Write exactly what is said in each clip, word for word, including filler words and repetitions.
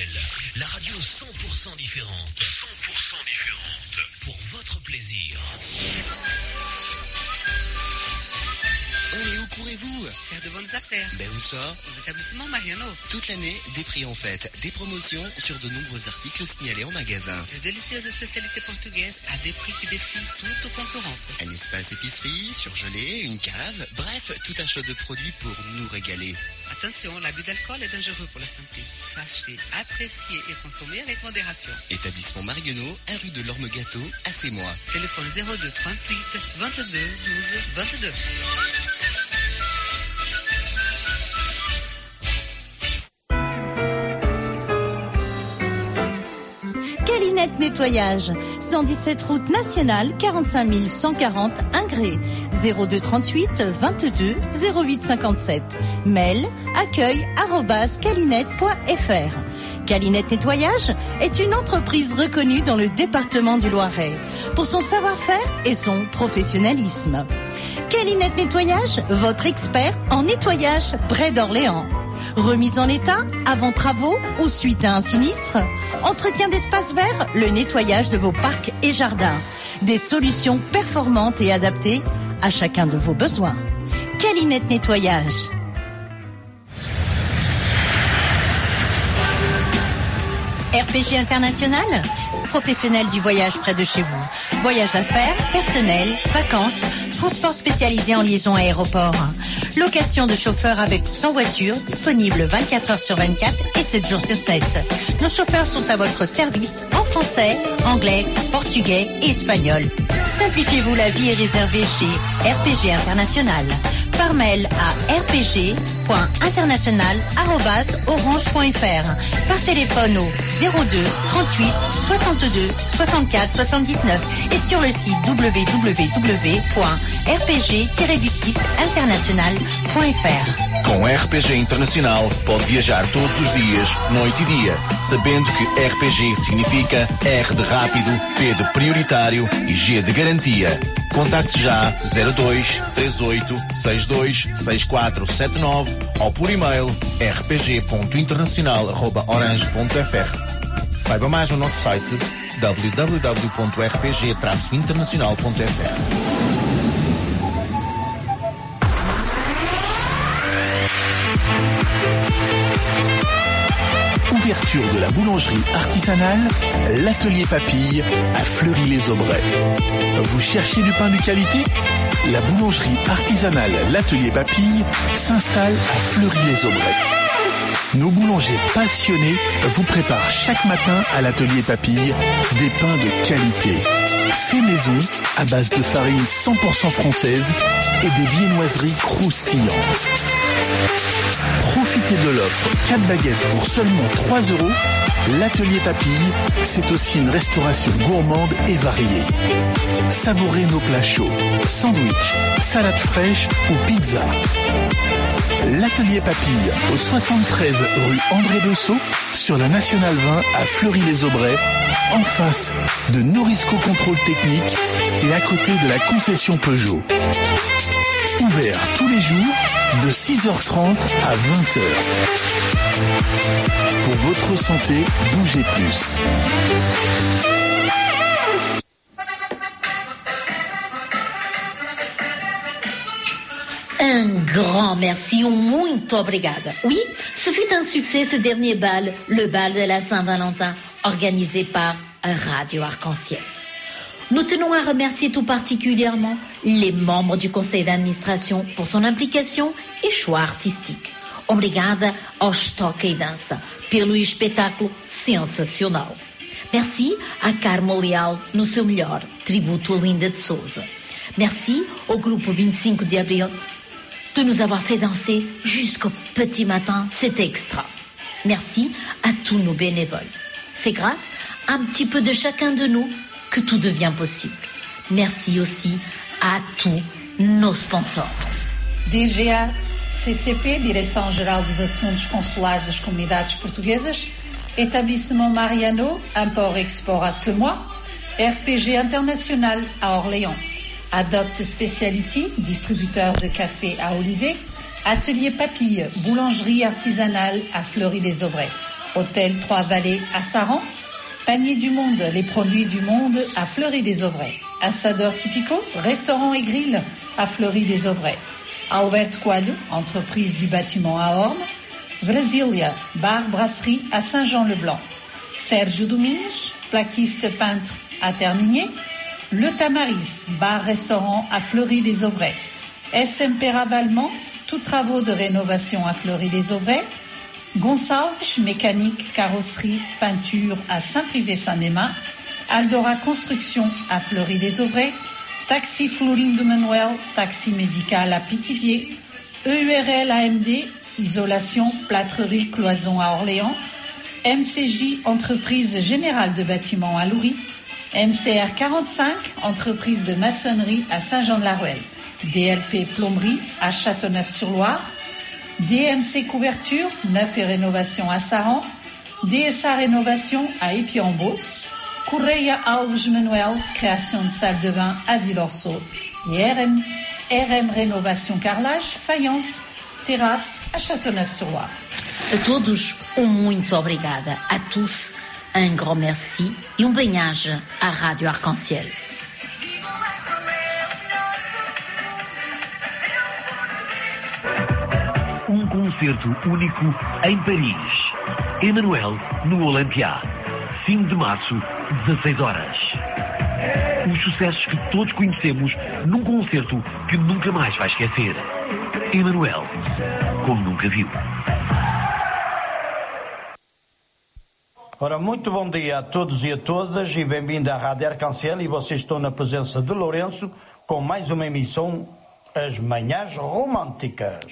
La radio cent pour cent différente. cent pour cent différente. Pour votre plaisir. Oh, et où courez-vous? Faire de bonnes affaires. Ben où ça? Aux établissements Mariano. Toute l'année, des prix en fête, des promotions sur de nombreux articles signalés en magasin. De délicieuses spécialités portugaises à des prix qui défient toute concurrence. Un espace épicerie, surgelé, une cave, bref, tout un choix de produits pour nous régaler. Attention, l'abus d'alcool est dangereux pour la santé. Sachez apprécier et consommer avec modération. Établissement Mariano, un rue de l'Orme-Gâteau, à Sémois. Téléphone zéro deux trente-huit vingt-deux douze vingt-deux. Calinette Nettoyage, cent dix-sept route nationale, quarante-cinq mille cent quarante, Ingré, zéro deux trente-huit vingt-deux zéro huit cinquante-sept. Mail, accueil, arobase, calinette point fr. Calinette Nettoyage est une entreprise reconnue dans le département du Loiret pour son savoir-faire et son professionnalisme. Calinette Nettoyage, votre expert en nettoyage près d'Orléans. Remise en état, avant travaux ou suite à un sinistre. Entretien d'espaces verts, le nettoyage de vos parcs et jardins. Des solutions performantes et adaptées à chacun de vos besoins. Calinette Nettoyage. R P G International, professionnel du voyage près de chez vous. Voyage d'affaires, personnel, vacances, transport spécialisé en liaison aéroport. Location de chauffeurs avec ou sans voiture, disponible vingt-quatre heures sur vingt-quatre et sept jours sur sept. Nos chauffeurs sont à votre service en français, anglais, portugais et espagnol. Simplifiez-vous la vie et réservez chez R P G International. Par mail à r p g point international arobase orange point f r. Par téléphone au zéro deux trente-huit soixante-deux soixante-quatre soixante-dix-neuf et sur le site w w w point r p g tiret six international point f r. Com R P G Internacional pode viajar todos os dias, noite e dia, sabendo que R P G significa R de rápido, P de prioritário e G de garantia. Contacte já zero dois três oito seis dois seis quatro sete nove ou por e-mail r p g ponto internacional arroba orange ponto f r. Saiba mais no nosso site w w w ponto r p g traço internacional ponto f r. Ouverture de la boulangerie artisanale, l'atelier Papille à Fleury-les-Aubrais. Vous cherchez du pain de qualité? La boulangerie artisanale l'atelier Papille s'installe à Fleury-les-Aubrais. Nos boulangers passionnés vous préparent chaque matin à l'atelier Papille des pains de qualité. Fait maison à base de farine cent pour cent française et des viennoiseries croustillantes. Profitez de l'offre quatre baguettes pour seulement trois euros. L'atelier Papille, c'est aussi une restauration gourmande et variée. Savourez nos plats chauds, sandwich, salade fraîche ou pizza. L'atelier Papille au soixante-treize rue André Bessot sur la Nationale vingt à Fleury-les-Aubrais, en face de Norisco Contrôle Technique et à côté de la concession Peugeot. Ouvert tous les jours de six heures trente à vingt heures. Pour votre santé, bougez plus. Un grand merci ou muito obrigada. Oui, ce fut un succès ce dernier bal, le bal de la Saint-Valentin, organisé par Radio Arc-en-Ciel. Nous tenons à remercier tout particulièrement les membres du conseil d'administration pour son implication e choix artístico. Obrigada aos Toca e Dança pelo espetáculo sensacional. Merci à Carmo Leal no seu melhor, tributo a Linda de Souza. Merci au groupe vingt-cinq de avril de nous avoir fait danser jusqu'au petit matin, c'est extra. Merci à tous nos bénévoles. C'est grâce à un petit peu de chacun de nous que tout devient possible. Merci aussi à tous nos sponsors. D G A C C P, Direção-Geral dos Assuntos Consulares das Comunidades Portuguesas, Établissement Mariano, Import-Export à Semois, R P G International à Orléans, Adopt Speciality, distributeur de café à Olivet, Atelier Papille, boulangerie artisanale à Fleury-les-Aubrais, Hôtel Trois-Vallées à Saran. Panier du Monde, les produits du monde à Fleury-les-Aubrais. Assadeurs typicaux, restaurant et grill à Fleury-les-Aubrais. Alberto Coelho, entreprise du bâtiment à Orne. Brasilia, bar brasserie à Saint-Jean-le-Blanc. Sérgio Domingues, plaquiste peintre à Terminier. Le Tamaris, bar-restaurant à Fleury-les-Aubrais. S M P Ravalement, tous travaux de rénovation à Fleury-les-Aubrais. Gonçalves, mécanique, carrosserie, peinture à Saint-Privé-Saint-Mémin. Aldora Construction à Fleury-les-Aubrais. Taxi Florindo Manuel, taxi médical à Pithiviers. E U R L A M D, isolation, plâtrerie, cloison à Orléans. M C J, entreprise générale de bâtiments à Loury. M C R quarante-cinq, entreprise de maçonnerie à Saint-Jean-de-la-Ruelle. D L P Plomberie à Châteauneuf-sur-Loire. D M C Couverture, neuf et rénovation à Saran. D S A Rénovation à Épion-Beauce. Correia Alves Manuel, création de salle de bain à Villorceau. Et R M, R M Rénovation Carrelage, faïence, terrasse à Châteauneuf-sur-Loire. A todos, um muito obrigada. A tous, un grand merci e um bem-aja à Rádio Arc-en-Ciel. Um concerto único em Paris. Emmanuel no Olympia. cinco de março, dezasseis horas. Os sucessos que todos conhecemos num concerto que nunca mais vai esquecer. Emmanuel, como nunca viu. Ora, muito bom dia a todos e a todas e bem-vindo à Rádio Arc-en-Ciel, e vocês estão na presença de Lourenço com mais uma emissão, As Manhãs Românticas.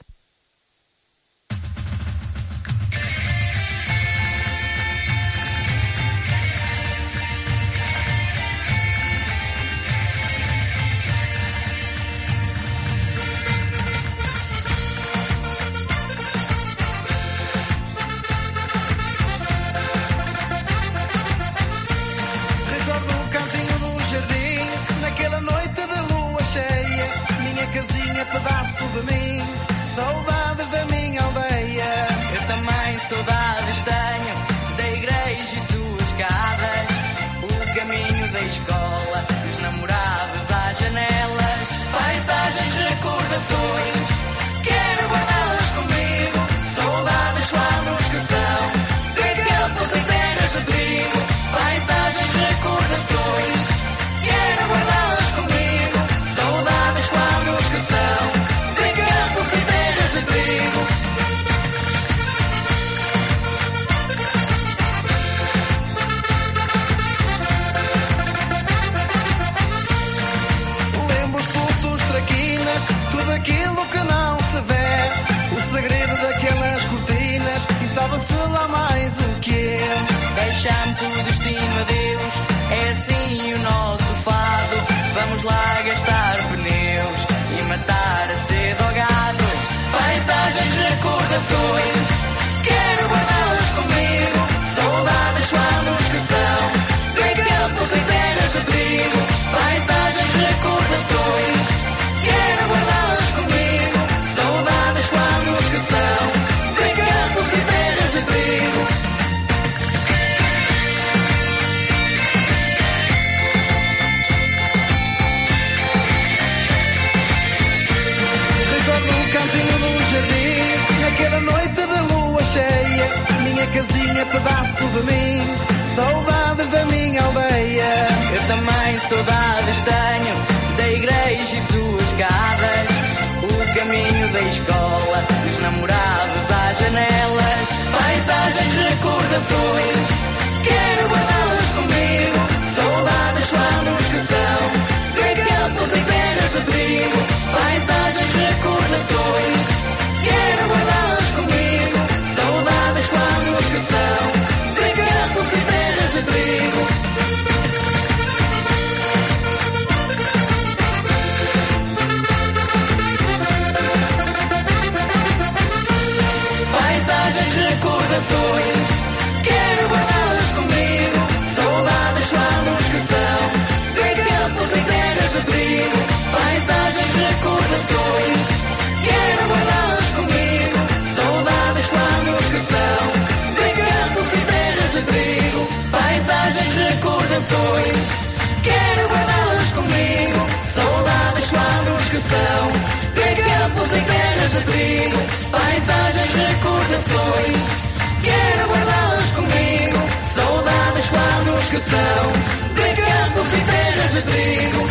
Pedaço de mim, saudades da minha aldeia. Eu também saudades tenho da igreja e suas casas, o caminho da escola, os namorados às janelas, paisagens, recordações, quero guardá-las comigo. Saudades quadros que são de campos e terras de trigo, paisagens, recordações, quero guardá-las comigo. Saudades quadros que são de campos e terras de trigo. Lembro os putos traquinas, tudo aquilo que não se vê, o segredo daquelas cortinas, e sabe-se lá mais o quê. Deixamos o destino a Deus, é assim o nosso fado. Vamos lá gastar pneus e matar a sede ao gado. Paisagens, recordações, quero guardá-las comigo. Saudades quadros que são de campos e terras de trigo, paisagens, recordações, quero guardá-las comigo. Saudades quadros que são de campos e terras de trigo. Naquela noite de lua cheia, minha casinha pedaço de mim, saudades da minha aldeia. Eu também saudades tenho da igreja e suas casas, o caminho da escola, os namorados às janelas, paisagens, recordações, quero guardá-las comigo. Saudades quadros que são de campos e terras de trigo, paisagens, recordações, quero guardá-las comigo. Saudades quadros que são de campos e terras de trigo. Paisagens, recordações, quero guardá-las comigo. educação, de campos e terras de trigo.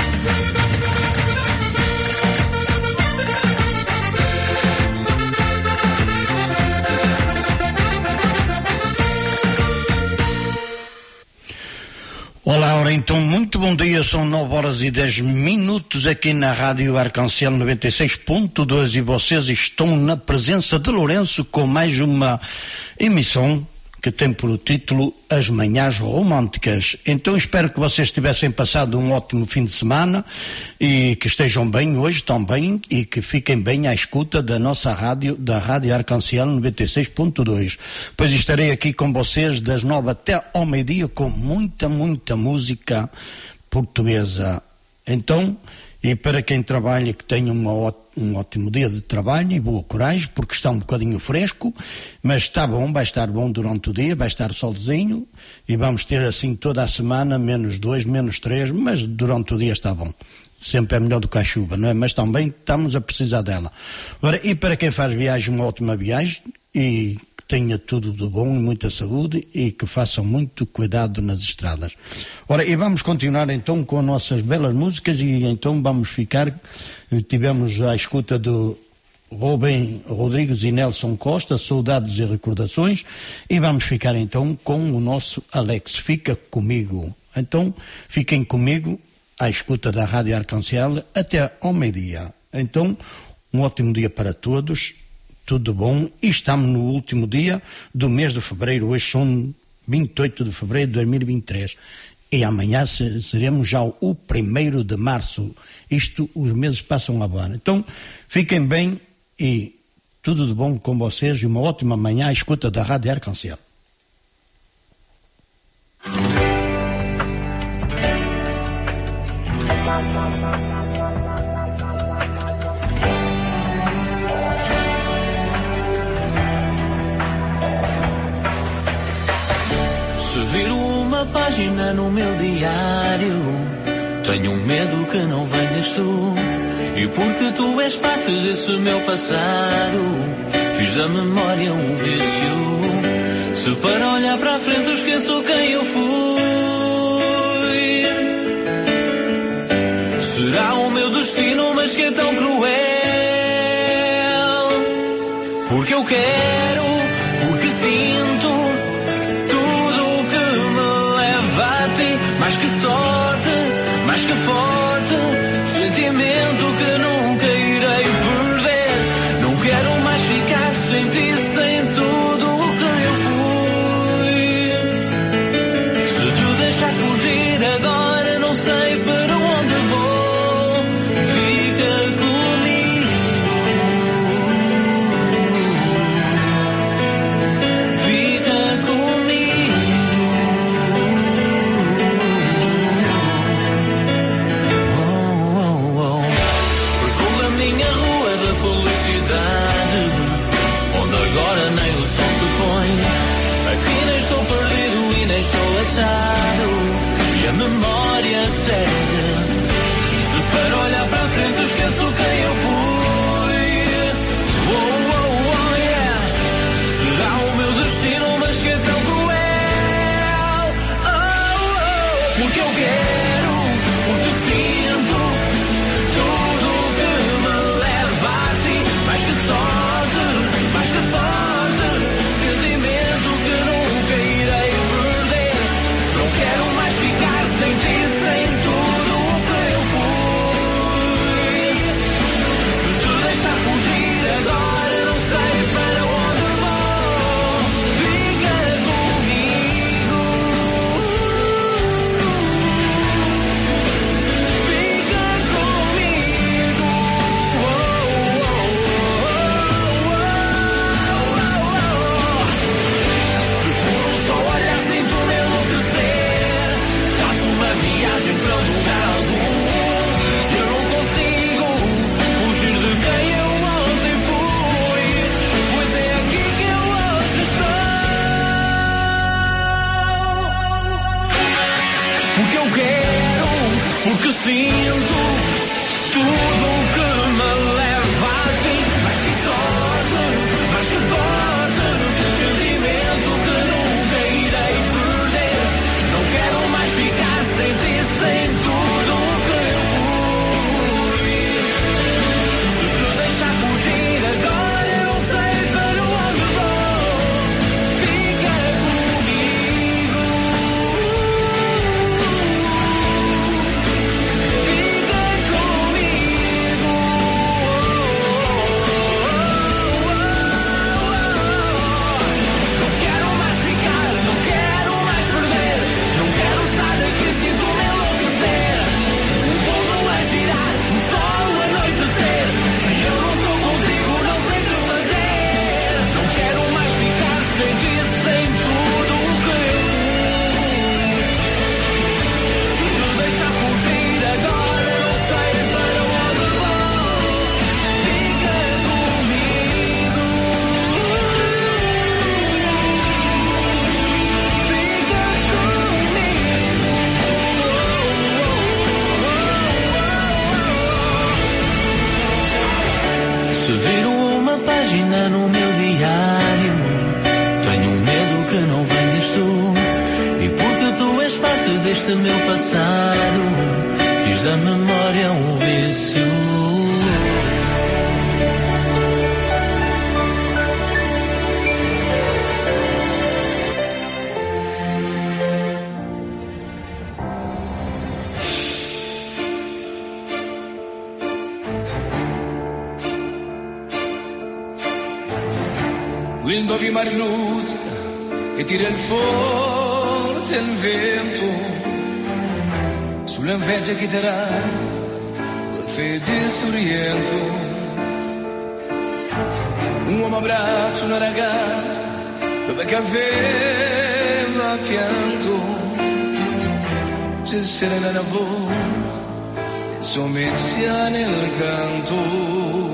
Olá, ora então, muito bom dia, são nove horas e dez minutos aqui na Rádio Arcanciel noventa e seis ponto dois e vocês estão na presença de Lourenço com mais uma emissão que tem por título As Manhãs Românticas. Então espero que vocês tivessem passado um ótimo fim de semana e que estejam bem hoje também e que fiquem bem à escuta da nossa rádio, da Rádio Arcanciel noventa e seis ponto dois. Pois estarei aqui com vocês das nove até ao meio-dia com muita, muita música portuguesa. Então, e para quem trabalha, que tenha uma, um ótimo dia de trabalho e boa coragem, porque está um bocadinho fresco, mas está bom, vai estar bom durante o dia, vai estar solzinho e vamos ter assim toda a semana, menos dois, menos três, mas durante o dia está bom. Sempre é melhor do que a chuva, não é? Mas também estamos a precisar dela. Ora, e para quem faz viagem, uma ótima viagem e tenha tudo de bom e muita saúde e que façam muito cuidado nas estradas. Ora, e vamos continuar então com as nossas belas músicas e então vamos ficar, tivemos a escuta do Rubem Rodrigues e Nelson Costa, Saudades e Recordações, e vamos ficar então com o nosso Alex, Fica Comigo. Então, fiquem comigo à escuta da Rádio Arcanciel até ao meio-dia. Então, um ótimo dia para todos. Tudo bom? E estamos no último dia do mês de fevereiro. Hoje são vinte e oito de fevereiro de dois mil e vinte e três. E amanhã seremos já o primeiro de março. Isto, os meses passam a voar. Então, fiquem bem e tudo de bom com vocês. E uma ótima manhã à escuta da Rádio Arcanciel. Se viro uma página no meu diário, tenho um medo que não venhas tu. E porque tu és parte desse meu passado, fiz da memória um vício. Se para olhar para a frente eu esqueço quem eu fui, será o meu destino, mas que é tão cruel. Porque eu quero, porque sinto mais que sorte, mais que forte, sentimento que nunca irei perder. Não quero mais ficar sem ti, sem tudo o que eu fui. Se tu deixas fugir agora, não sei para onde vou. Fica comigo, fica comigo. Estou achado e a memória segue. Se para olhar para a frente esqueço quem eu fui. Oh, oh, oh, yeah. Será o meu destino, mas que é tão cruel. Oh, oh, porque eu quero, porque sinto tudo que me leva a ti. Mais que sorte, mais que forte, sentimento que nunca irei. Quero mais ficar sem ti, sem tudo o que eu fui. Se te deixar fugir agora, não sei para onde vou. Fica comigo, fica comigo. Oh, oh, oh, oh, oh, oh. Se por um só olhar sinto meu enlouquecer, uma viagem para lugar algum. Eu não consigo fugir de quem eu ontem fui, pois é aqui que eu hoje estou. Porque eu quero, porque sinto tudo o que me leva a ti. Mais que sorte, mais que forte, sentimento que nunca irei perder. Não quero mais Se viro uma página no meu diário, tenho medo que não venhas tu. E porque tu és parte deste meu passado, fiz da memória um vício. Windovi marluta e tira il forte il vento sull'invedia che ti rende fede sorriento. Un uomo abbraccia una ragazza dove che aveva pianto, c'è serena la voce e sommezzia nel canto.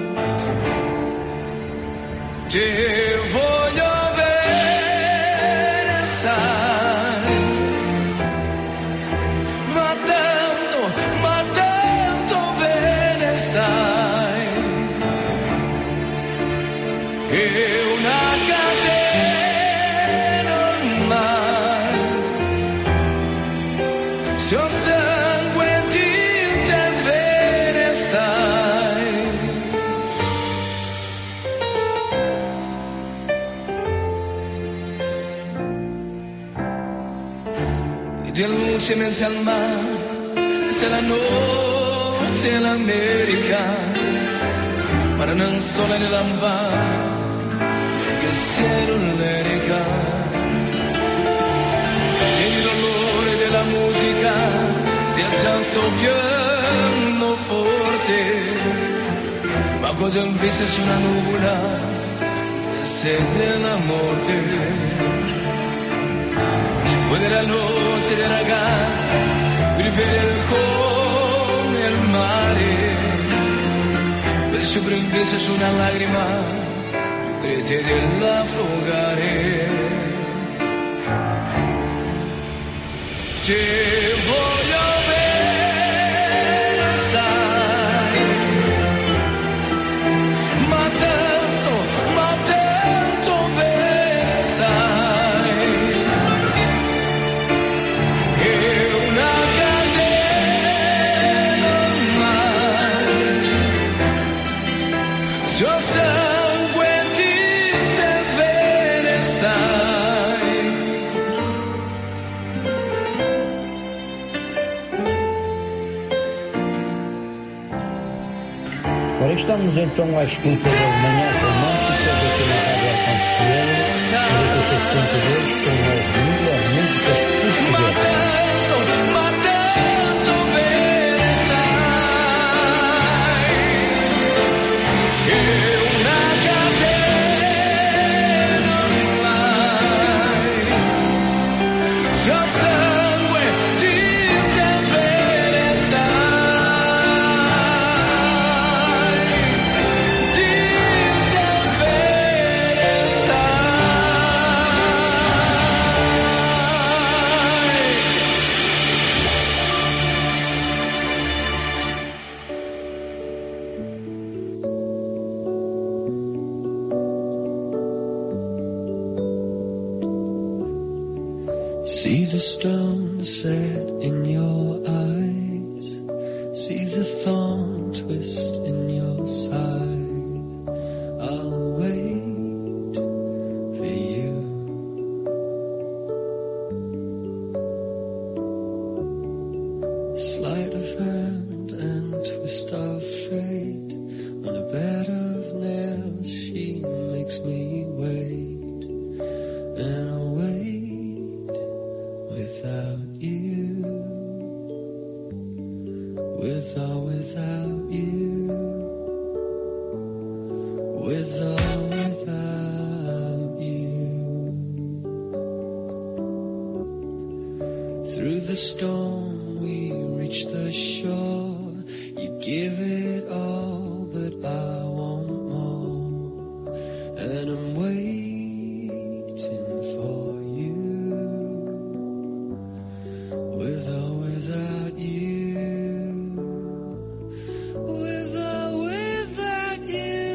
Ti voglio bene, sai, ma tanto, ma tanto bene, sai, è una catena ormai, son sangue di te bene, sai. Di luce in mezzo al mare, se la notte e l'America, ma non solo nella lampada, che siero l'erica. Senti l'olore della musica, si alza un soffiano forte, ma quando invece su una nuvola, e sente la morte. Vedere la luce del ragazzo, rivedere come il mare, per sopravvivere su una lacrima, grete dell'affogare. Ti voglio bene, sai, ma tanto, ma tanto bene, sai. Ora estamos então à escuta das manhãs românticas aqui na Rádio Arconciel, noventa e seis ponto dois, com as melhores músicas portuguesas. See the stone set in your eyes, see the thorn twist in your side. I'll wait for you. Sleight of hand and twist of fate, on a bed of nails she makes me wait, and I'll wait without you, with or without you, with or without you. Through the storm we reach the shore, you give it all, but I want more, and I'm waiting for you. With or without you, with or without you.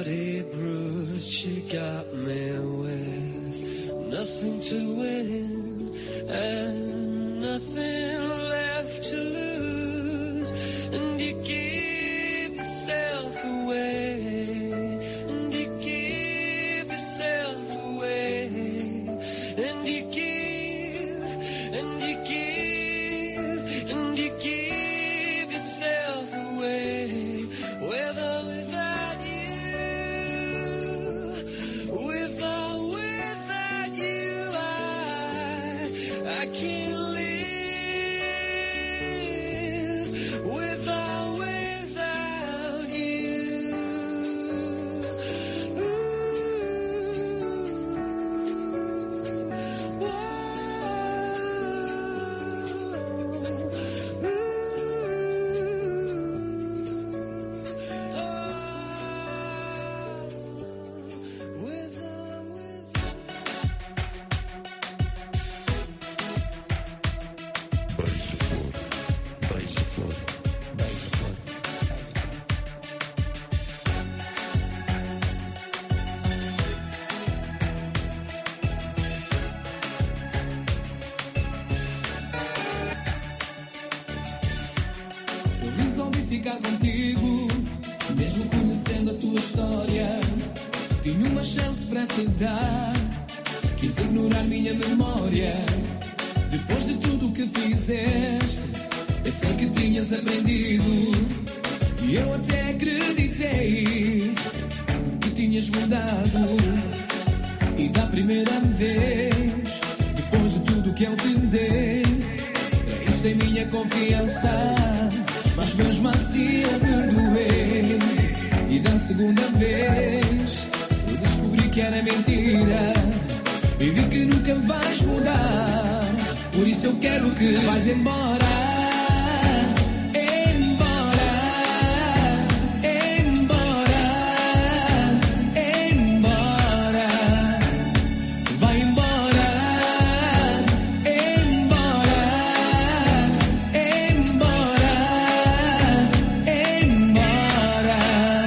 body bruised, she got me with nothing to win and nothing left to lose. And you give yourself away, and you give yourself away, and you give, and you give, and you give yourself away. With or without you, with or without you, I, I can't live. With or without you. Eu resolvi ficar contigo, mesmo conhecendo a tua história. Tinha uma chance para te dar, quis ignorar minha memória. Depois de tudo o que fizeste, pensei que tinhas aprendido. E eu até acreditei que tinhas mudado. E da primeira vez, depois de tudo que eu te dei, caíste em minha confiança, mas mesmo assim eu perdoei. E da segunda vez eu descobri que era mentira e vi que nunca vais mudar. Por isso eu quero que vais embora. Embora, embora, embora. Vai embora. Embora, embora, embora.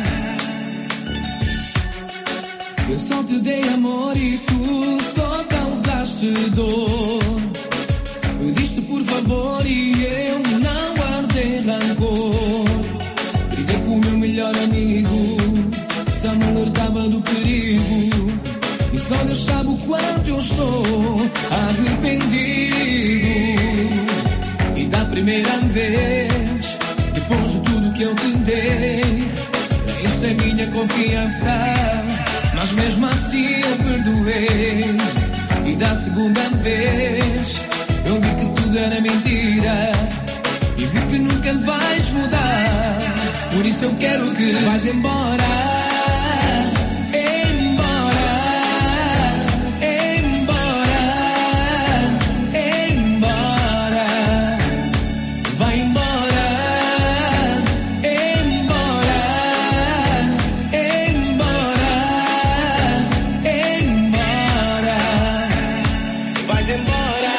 Eu só te dei amor e tu só causaste dor. Pediste por favor e eu não guardei rancor. Briguei com o meu melhor amigo, só me alertava do perigo. E só Deus sabe o quanto eu estou arrependido. E da primeira vez, depois de tudo que eu te dei, caíste em minha confiança, mas mesmo assim eu perdoei. E da segunda vez eu vi que tudo era mentira e vi que nunca vais mudar. Por isso eu quero que vais embora. Embora, embora, embora. Vai embora. Embora, embora, embora. Vais embora.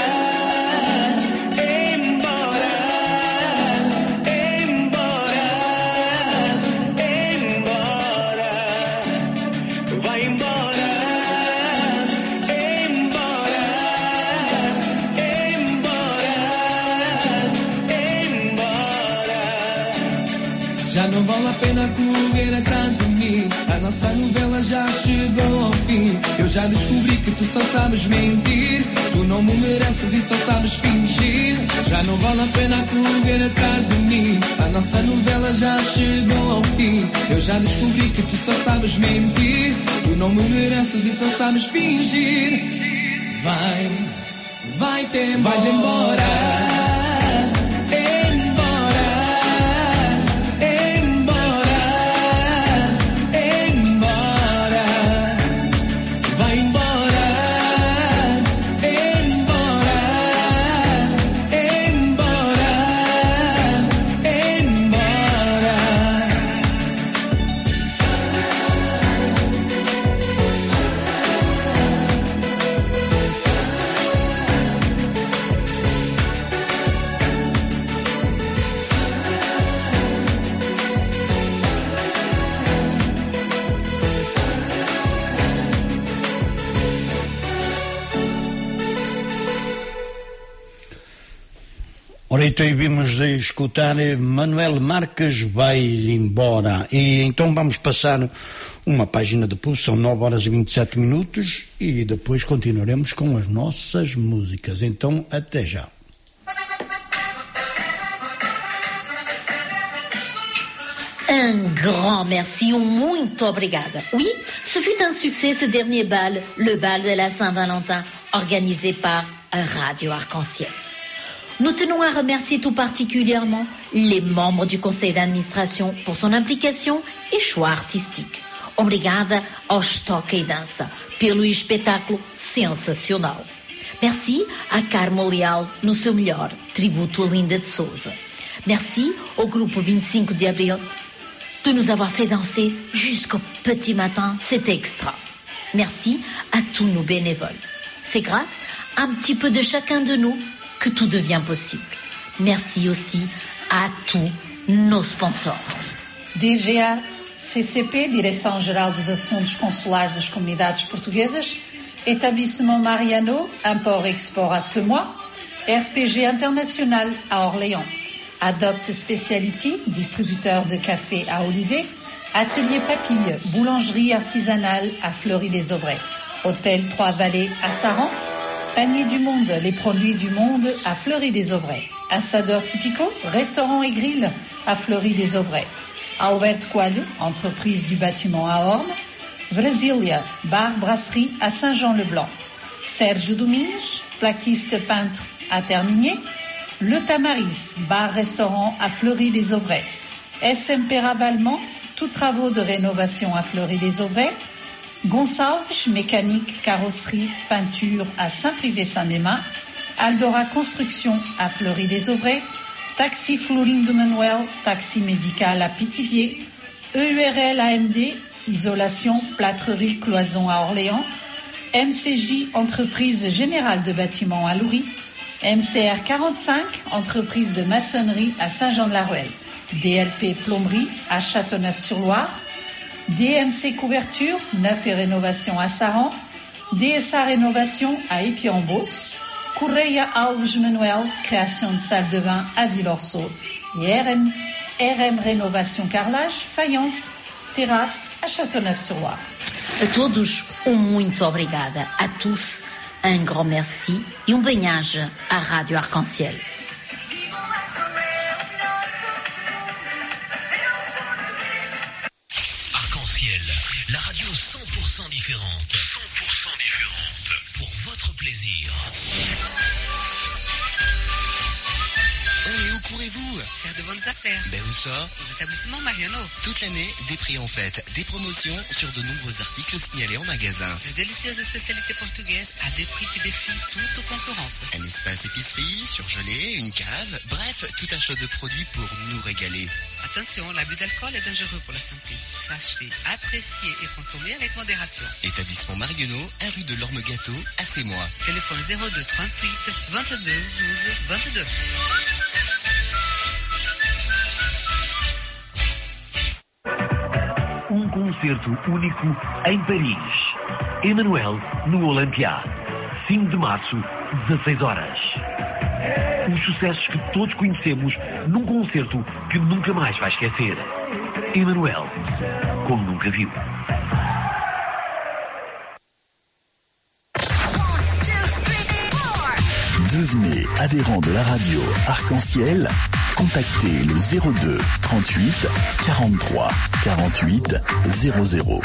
Já não vale a pena correr atrás de mim. A nossa novela já chegou ao fim. Eu já descobri que tu só sabes mentir. Tu não me mereces e só sabes fingir. Já não vale a pena correr atrás de mim. A nossa novela já chegou ao fim. Eu já descobri que tu só sabes mentir. Tu não me mereces e só sabes fingir. Vai, vai-te embora. Vais embora. Ora, então vimos de escutar Manuel Marques Vai Embora. E então vamos passar uma página de pulso, são nove horas e vinte e sete minutos, e depois continuaremos com as nossas músicas. Então, até já. Un grand merci, um muito obrigada. Oui, ce fut un succès ce dernier bal, le bal de la Saint-Valentin, organisé par Radio Arc-en-Ciel. Nous tenons à remercier tout particulièrement les membres du conseil d'administration pour son implication e choix artístico. Obrigada aos Toca e Dança pelo espetáculo sensacional. Merci à Carmo Leal no seu melhor tributo a Linda de Souza. Merci au groupe vinte e cinco de abril de nous avoir fait danser jusqu'au petit matin, c'était extra. Merci à tous nos bénévoles. C'est grâce à un petit peu de chacun de nous que tout devient possible. Merci aussi à tous nos sponsors. D G A C C P, Direção-Geral dos Assuntos Consulares das Comunidades Portuguesas, Établissement Mariano, Import-Export à Semois, R P G International à Orléans, Adopt Speciality, distributeur de café à Olivet, Atelier Papille, boulangerie artisanale à Fleury-les-Aubrais, Hôtel Trois-Vallées à Saran, Panier du Monde, les produits du monde à Fleury-les-Aubrais, Assadeurs Typico, restaurant et grill à Fleury-les-Aubrais, Albert Coelho, entreprise du bâtiment à Orne, Brasilia, bar brasserie à Saint-Jean-le-Blanc, Serge Domingues, plaquiste peintre à Terminier, Le Tamaris, bar-restaurant à Fleury-les-Aubrais, S M P Ravalement, tous travaux de rénovation à Fleury-les-Aubrais, Gonçalves, mécanique, carrosserie, peinture à Saint-Privé-Saint-Mémin, Aldora Construction à Fleury-les-Aubrais, Taxi Florindo Manuel, taxi médical à Pithiviers, E U R L A M D, isolation, plâtrerie, cloison à Orléans, M C J, entreprise générale de bâtiments à Loury, M C R quarante-cinq, entreprise de maçonnerie à Saint-Jean-de-la-Ruelle, D L P Plomberie à Châteauneuf-sur-Loire, D M C Couverture, neuf et rénovation à Saran, D S A Rénovation à Épion-Beauce, Correia Alves Manuel, création de salle de bain à Villorceau, et R M, R M Rénovation Carrelage, faïence, terrasse à Châteauneuf-sur-Loire. A todos, um muito obrigada. A tous, un grand merci e um bem-aja à Radio Arc-en-Ciel. Arc-en-Ciel, la radio cent pour cent différente. cent pour cent différente. Pour votre plaisir. Oh, et où courez-vous? Faire de bonnes affaires. Ben où ça? Aux établissements Mariano. Toute l'année, des prix en fête, des promotions sur de nombreux articles signalés en magasin. De délicieuses spécialités portugaises à des prix qui défient toute concurrence. Un espace épicerie, surgelé, une cave, bref, tout un choix de produits pour nous régaler. Attention, l'abus d'alcool est dangereux pour la santé. Sachez apprécier et consommer avec modération. Établissement Mariano, un rue de l'Orme Gâteau, à Semois. Téléphone zéro deux trente-huit vingt-deux douze vingt-deux. Um concerto único em Paris. Emmanuel no Olympia. cinco de março, dezasseis horas. Os sucessos que todos conhecemos num concerto que nunca mais vai esquecer. Emmanuel, como nunca viu. Devenez adhérent de la radio Arc-en-Ciel. Contactez le zéro deux trente-huit quarante-trois quarante-huit zéro zéro.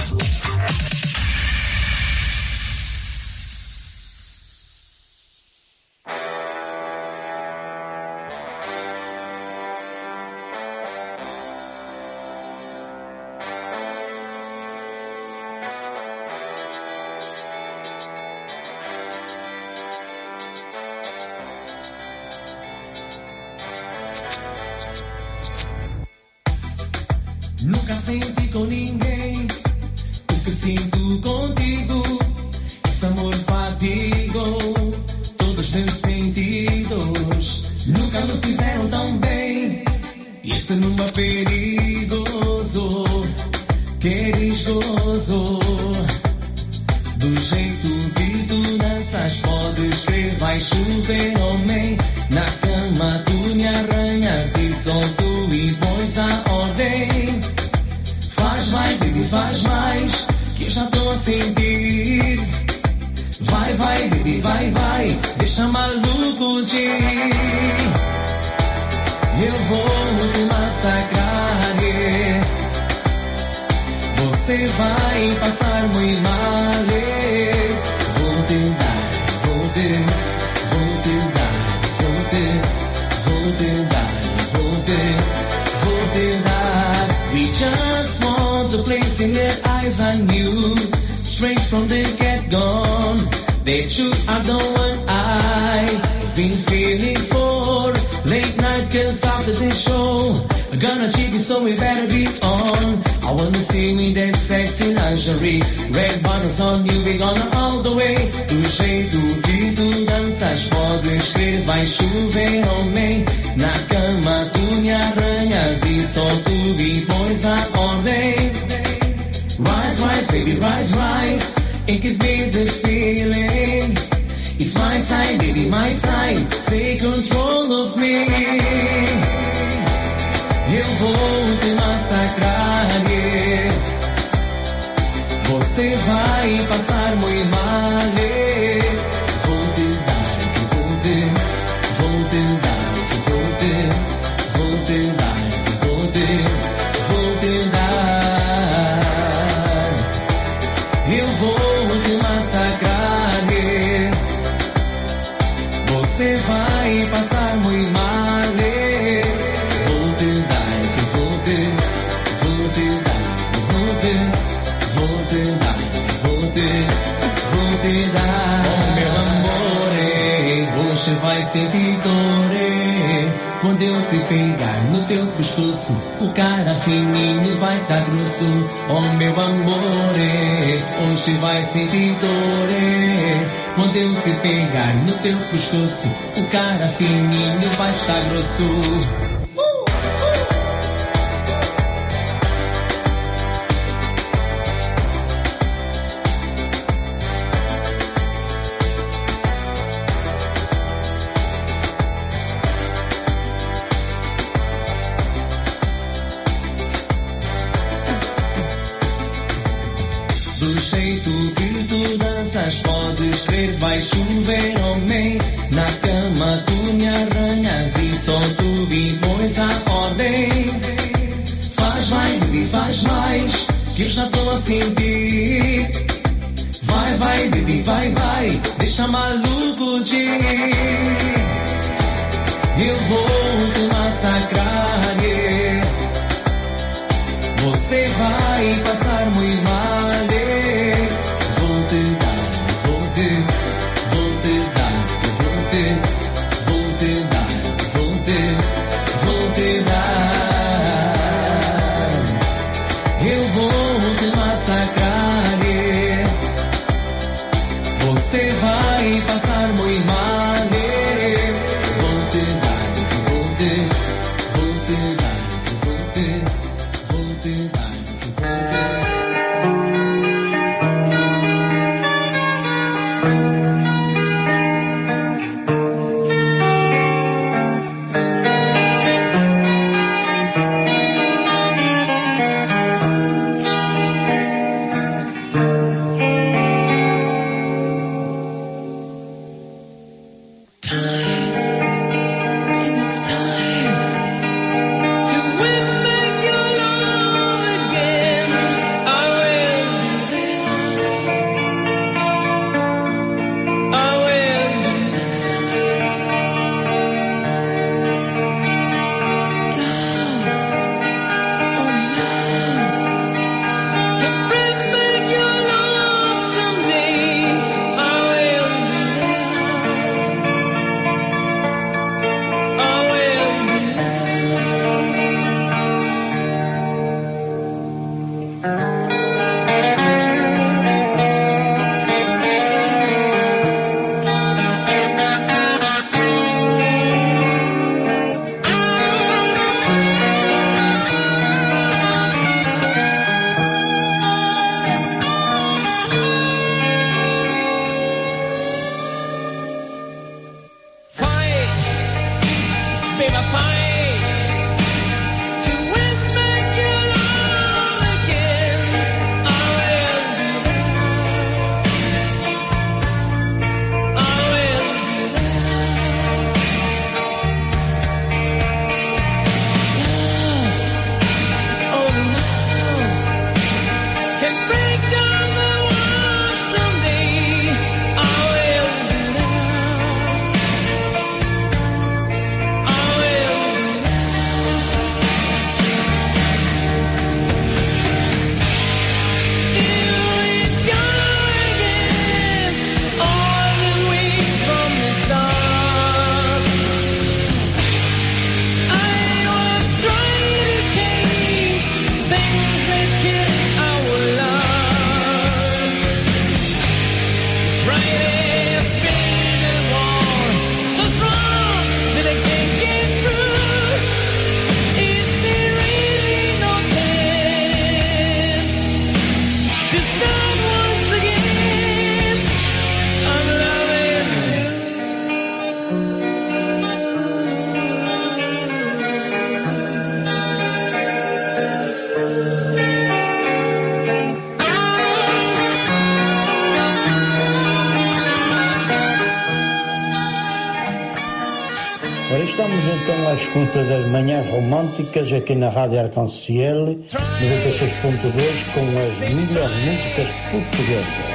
Nunca senti com ninguém o que sinto contigo. Esse amor fatigou todos os meus sentidos. Nunca me fizeram tão bem. E esse numa perigoso. Queres gozo. Do jeito que tu danças, podes ver. vai chover, homem. Na cama tu me arranhas e solto e pões a ordem. Faz vai, baby, faz mais, que eu já tô a sentir. Vai, vai, baby, vai, vai, deixa maluco de ir. Eu vou te massacrar, yeah. Você vai passar muito mal, yeah. Vou te dar, vou te, vou te dar, vou te, vou te dar, vou te, vou te dar. We just want to place in their eyes on you, straight from the get-go. They shoot are the one I've been feeling for. Late night kills after the show. I'm gonna cheat you, so we better be on. I wanna see me that sexy lingerie. Red bottoms on you, we gonna all the way. Do jeito que tu danças, podes crer, vai chover, homem. Na cama tu me arranhas e só tu me pões a ordem. Rise, rise, baby, rise, rise. It gives me the feeling. It's my time, baby, my time. Take control of me. Eu vou te massacrar, yeah. Você vai passar muito mal, yeah. Vou te dar, vou te, vou te dar, vou te, vou te dar, vou te, vou te dar. Eu vou te massacrar, yeah. Você vai passar muito mal, yeah. Vou te dar, vou te, vou te dar, vou te, vou te dar, vou te, vou te dar. Oh, meu amor, hoje vai sentir dor, quando eu te pegar no teu pescoço, o cara fininho vai tá grosso. Oh, meu amor, hoje vai sentir dor, quando eu te pegar no teu pescoço, o cara fininho vai estar grosso. Do jeito que tu danças, podes crer, vai chover, homem. Na cama tu me arranhas e só tu me pões a ordem. Faz vai, baby, faz mais, que eu já tô a sentir. Vai, vai, baby, vai, vai, deixa maluco de ir. Eu vou te massacrar, yeah. Você vai passar muito mal, yeah. Vou te dar, vou te, vou te dar, vou te, vou te dar, vou te, vou te dar. Eu vou te massacrar, yeah. Você vai passar muito mal, yeah. Vou te dar, vou te, vou te dar, vou te, vou te dar, vou te. Continuamos então à escuta das manhãs românticas aqui na Rádio Arconciel noventa e seis ponto dois com as melhores músicas portuguesas.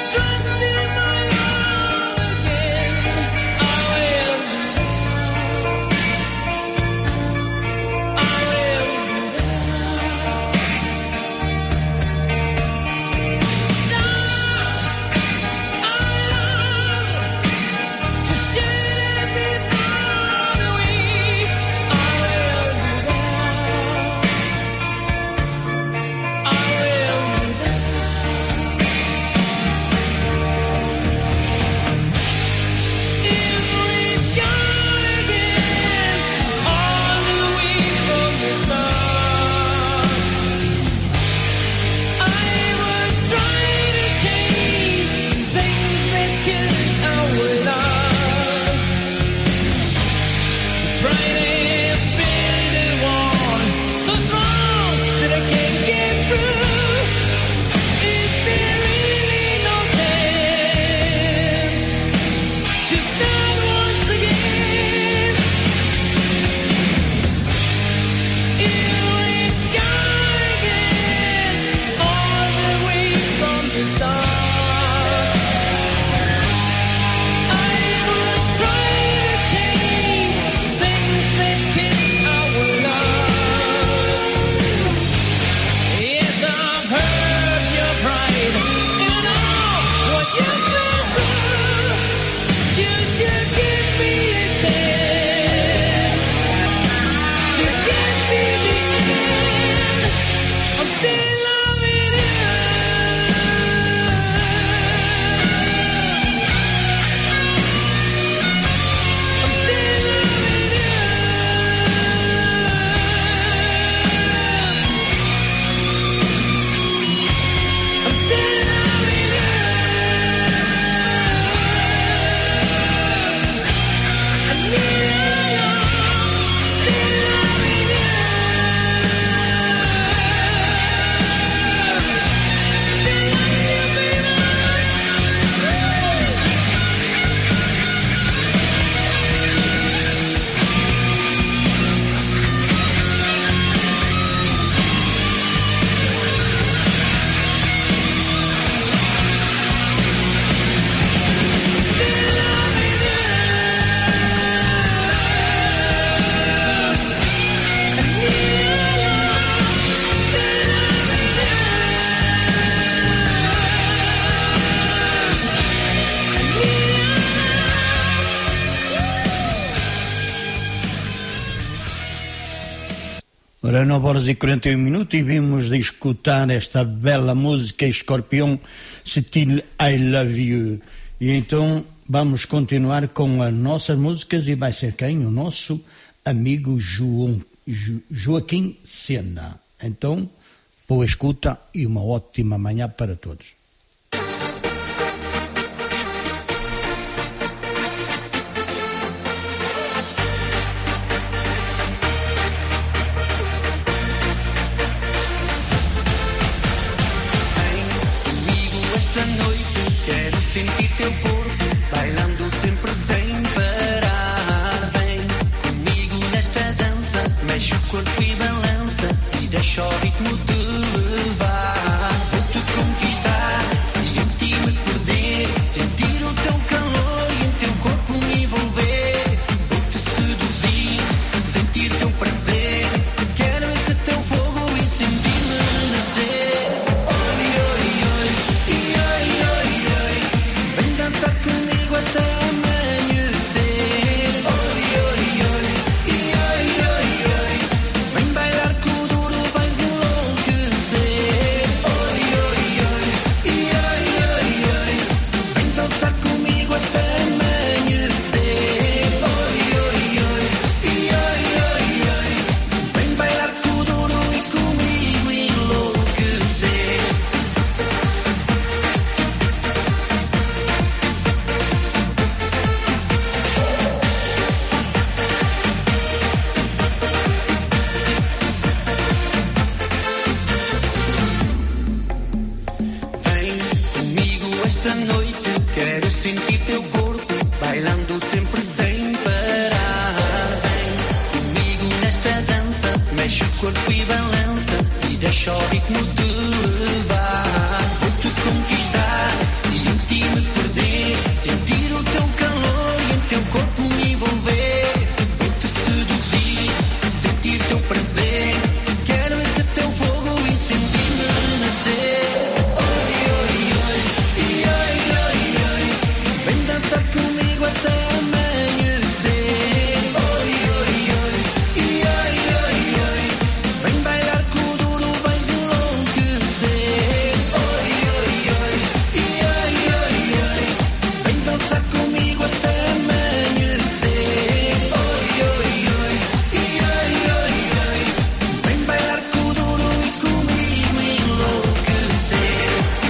Ora, nove horas e quarenta e um minutos e vimos de escutar esta bela música Escorpião, Still I Love You. E então vamos continuar com as nossas músicas e vai ser quem? O nosso amigo João, jo, Joaquim Sena. Então, boa escuta e uma ótima manhã para todos. Sentir teu corpo bailando sempre sem parar. Vem comigo nesta dança, mexe o corpo e balança e deixa o ritmo te levar. Vou-te conquistar e em ti me perder, sentir o teu calor e em teu corpo me envolver. Vou-te seduzir, sentir teu prazer, quero esse teu fogo e sentir-me renascer. Oi, oi, oi, oi, oi, oi. Dançar comigo até amanhecer. Oi, oi, oi, oi, oi, oi. Vem bailar com o duro, vais enlouquecer. Oi, oi, oi, oi, oi, oi. Vem dançar comigo até amanhecer. Oi, oi, oi, oi, oi, oi. Vem bailar com o duro e comigo enlouquecer. Esta noite quero sentir teu corpo bailando sempre sem parar. Vem corpo e balança e deixa o ritmo de levar. Vou-te conquistar e em ti me perder, sentir o teu calor e em teu corpo me envolver. Vou-te seduzir, sentir teu prazer, quero esse teu fogo e sentir-me renascer. Oi, oi, oi, oi, oi, oi, vem dançar comigo até amanhecer. Oi, oi, oi, oi, oi, oi, vem bailar com o duro, vais enlouquecer. Oi, oi, oi, oi, oi, oi, vem dançar comigo até amanhecer. Oi, oi, oi, oi, oi, oi, vem bailar com o duro e comigo enlouquecer.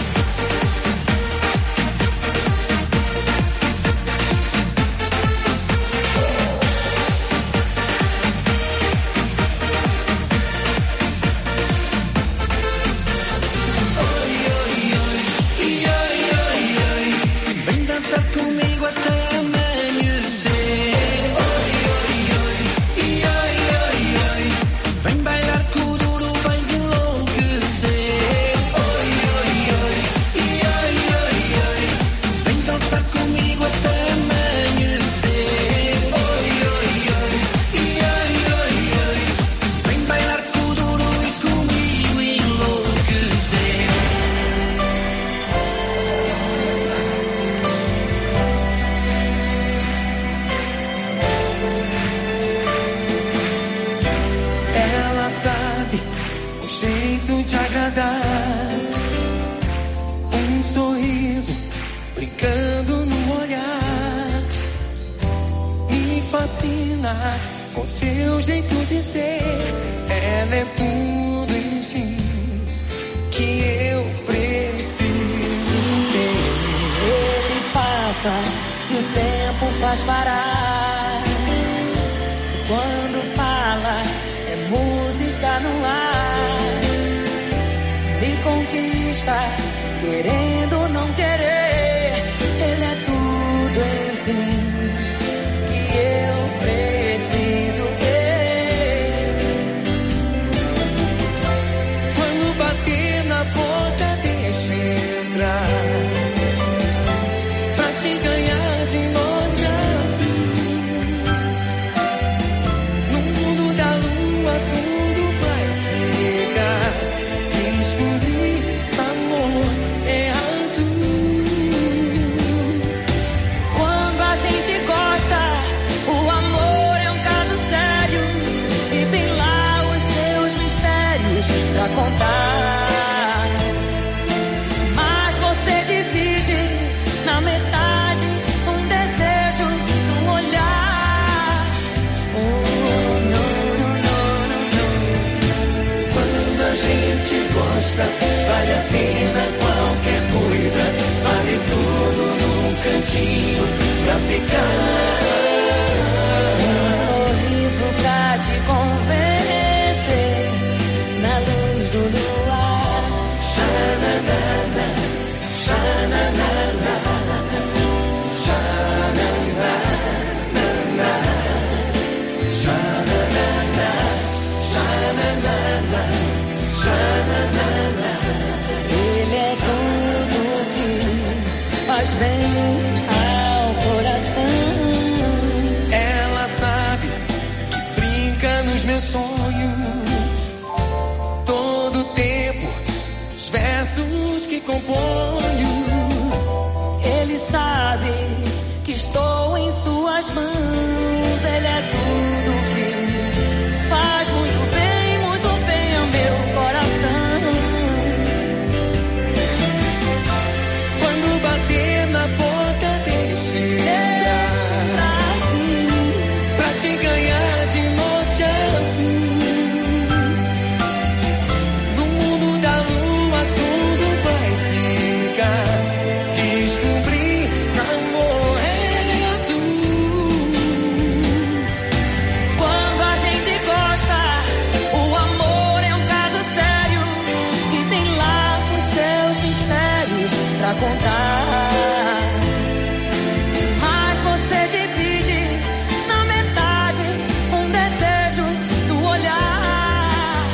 Vem dançar comigo até amanhecer. Oi, oi, oi, oi, oi, oi, vem bailar com o duro, vais enlouquecer. Oi, oi, oi, oi, oi, oi, vem dançar comigo até amanhecer. Oi, oi, oi, oi, oi, oi, vem bailar com o duro e comigo enlouquecer. Ela sabe o jeito de agradar, um sorriso brincando no olhar, me fascina com seu jeito de ser. Ela é tudo, enfim, que eu preciso ter. Ele passa e o tempo faz parar. Quando fala, é música no ar. Me conquista, querendo ou não querer. Ele é tudo, enfim, que eu preciso ter. Quando bater na porta, deixa entrar, pra te ganhar de norte a sul. No mundo da lua tudo vai ficar. Descobrir amor é azul. Quando a gente gosta, o amor é um caso sério e tem lá os seus mistérios pra contar. Mas você divide na metade um desejo, um olhar. Oh, não, não, não, não, não. Quando a gente gosta, vale a pena qualquer coisa. Vale tudo num cantinho pra ficar. Um sorriso pra te convencer na luz do luar. Xananana, xananana, xananana, xananana, xananana, xananana. Ele é tudo que faz bem ao coração. Ela sabe que brinca nos meus sonhos todo tempo, os versos que componho. Ele sabe que estou em suas mãos. Ele é tudo que faz muito bem, muito bem ao meu coração. Quando bater na porta, deixa entrar, pra te ganhar de norte a sul. No mundo da lua tudo vai ficar. Descobrir amor é azul. Quando a gente gosta, o amor é um caso sério que tem lá os seus mistérios pra contar. Mas você divide na metade um desejo no olhar.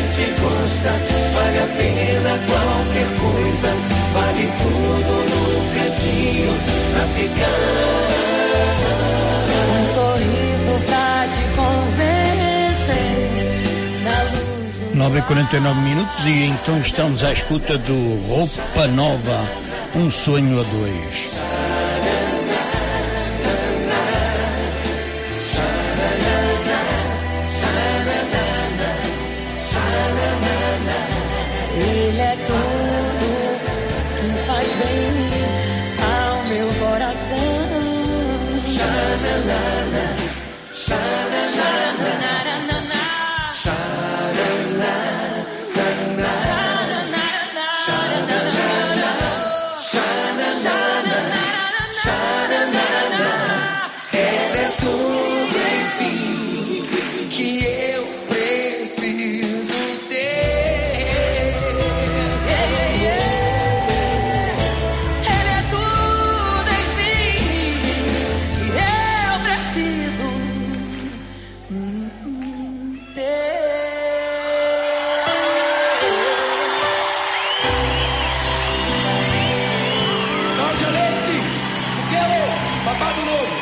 gente gosta, vale a pena qualquer coisa, vale tudo no cantinho pra ficar. Um sorriso pra te convencer na luz do nove e quarenta e nove minutos e então estamos à escuta do Roupa Nova, um sonho a dois. Ele é tudo que faz bem ao meu coração. Xananana, xananana, xananana, xananana. Ele é tudo, enfim, que eu preciso ter. Ele é tudo, enfim, que eu preciso ter. Cláudia Leite, o que é babado novo?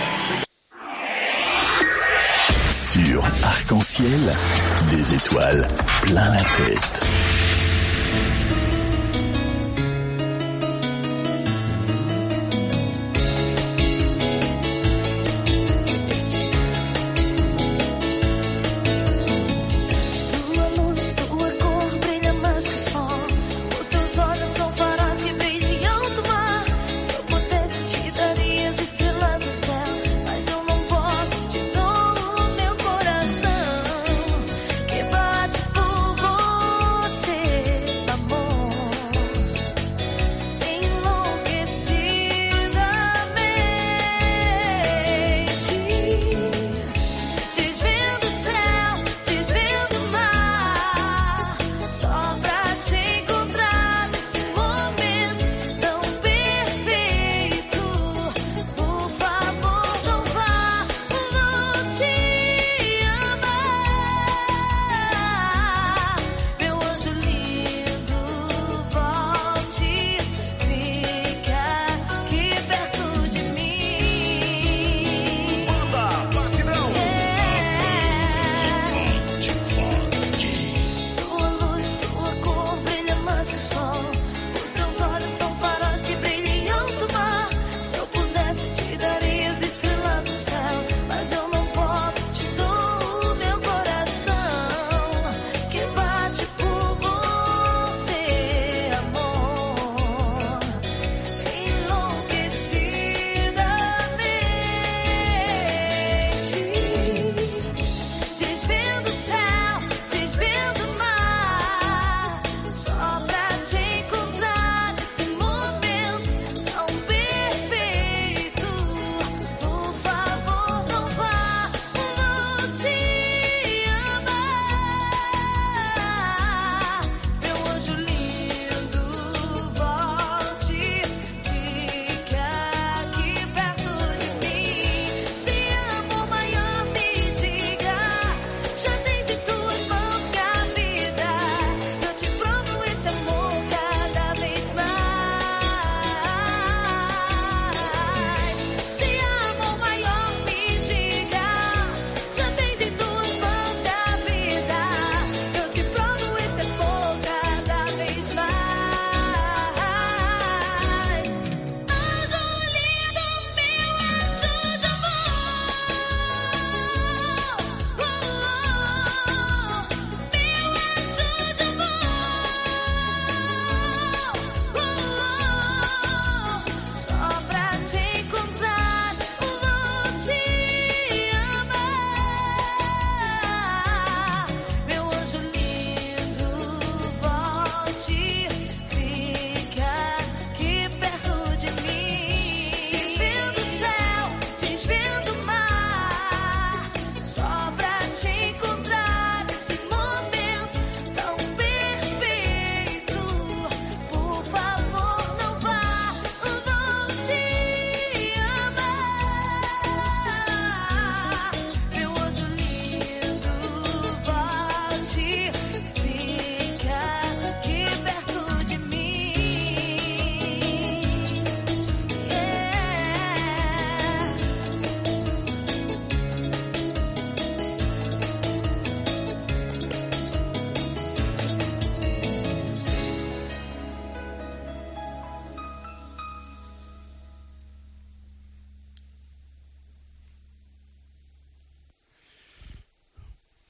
Sur Arc-en-Ciel, des étoiles plein la tête. Tua luz, tua cor brilha mais que o sol. Os teus olhos são faróis que brilham em alto mar. Se eu pudesse te daria as estrelas do céu, mas eu não posso. Te dou o meu coração que bate por você.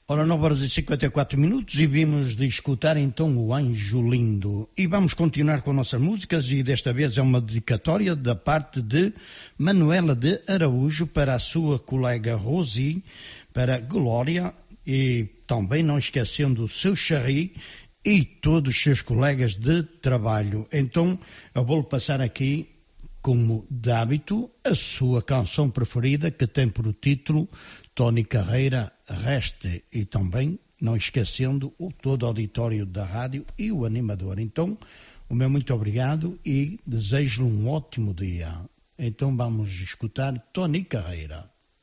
Ora, nove horas e cinquenta e quatro minutos e vimos de escutar então o Anjo Lindo. E vamos continuar com nossas músicas e desta vez é uma dedicatória da parte de Manuela de Araújo para a sua colega Rosi, para Glória e também não esquecendo o seu Charri e todos os seus colegas de trabalho. Então eu vou passar aqui, como de hábito, a sua canção preferida que tem por título Tony Carreira Reste e também não esquecendo o todo o auditório da rádio e o animador. Então, o meu muito obrigado e desejo-lhe um ótimo dia. Então vamos escutar Tony Carreira.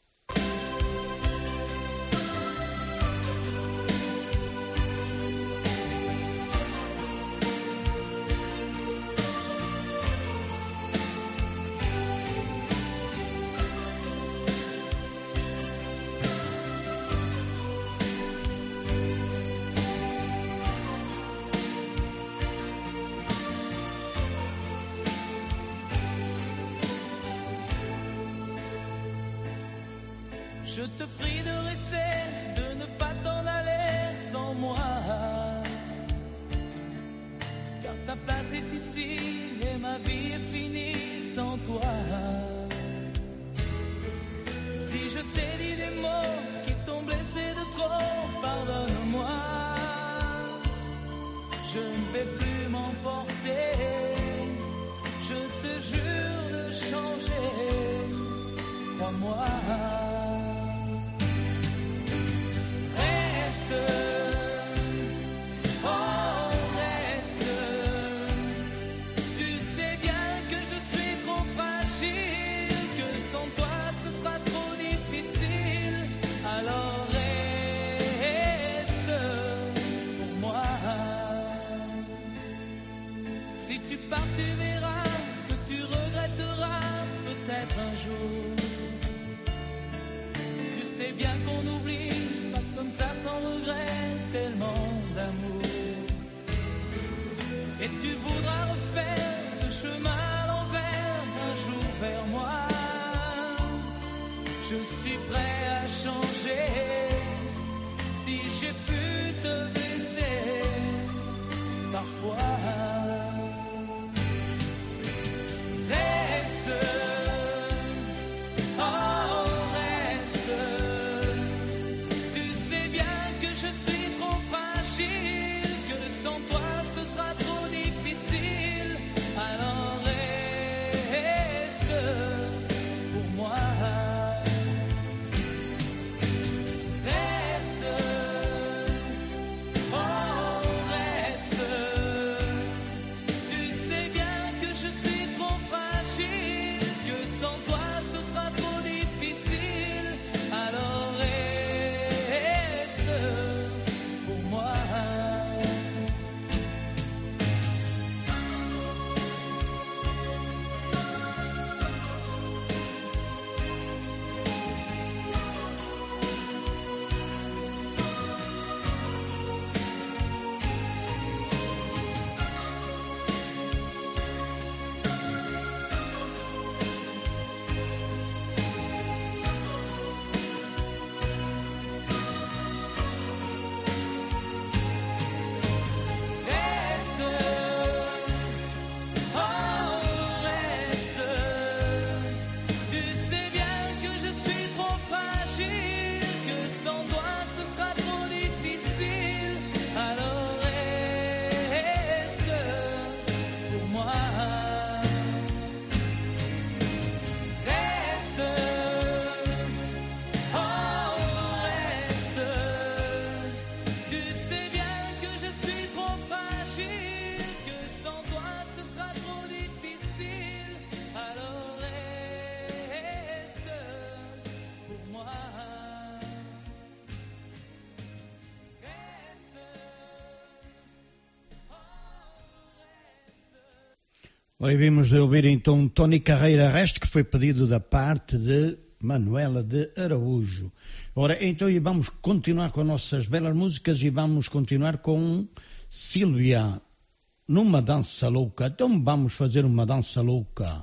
Je te prie de rester, de ne pas t'en aller sans moi. Car ta place est ici et ma vie est finie sans toi. Si je t'ai dit des mots qui t'ont blessé de trop, pardonne-moi. Je ne vais plus m'emporter, je te jure de changer, crois-moi. Reste, oh reste, tu sais bien que je suis trop fragile, que sans toi ce sera trop difficile, alors reste pour moi. Si tu pars tu verras que tu regretteras peut-être un jour. Tu sais bien qu'on oublie comme ça sans regret, tellement d'amour. Et tu voudras refaire ce chemin à l'envers, un jour vers moi. Je suis prêt à changer, si j'ai pu te blesser parfois. Reste, oh reste. Je suis trop fragile, que sans toi ce sera trop difficile, alors reste pour moi. Reste, oh reste. Tu sais bien que je suis trop fragile, que sans toi ce sera trop difficile, alors reste. Ouvimos de ouvir então Tony Carreira Reste, que foi pedido da parte de Manuela de Araújo. Ora, então e vamos continuar com nossas belas músicas e vamos continuar com Sílvia, numa dança louca. Então vamos fazer uma dança louca.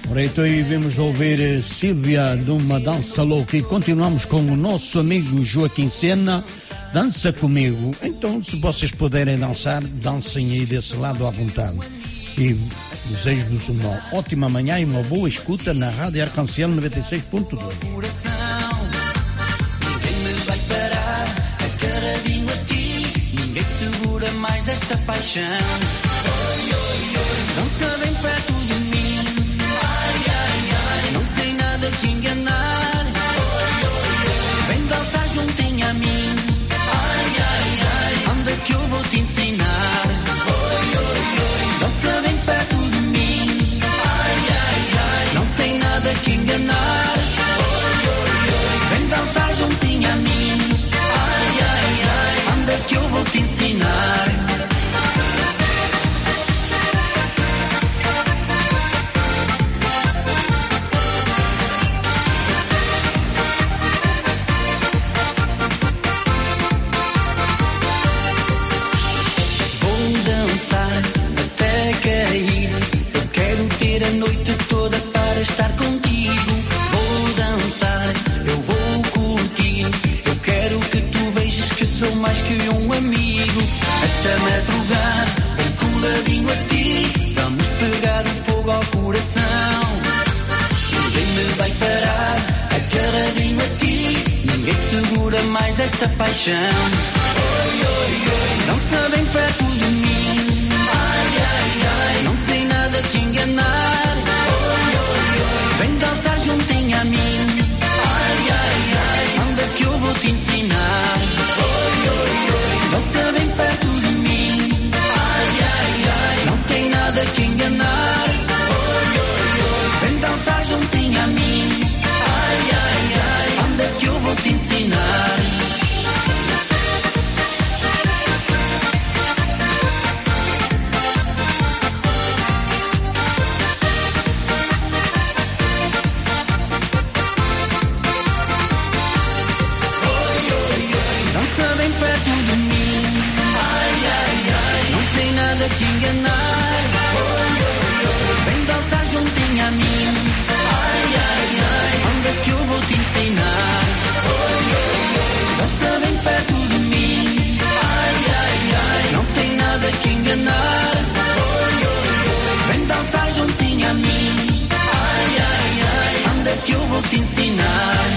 Ora, então aí vimos de ouvir Sílvia de uma dança louca e continuamos com o nosso amigo Joaquim Sena. Dança comigo. Então, se vocês puderem dançar, dancem aí desse lado à vontade. E desejo-vos uma ótima manhã e uma boa escuta na Rádio Arconciel noventa e seis ponto dois. Ninguém me vai parar, agarradinho a ti. Ninguém segura mais esta paixão. Oi, oi, oi. Dança bem perto de mim. Ai, ai, ai. Não tem nada que enganar. Oi, oi, oi. Vem dançar juntinho a mim. Ai, ai, ai. Anda que eu vou te ensinar. Oi, oi, oi. Dança bem perto de mim. Ai, ai, ai. Não tem nada que enganar. Oi, oi, oi. Vem dançar juntinho a mim. Ai, ai, ai. Anda que eu vou te ensinar. Estar contigo, vou dançar, eu vou curtir. Eu quero que tu vejas que sou mais que um amigo. Até madrugar, bem coladinho a ti. Vamos pegar o fogo ao coração. Ninguém me vai parar, agarradinho a ti. Ninguém segura mais esta paixão. Oi, oi, oi. Dança bem perto de mim. Ai, ai, ai. Não tem nada que enganar. Vem dançar juntinho a mim. Ai, ai, ai. Anda que eu vou te ensinar. Oi, oi, oi. Dança bem perto de mim. Ai, ai, ai. Não tem nada que enganar. Oi, oi, oi. Vem dançar juntinho a mim. Ai, ai, ai. Anda que eu vou te ensinar. Que enganar. Oi, oi, oi. Vem dançar juntinho a mim. Ai, ai, ai. Anda que eu vou te ensinar. Oi, oi, oi. Dança bem perto de mim. Ai, ai, ai. Não tem nada que enganar. Oi, oi, oi. Vem dançar juntinho a mim. Ai, ai, ai. Anda que eu vou te ensinar.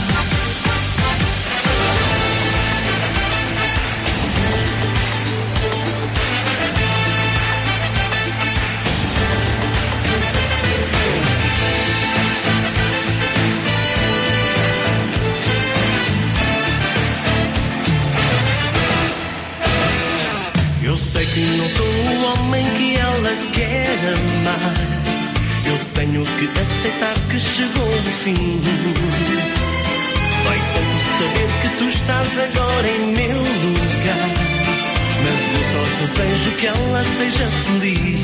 Eu sei que não sou o homem que ela quer amar. Eu tenho que aceitar que chegou o fim. Vai tanto saber que tu estás agora em meu lugar. Mas eu só desejo que ela seja feliz.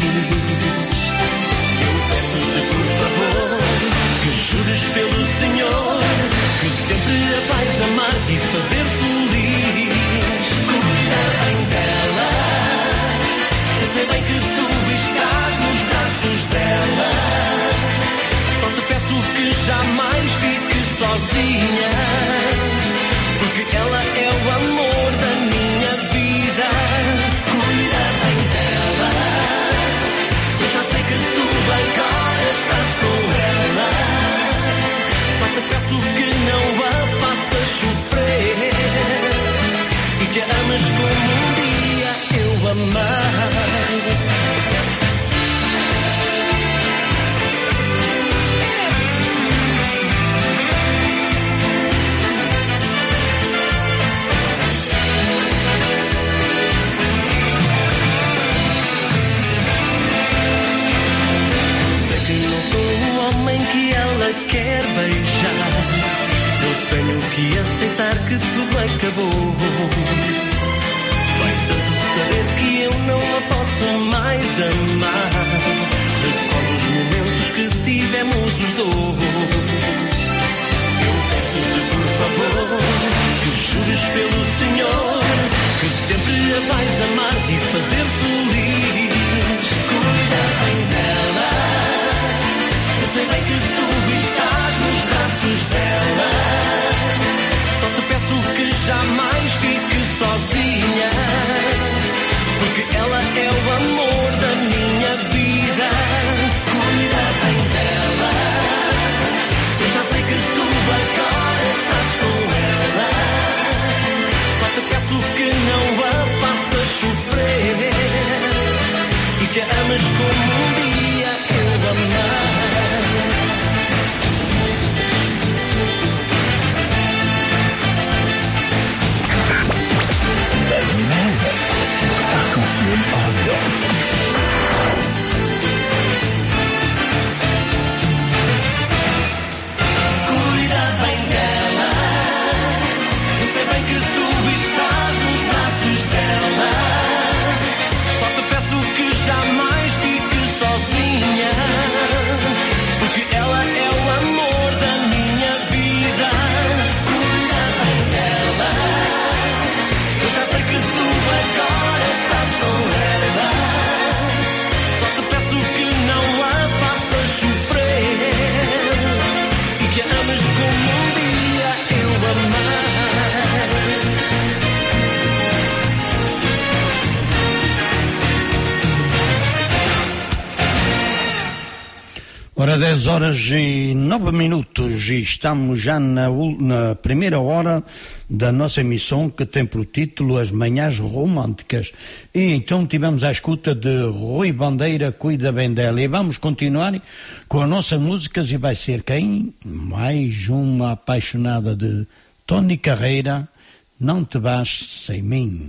Eu peço-te por favor que jures pelo Senhor que sempre a vais amar e fazer feliz. Cuida bem dela. Eu sei bem que tu estás nos braços dela. Só te peço que jamais fiques sozinha, porque ela é o amor da minha vida. Cuida bem dela. Eu já sei que tu agora estás com ela. Só te peço que não a faças sofrer e que a ames como um dia eu amar. Sei que não sou o homem que ela quer beijar. Eu tenho que aceitar que tudo acabou. Vai tanto saber que eu não a posso mais amar. Recordo os momentos que tivemos os dois. Eu peço-te por favor que jures pelo Senhor que sempre a vais amar e fazer feliz. Cuida bem dela. Eu sei bem que Ora, dez horas e nove minutos e estamos já na, na primeira hora da nossa emissão, que tem por título As Manhãs Românticas. E então tivemos a escuta de Rui Bandeira, Cuida Bem Dela. E vamos continuar com as nossas músicas e vai ser quem? Mais uma apaixonada de Tony Carreira, Não Te Vás Sem Mim.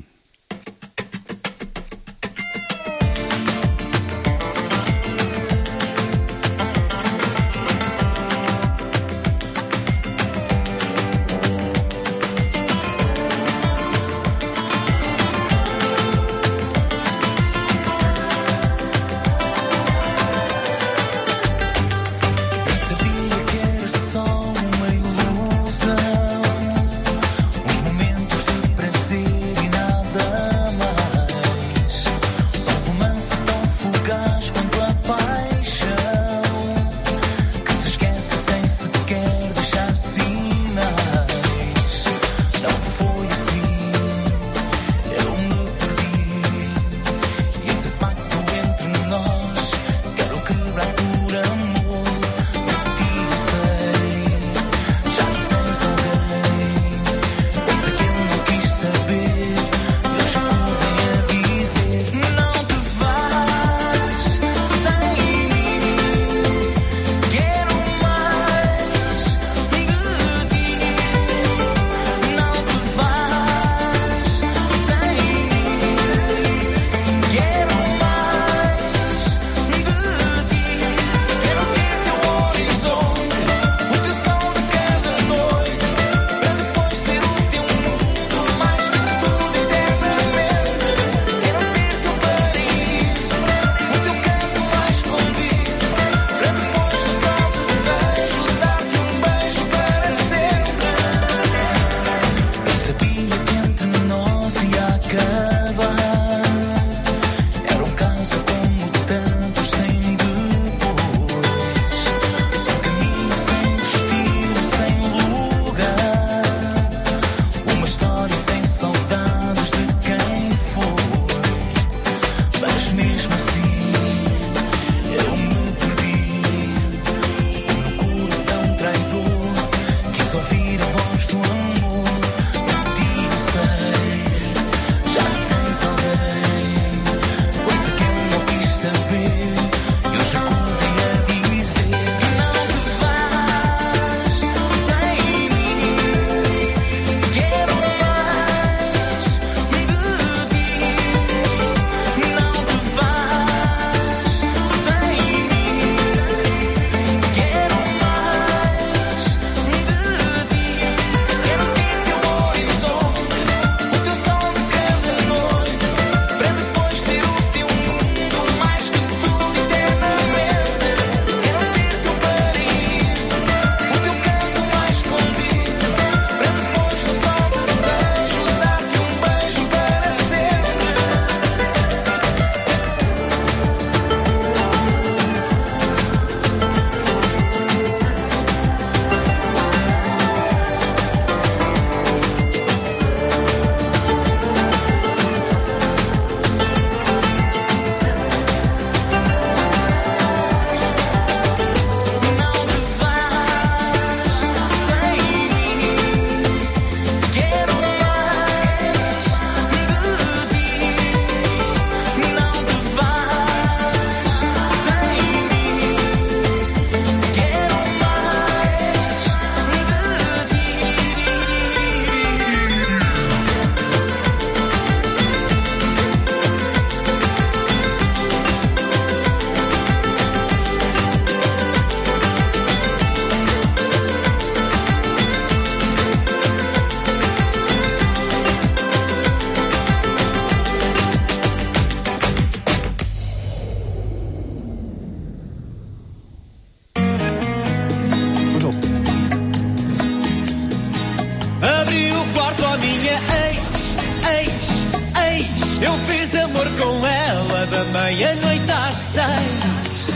meia-noite às seis.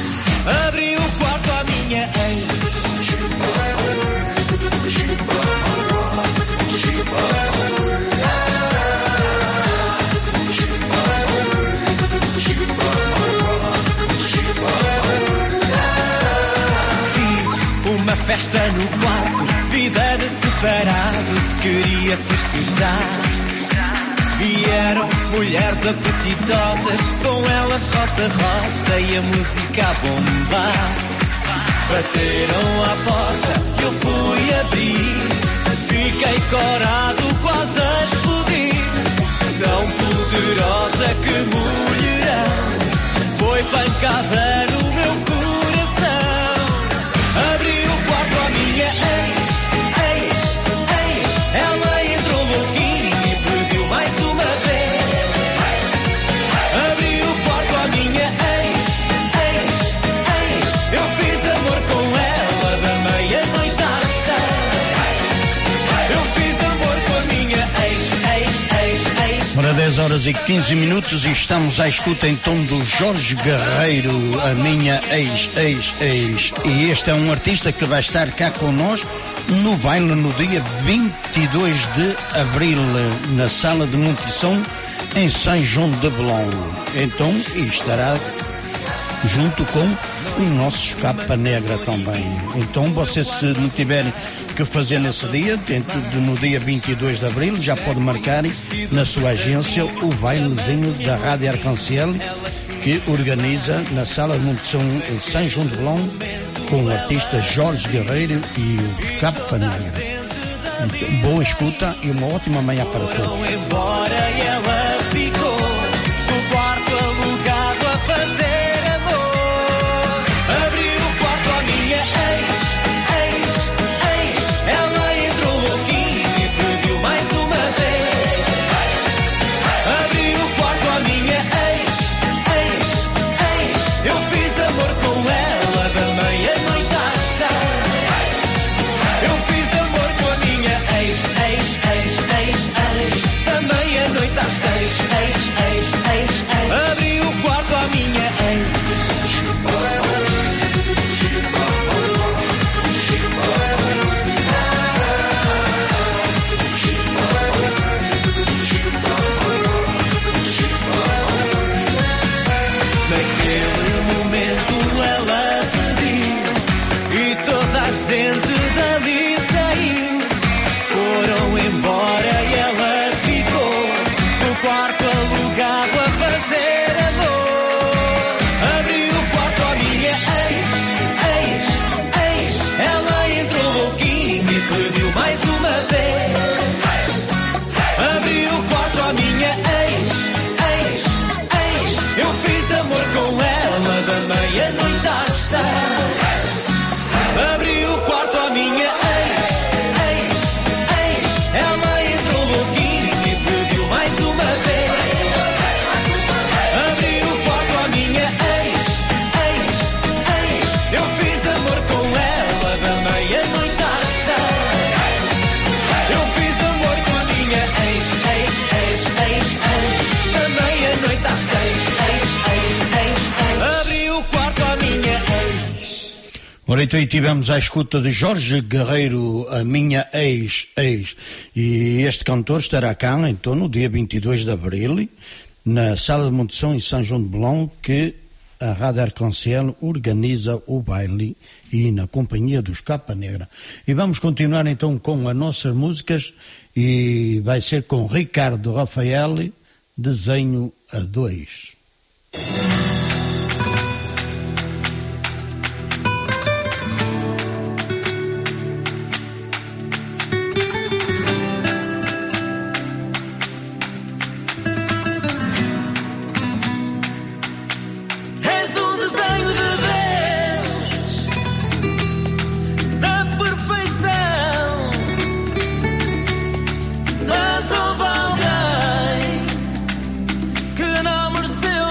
Abri o quarto à minha ex. Uma festa no quarto, vida de separado, queria festejar. Vieram mulheres apetitosas, com elas roça-roça e a música a bombar. Bateram à porta, eu fui abrir, fiquei corado, quase a explodir. Tão poderosa que mulherão, foi pancada no meu coração. Abri o quarto à minha ex, ex, ex. Ela entrou louquinha e pediu mais uma vez. Abri o quarto à minha ex, ex, ex. Eu fiz amor com ela da meia-noite às seis. Eu fiz amor com a minha ex, ex, ex, ex. Ora, dez horas e quinze minutos e estamos à escuta então do Jorge Guerreiro, a minha ex, ex, ex. E este é um artista que vai estar cá connosco no baile no dia vinte e dois de abril, na Sala de Montição, em São João de Belém. Então, e estará junto com o nosso Capa Negra também. Então, você, se não tiver que fazer nesse dia, dentro de, no dia vinte e dois de abril, já pode marcar na sua agência o bailezinho da Rádio Arcanciel, que organiza na Sala de Montição em São João de Belém, com o artista Jorge Guerreiro e o Capa Negra. Então, boa escuta e uma ótima manhã para todos. Embora ela ficou no quarto alugado a fazer amor. Abri o quarto à minha ex, ex, ex. Ela entrou louquinha e pediu mais uma vez. Abri o quarto à minha ex, ex, ex. Eu fiz amor com ela da meia-noite às seis. Eu fiz amor com a minha ex, ex, ex, ex, ex. Da meia-noite às seis, ex, ex, ex, ex. Abri o quarto à minha ex. Naquele momento ela pediu e toda a gente dali saiu. Foram embora e ela ficou no quarto alugado a fazer amor. Abri o quarto à minha ex, ex, ex. Ela entrou louquinha e pediu mais uma vez. Abri o quarto à minha ex, ex, ex. Eu fiz amor com ela da meia-noite às seis. Abri o quarto à minha ex, ex, ex. Ela entrou louquinha e pediu mais uma vez. Abri o quarto à minha ex, ex, ex. Eu fiz amor com ela da meia-noite às seis. Eu fiz amor com a minha ex, ex, ex, ex, ex. Da meia-noite às seis, ex, ex, ex, ex. Abri o quarto à minha ex. Ora, então aí tivemos à escuta de Jorge Guerreiro, a minha ex, ex. E este cantor estará cá, então, no dia vinte e dois de abril, na Sala de Montição em São João de Belém, que a Rádio Arcanciel organiza o baile e na companhia dos Capa Negra. E vamos continuar então com as nossas músicas e vai ser com Ricardo Rafael, Desenho a Dois. És um desenho de Deus, da perfeição, mas houve alguém que não mereceu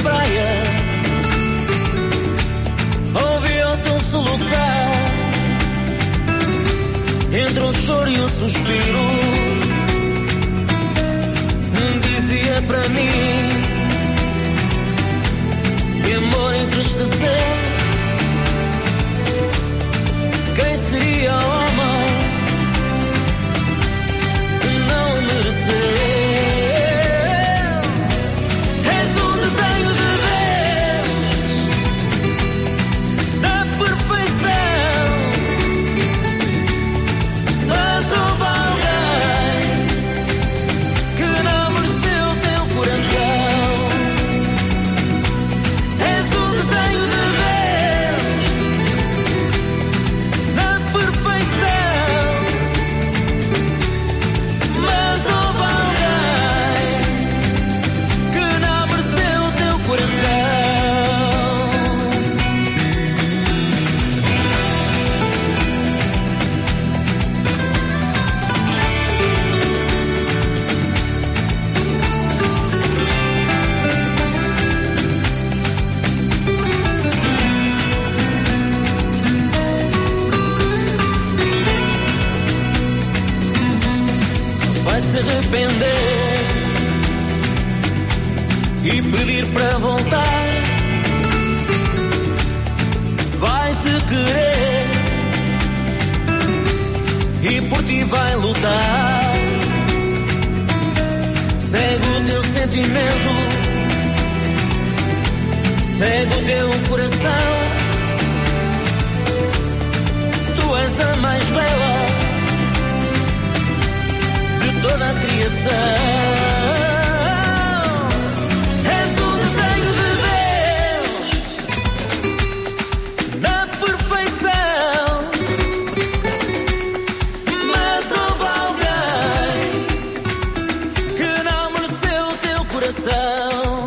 praia, ouvi o teu soluçar, entre um choro e um suspiro, dizia para mim que amor entristecer, quem seria o homem que não mereceu? És um desenho de Deus da perfeição, mas houve alguém que não mereceu o teu coração. És um desenho de Deus na perfeição, mas houve alguém que não mereceu o teu coração. Vai se arrepender e pedir para voltar, vai te querer e por ti vai lutar. Segue o teu sentimento, segue o teu coração. Tu és a mais bela de toda a criação. És um desenho de Deus na perfeição, mas houve alguém que não mereceu o teu coração.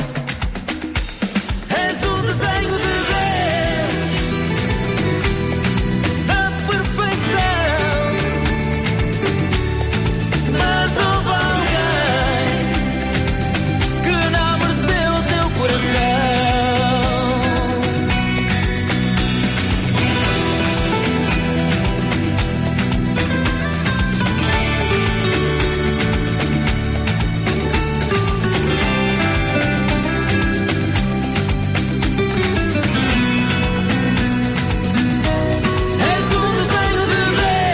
És um desenho de Deus na perfeição, mas houve alguém que não mereceu o teu coração. És um desenho de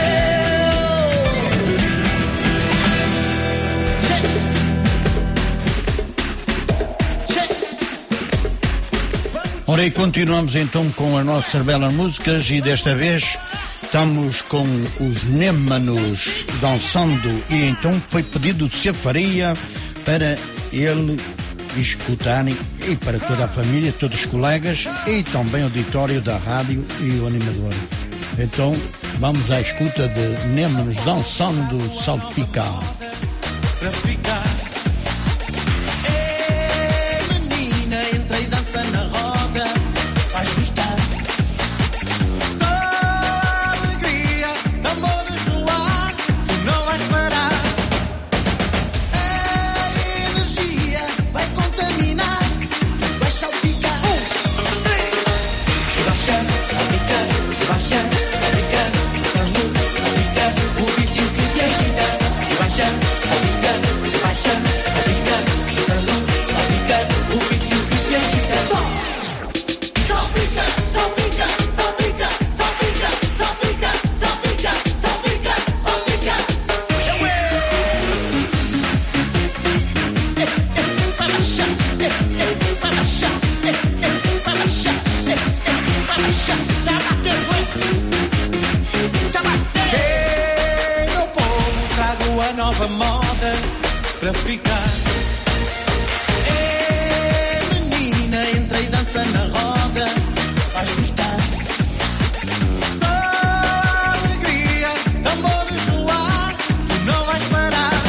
Ora, e continuamos então com as nossas belas músicas e desta vez estamos com os Némanos dançando e então foi pedido de se faria para ele escutarem e para toda a família, todos os colegas e também o auditório da rádio e o animador. Então vamos à escuta de Némanos dançando salpicado. para ficar. É, menina, entra e dança na roda, vais gostar. Só alegria, tambores no ar, tu não vais parar. A energia vai contaminar, vais salpicar. Um, três, baixa, salpicar, baixa, salpicar, salud, salpicar, o vício que te agita, baixa, salpicar, baixa, salpicar, salud, salpicar, o vício que te agita. Salpicar, salpicar, salpicar, salpicar, salpicar, salpicar, salpicar, salpicar. Hey, meu povo, trago a nova moda para ficar. Hey, menina, entra e dança na roda, vais gostar. Só alegria, tambores no ar, tu não vais parar.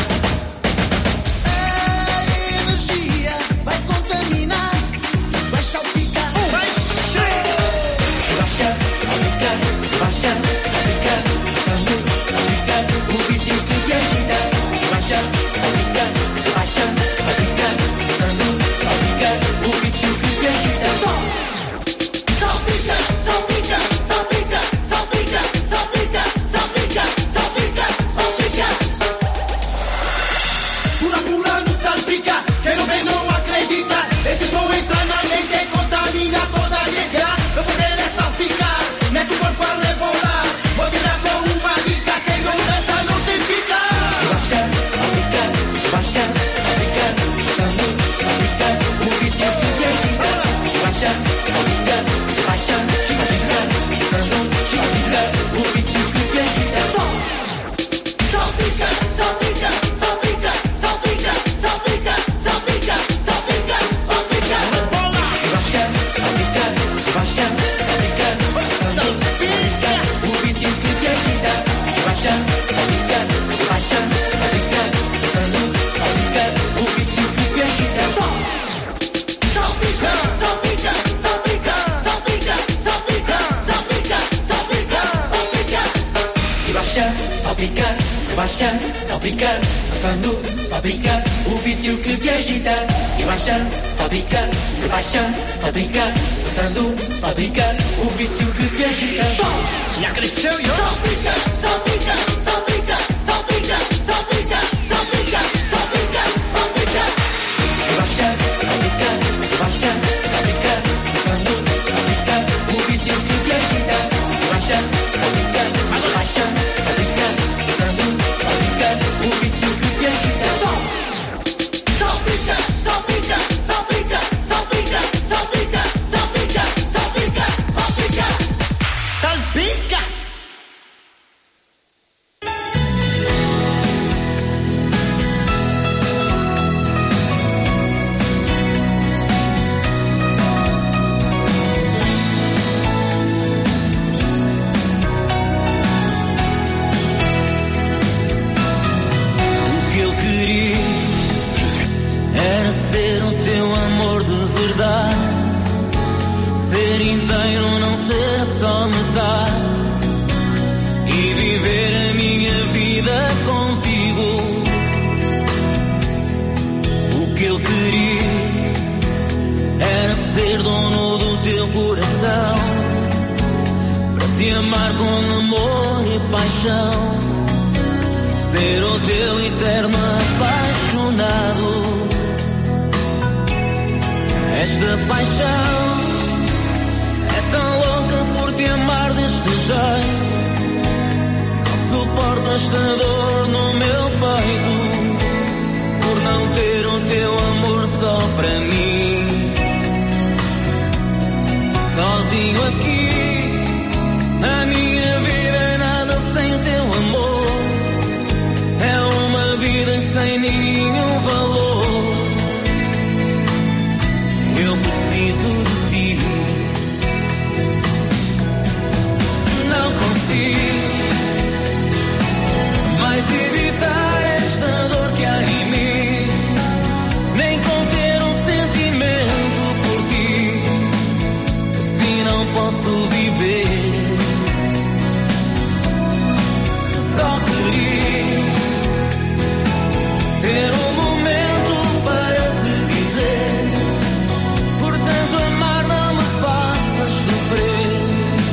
A energia vai contaminar, vais salpicar. Baixa, baixa, salpicar, baixa, salpicar, salud, salpicar, o vício que te agita. Baixa, salpicar, baixa, rebaixar, salpicar, rebaixar, salpicar, passando, salpicar, o vício que te agita. E baixar, salpicar, rebaixar, salpicar, passando, salpicar, o vício que te agita. Ya que show yo. Salpicar, salpicar, salpicar, salpicar, salpicar, salpicar, salpicar, salpicar. Rebaixar, salpicar, rebaixar, salpicar, passando, salpicar, o vício que te agita. Rebaixar, salpicar, rebaixar, salpicar, passando, salpicar, o vício que te agita. Salpicar, salpicar, salpicar, salpicar, salpicar, salpicar, salpicar, salpicar. Salpica! O que eu queria era ser o teu amor de verdade, ser inteiro, não ser só metade, e viver a minha vida contigo. O que eu queria era ser dono do teu coração, para te amar com amor e paixão, ser o teu eterno apaixonado. Esta paixão é tão louca por te amar deste jeito, não suporto esta dor no meu peito, por não ter o teu amor só para mim. Sozinho aqui, na minha vida é nada sem o teu amor, é uma vida sem nenhum valor. Eu preciso de ti, não consigo mais evitar esta dor que há em mim, nem conter um sentimento por ti, assim não posso viver. Só queria ter um momento para te dizer, portanto amar não me faças sofrer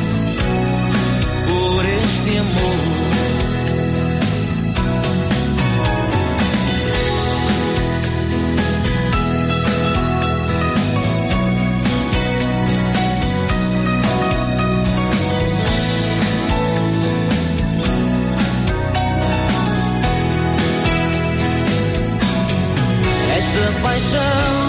por este amor. Esta paixão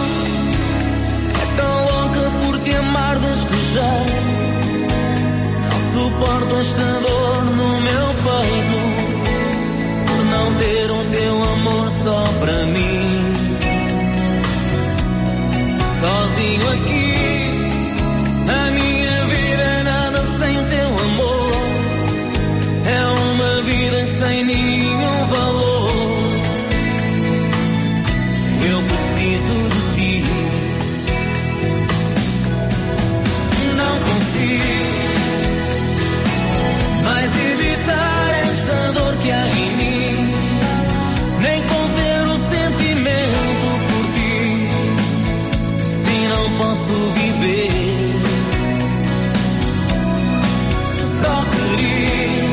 é tão louca por te amar deste jeito, não suporto esta dor no meu peito, por não ter o teu amor só para mim. Sozinho aqui, a minha vida é nada sem o teu amor, é uma vida sem nenhum valor. Eu preciso de ti, não consigo mais evitar esta dor que há em mim, nem conter o sentimento por ti, se não posso viver. Só queria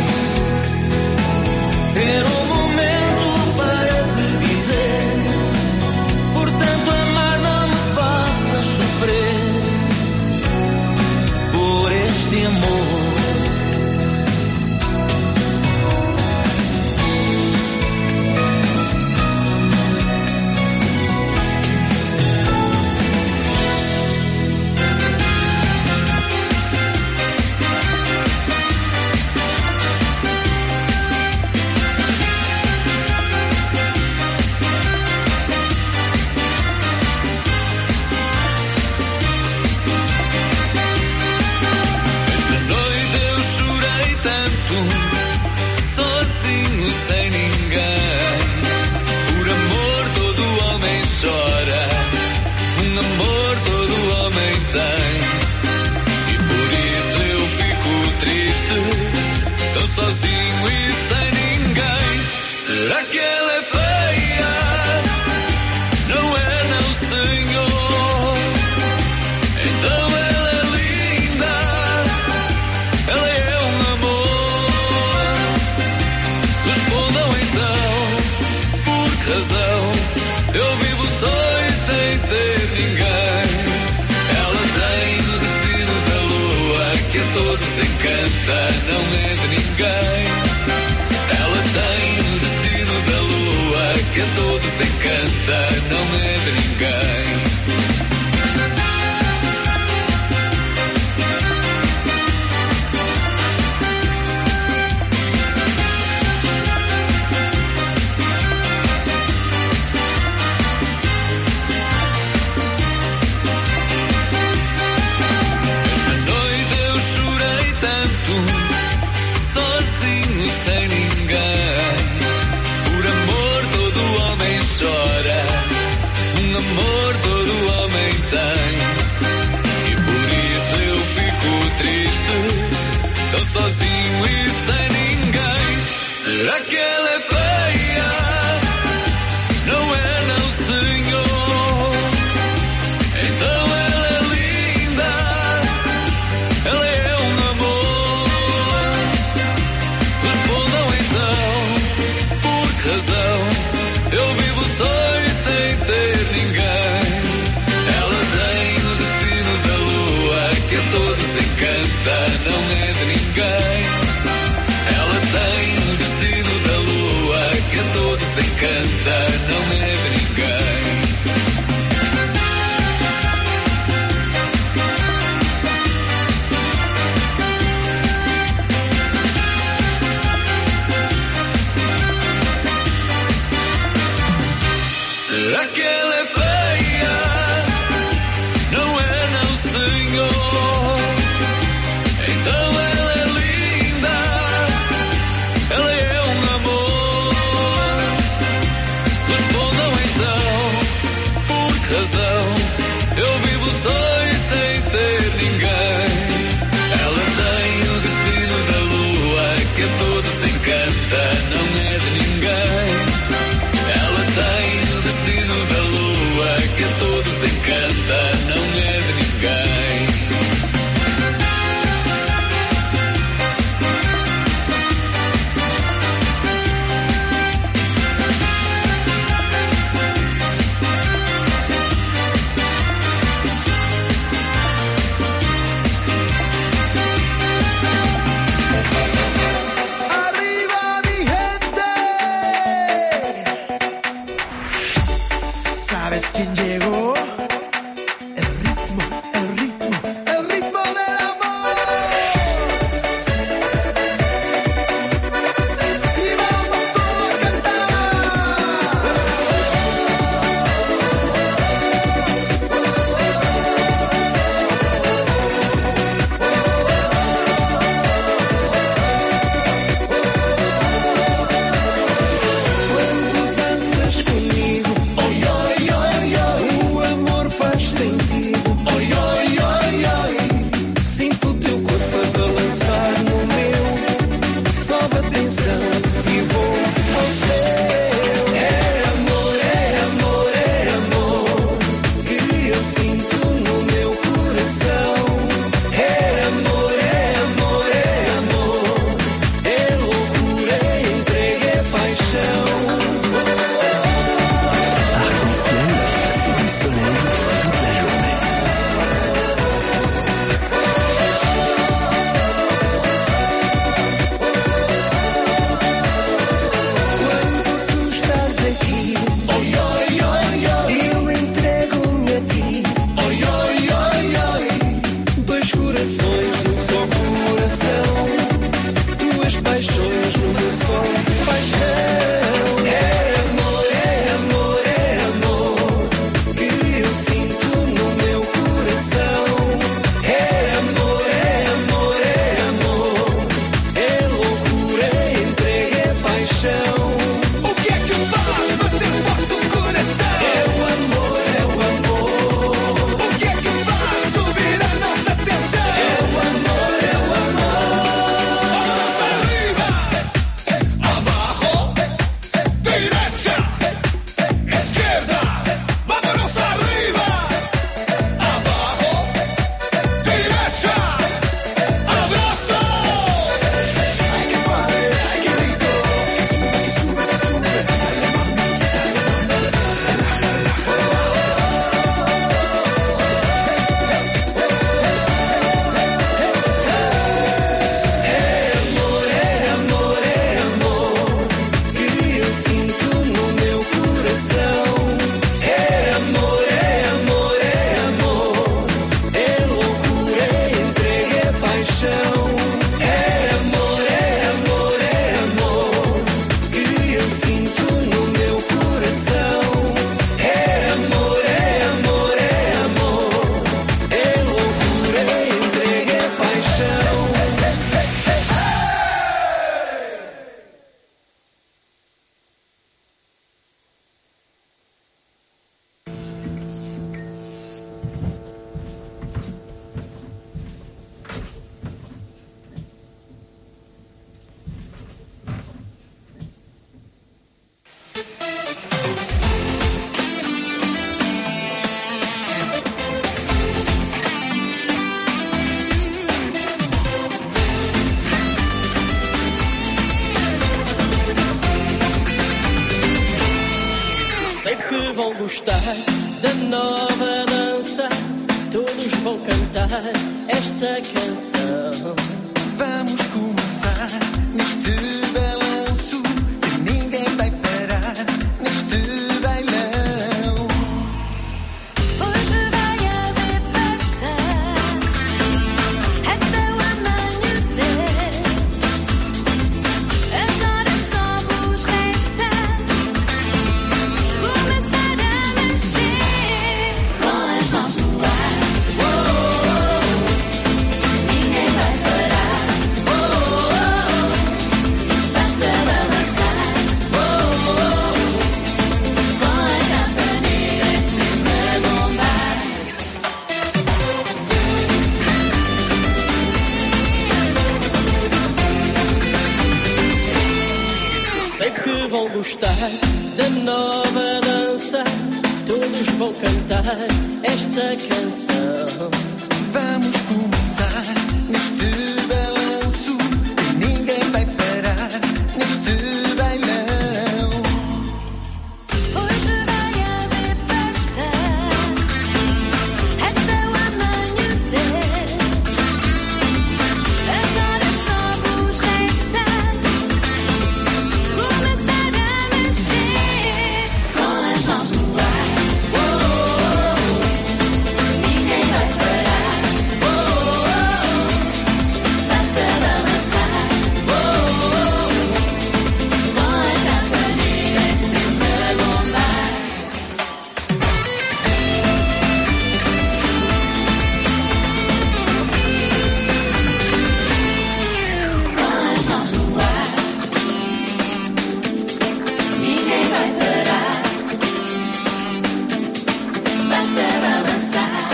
ter um momento para te dizer, portanto amar não me faças sofrer por este amor. Sem ninguém, por amor todo homem chora, um amor todo homem tem, e por isso eu fico triste, tão sozinho e sem razão eu vivo só e sem ter ninguém. Ela tem o destino da lua que a todos encanta, não é de ninguém. Ela tem o destino da lua que a todos encanta, não é de ninguém. Sem ninguém, por amor todo homem chora, um amor todo homem tem, e por isso eu fico triste, tão sozinho e sem ninguém. Será que ela é feia? Não é não, senhor. Então ela é linda, ela é um amor. Razão, eu vivo só e sem ter ninguém. Ela tem o destino da lua que a todos encanta, não é de ninguém. Ela tem o destino da lua que a todos encanta, não é de ninguém. Será que ela é feia? Não é não, senhor. Então ela é linda, ela é um amor. Respondam então, por razão eu vivo só e sem ter ninguém. Ela tem o destino da lua que a todos encanta, não é de ninguém. Ela tem o destino da lua que a todos encanta, não é de ninguém. Arriba mi gente. ¿Sabes quién llegó? El ritmo, el ritmo, el ritmo del amor. Y vamos todos a cantar. Quando danças comigo, oi, oi, oi, oi, o amor faz sentido. Oi, oi, oi, oi, sinto o teu corpo a balançar no meu. Sobe a tensão e vou ao céu. É amor, é amor, é amor que eu sinto no meu coração. É amor, é amor, é amor, é loucura, é entrega, é paixão. Arc-en-ciel, c'est du soleil toute la journée. Quando tu estás aqui, oi, oi, oi, oi, eu entrego-me a ti. Oi, oi, oi, oi, dois corações, um só coração. Duas paixões numa só paixão. É amor, é amor, é amor que eu sinto no meu coração. É amor, é amor, é amor, é loucura, é entrega, é paixão. O que é que faz bater forte o coração? É o amor, é o amor. O que é que faz subir a nossa tensão? É o amor, é o amor. Vamos arriba! vão gostar da nova dança. Todos vão cantar esta canção. Vamos começar neste balanço que ninguém vai parar neste bailão. Hoje vai haver festa até o amanhecer. Agora só vos resta começar a mexer com as mãos no ar. Ninguém vai parar. Basta balançar com a campanila em cima bombar. Sei que vão gostar da nova dança. Todos vão cantar esta canção. Vamos começar neste balanço que ninguém vai parar neste bailão. Hoje vai haver festa até o amanhecer. Agora só vos resta começar a mexer com as mãos no ar. Ninguém vai parar. Basta balançar com a campanila em cima bombar. Com as mãos no ar. Ninguém vai parar. Basta balançar.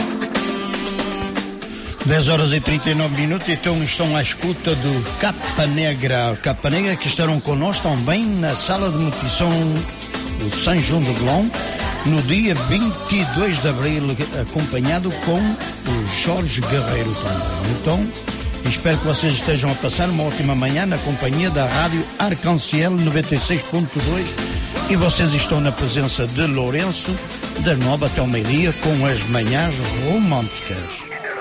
dez horas e trinta e nove minutos, então estão à escuta do Capa Negra. Capa Negra que estarão connosco também na sala de nutrição do São João de Belém, no dia vinte e dois de abril, acompanhado com o Jorge Guerreiro também. Então, espero que vocês estejam a passar uma ótima manhã na companhia da Rádio Arcanciel noventa e seis ponto dois e vocês estão na presença de Lourenço, das nove até o meio-dia, com as manhãs românticas.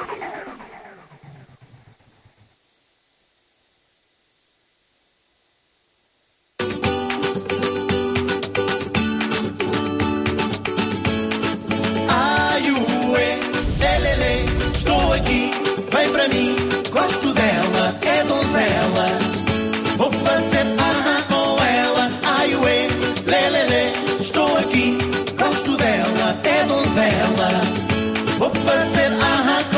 Ai, ué, lelele, estou aqui, vem para mim, gosto dela, é donzela. Vou fazer aham com ela. Ai, ué, lelele, estou aqui, gosto dela, é donzela. Vou fazer aham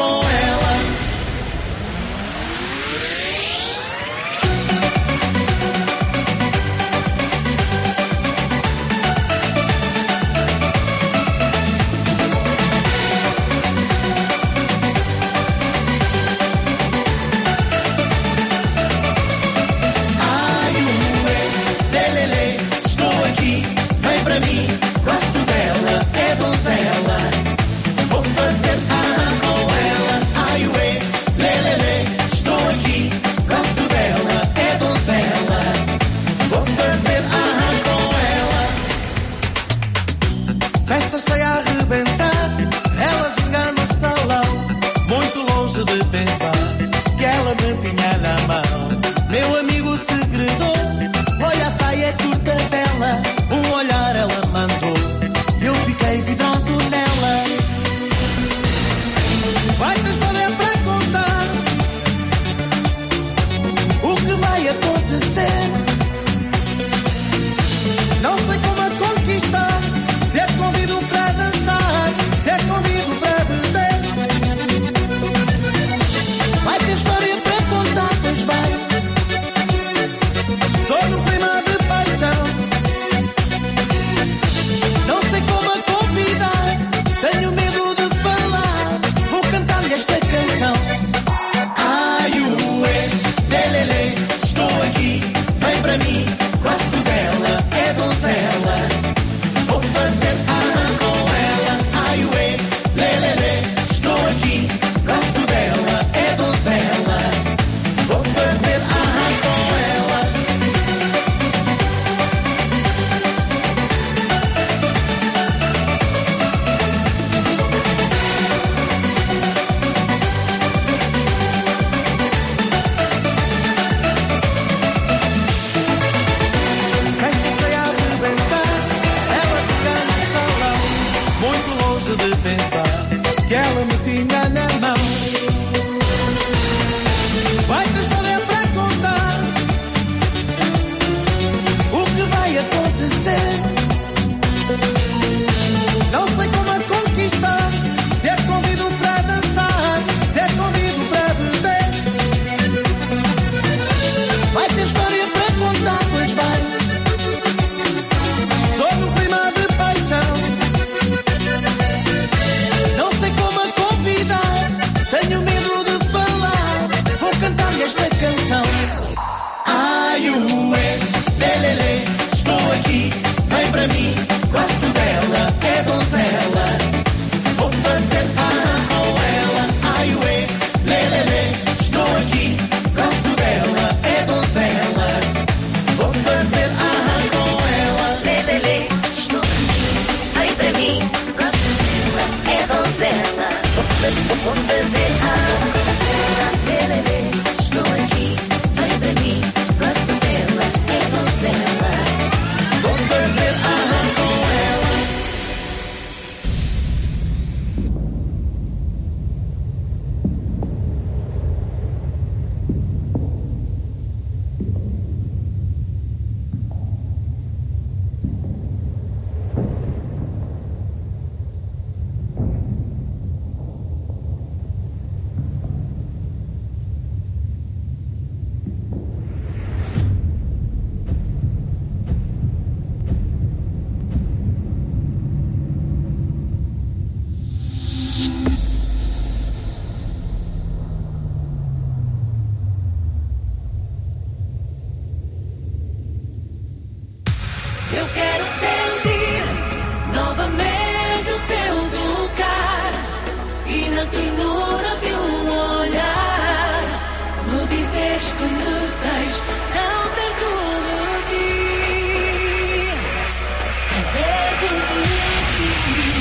Eu quero sentir novamente o teu tocar e na ternura de um olhar me dizeres que me tens tão perto de ti, tão perto de ti.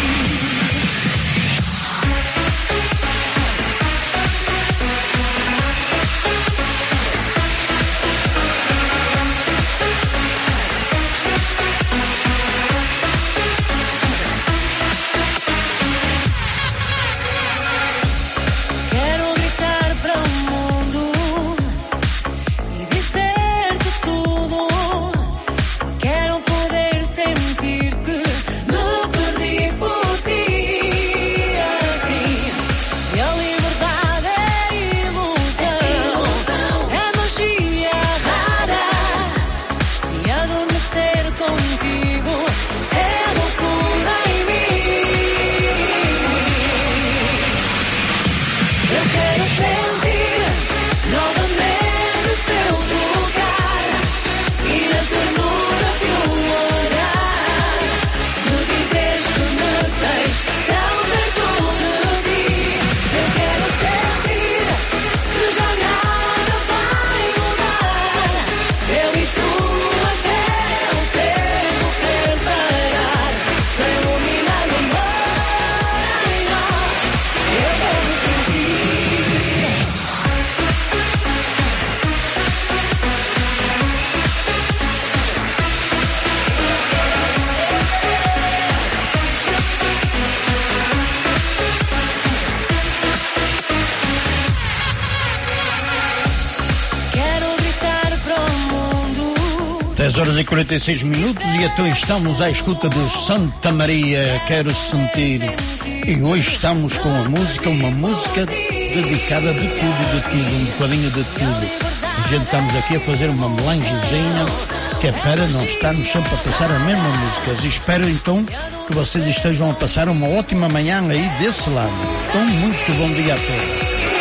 dez horas e quarenta e seis minutos e então estamos à escuta do Santa Maria, Quero Sentir. E hoje estamos com a música, uma música dedicada de tudo, de tudo, um bocadinho de tudo. A gente estamos aqui a fazer uma melangezinha que é para não estarmos sempre a passar a mesma música. E espero então que vocês estejam a passar uma ótima manhã aí desse lado. Então, muito bom dia a todos.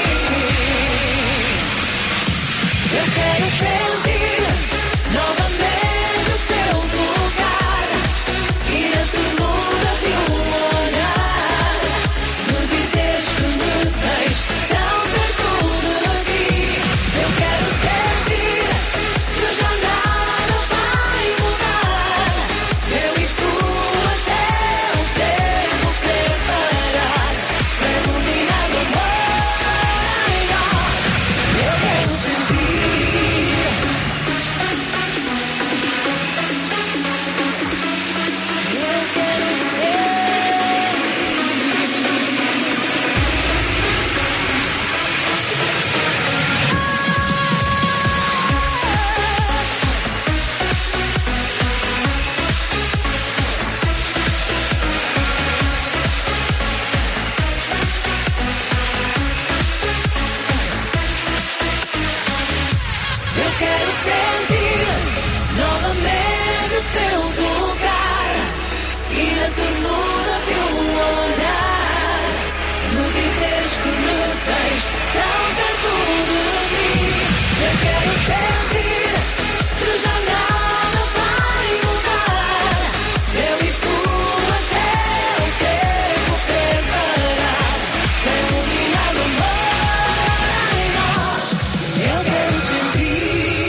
Eu quero sentir novamente o teu tocar e na ternura de um olhar me dizeres que me tens tão perto de ti. Eu quero sentir que já nada vai mudar, eu e tu até o tempo preparar para iluminar o amor em nós. Eu quero sentir. Eu quero sentir novamente o teu tocar e na ternura de um olhar me dizeres que me tens tão perto de ti. Eu quero sentir que já nada vai mudar, eu e tu até o tempo preparar para iluminar o amor em nós. Eu quero sentir.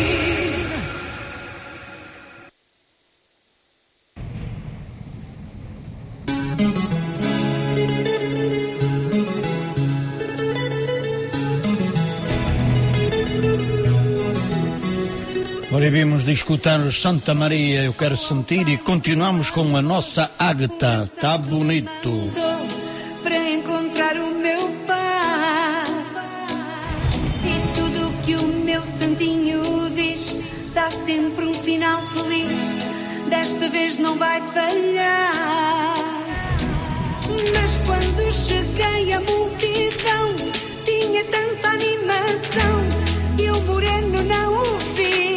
Agora vimos de escutar o Santa Maria, Eu Quero Sentir, e continuamos com a nossa Ágata. Tá bonito. Para encontrar o meu pai e tudo o que o meu santinho diz dá sempre um final feliz. Desta vez não vai falhar. Mas quando cheguei à multidão tinha tanta animação e o moreno não o vi.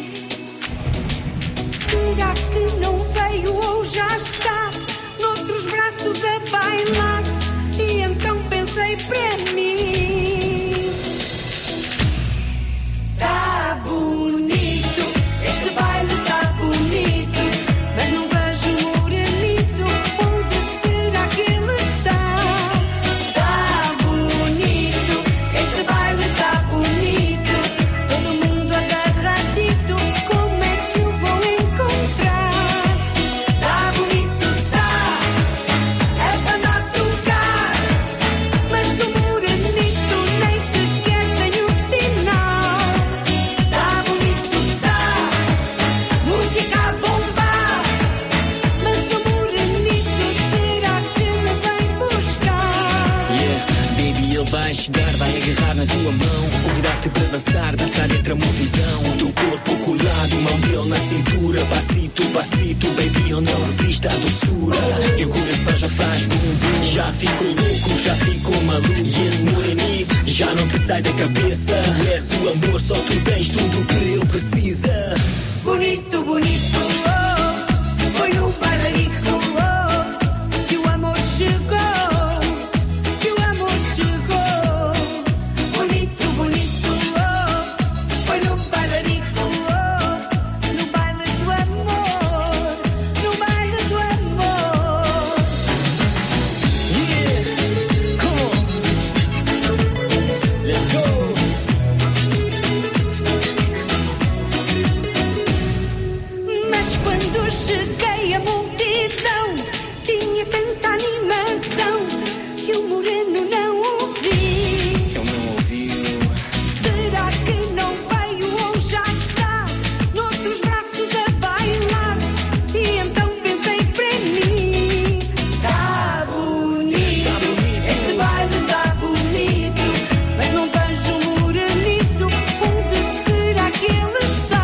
Será que não veio ou já está noutros braços a bailar? E então pensei para mim: tá bonito, este baile tá bonito. chegar, vai agarrar na tua mão, convidar-te para dançar, dançar entre a multidão. O teu corpo colado, mão dele na cintura, passito, passito, baby, ele não resiste à doçura. E o coração já faz bum bum, já ficou louco, já ficou maluco. E esse morenito já não te sai da cabeça. Tu és o amor, só tu tens tudo o que ele precisa. Bonito, bonito, oh, foi no bailarico, oh, que o amor chegou. Cheguei à multidão, tinha tanta animação que o moreno não ouviu. Ele não ouviu. Será que não veio ou já está noutros braços a bailar? E então pensei para mim, tá bonito, tá bonito. Este baile tá bonito, mas não vejo o morenito, onde será que ele está?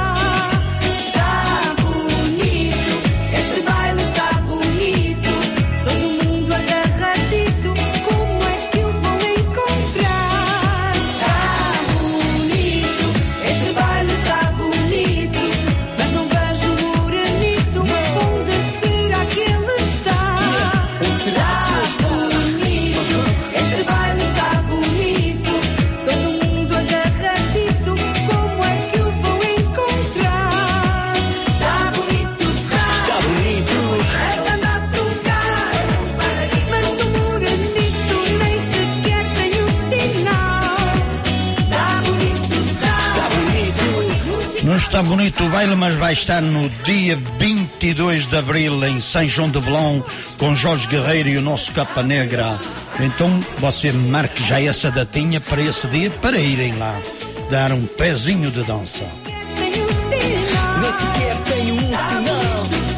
Está bonito o baile, mas vai estar no dia vinte e dois de abril em São João de Belém com Jorge Guerreiro e o nosso Capa Negra. Então você marque já essa datinha para esse dia, para irem lá dar um pezinho de dança. Nem sequer tenho um sinal.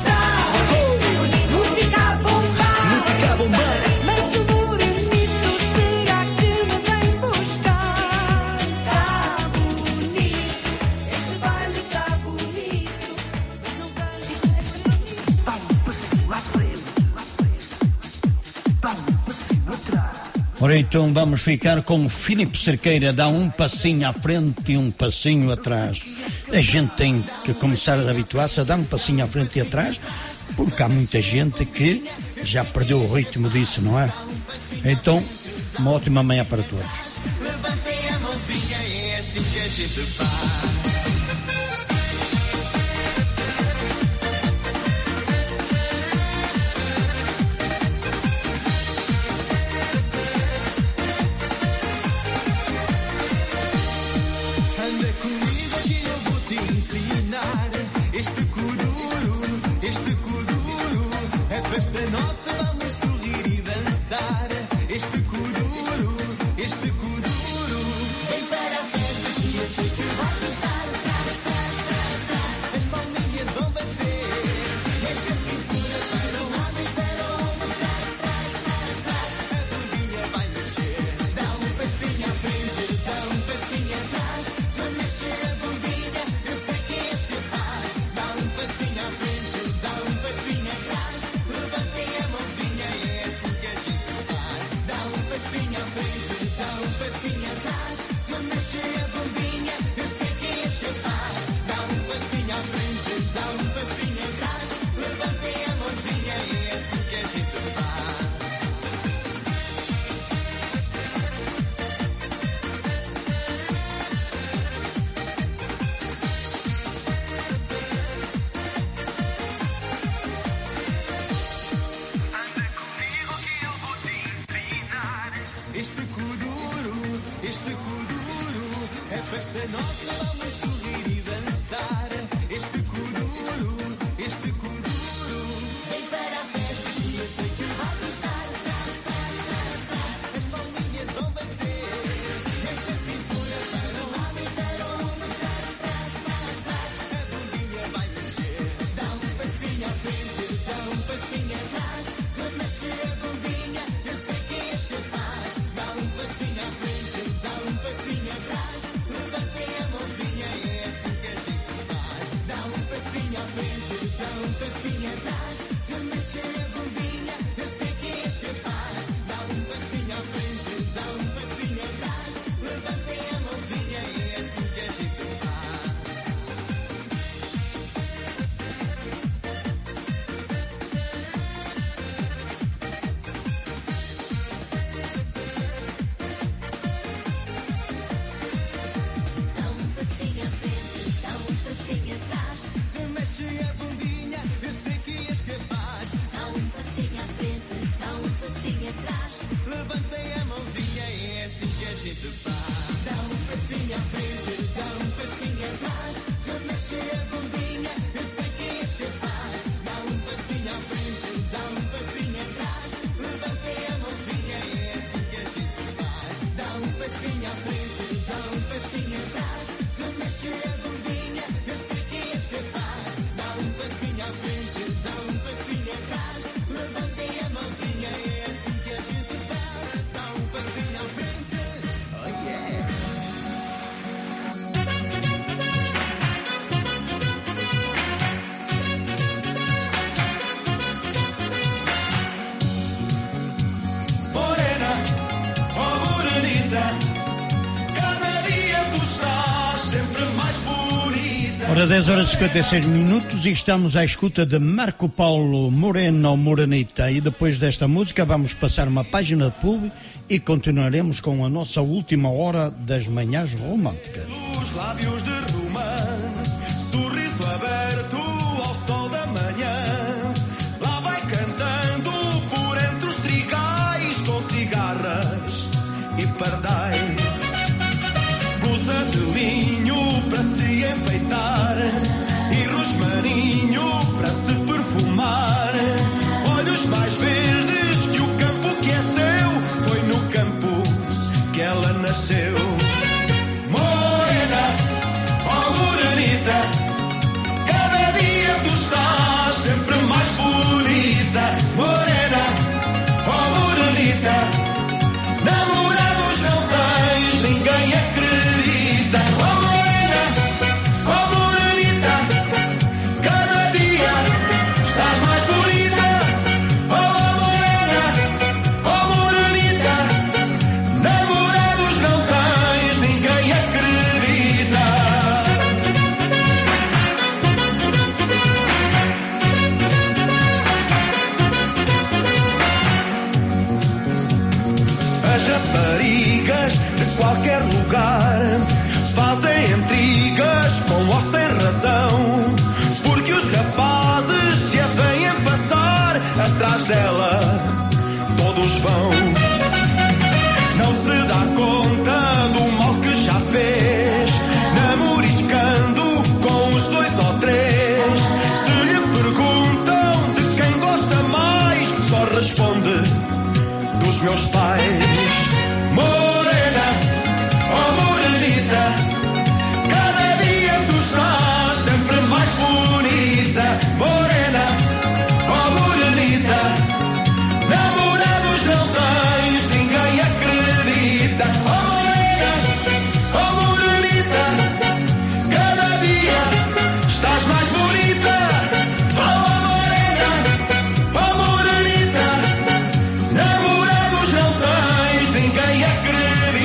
Música a bombar, música a bombar. Mas o morenito será que me vem buscar? Tá bonito, este baile tá bonito, mas não vejo. Dá um passinho à frente, dá um passinho atrás. Ora então vamos ficar com o Filipe Cerqueira, dá um passinho à frente e um passinho atrás. A gente tem que começar a habituar-se a dar um passinho à frente e atrás, porque há muita gente que já perdeu o ritmo disso, não é? Então, uma ótima manhã para todos. Levantem a mãozinha, é assim que a gente faz. Anda comigo que eu vou te ensinar. Este kuduro, este kuduro é festa nossa, vamos sorrir e dançar. Este kuduro, este kuduro vem para a festa que eu sei que vai gostar. Traz, traz, traz, traz, as palminhas vão bater. Mexe a cintura para um lado e para o outro. Traz, traz, traz, traz, a bundinha vai mexer. Dá um passinho à frente, dá um passinho atrás. Vai mexer a bundinha, eu sei que és capaz. Dá um passinho à frente, dá um passinho atrás. Levantem a mãozinha, é assim que a gente faz. Dá um passinho à frente, dá um passinho atrás. Vai mexer a bundinha, eu sei que és capaz. Dá um passinho à frente, dá um passinho atrás. Levantem a mãozinha, é assim que a gente faz. Este kuduro, este kuduro é festa nossa, vamos sorrir e dançar. Este kuduro, este kuduro vem para a festa que eu sei que vai gostar. Traz, traz, traz, traz, as palminhas vão bater. Mexe a cintura para um lado e para o outro. Traz, traz, traz, traz, a bundinha vai mexer. Dá um passinho à frente, dá um passinho atrás. Vai mexer a bundinha, eu sei que és capaz. Dá um passinho à frente, Ora, dez horas e cinquenta e seis minutos e estamos à escuta de Marco Paulo Moreno Morenita. E depois desta música vamos passar uma página de pub e continuaremos com a nossa última hora das manhãs românticas. Os lábios de romance, sorriso aberto ao sol da manhã. Lá vai cantando por entre os trigais com cigarras e pardais. Blusa de linho para se enfeitar e rosmaninho para se perfumar. Olhos mais verdes que o campo que é seu. Foi no campo que ela nasceu. Morena, oh morenita, cada dia tu estás sempre mais bonita. Morena, oh morenita, namorados não tens, ninguém acredita. Oh morena, oh morenita, cada dia estás mais bonita. Oh morena, oh morenita, namorados não tens, ninguém acredita. As raparigas de qualquer lugar fazem intrigas com ou sem razão, porque os rapazes se a veem passar atrás dela, todos vão. Não se dá conta do mal que já fez, namoriscando com os dois ou três. Se lhe perguntam de quem gosta mais, só responde dos meus pais. Morena, oh morenita, cada dia tu estás sempre mais bonita. Morena, oh morenita, namorados não tens, ninguém acredita. Oh morena, oh morenita, cada dia estás mais bonita. Oh morena, oh morenita, namorados não tens, ninguém acredita.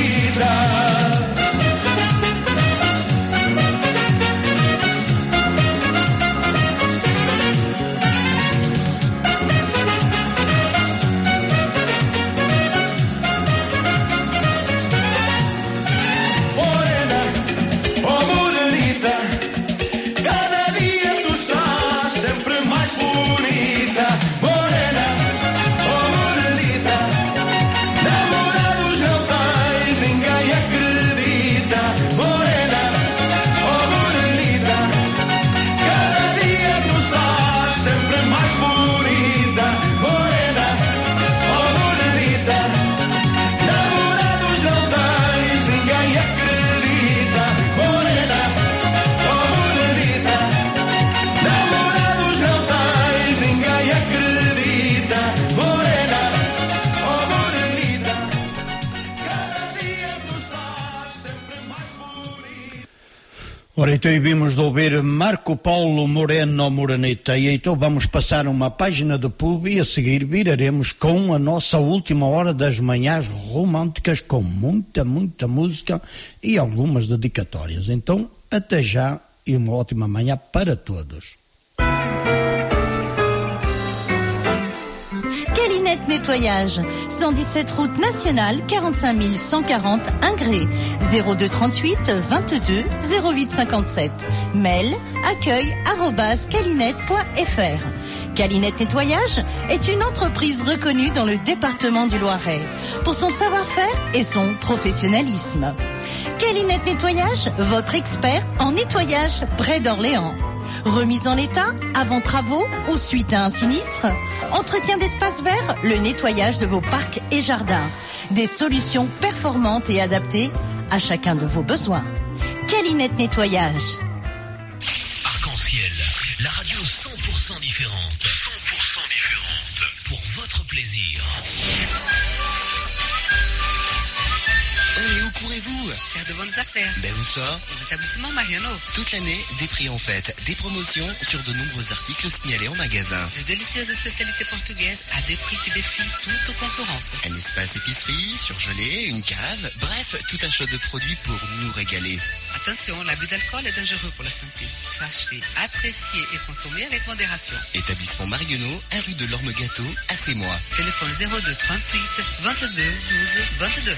Morena, oh morenita, cada dia tu estás sempre mais bonita. Morena, oh morenita, namorados não tens, ninguém acredita. Morena, oh morenita, cada dia tu estás sempre mais bonita. Morena, oh morenita, namorados não tens, ninguém acredita. Morena, oh morenita, namorados não tens, ninguém acredita. Morena, oh morenita, cada dia tu estás sempre mais bonita. Ora, então vimos de ouvir Marco Paulo Moreno Morenita e então vamos passar uma página de pub e a seguir viraremos com a nossa última hora das manhãs românticas com muita, muita música e algumas dedicatórias. Então, até já e uma ótima manhã para todos. Calinette Nettoyage, cent dix-sept route nationale, quarante-cinq mille cent quarante Ingré, zéro deux trente-huit vingt-deux zéro huit cinquante-sept. Mail accueil arobase calinette point f r. Calinette Nettoyage est une entreprise reconnue dans le département du Loiret pour son savoir-faire et son professionnalisme. Calinette Nettoyage, votre expert en nettoyage près d'Orléans. Remise en état, avant travaux ou suite à un sinistre. Entretien d'espaces verts, le nettoyage de vos parcs et jardins. Des solutions performantes et adaptées à chacun de vos besoins. Calinette Nettoyage. Arc-en-ciel, la radio cent pour cent différente. cent pour cent différente. Pour votre plaisir. Oh, et où courez-vous? Faire de bonnes bonnes affaires. Ben où ça? Aux établissements Mariano. Toute l'année, des prix en fête, des promotions sur de nombreux articles signalés en magasin. De délicieuses spécialités portugaises à des prix qui défient toute concurrence. Un espace épicerie, surgelé, une cave, bref, tout un choix de produits pour nous régaler. Attention, l'abus d'alcool est dangereux pour la santé. Sachez apprécier et consommer avec modération. Établissement Marionneau, un rue de l'Orme-Gâteau, à Sémois. Téléphone zéro deux trente-huit vingt-deux douze vingt-deux.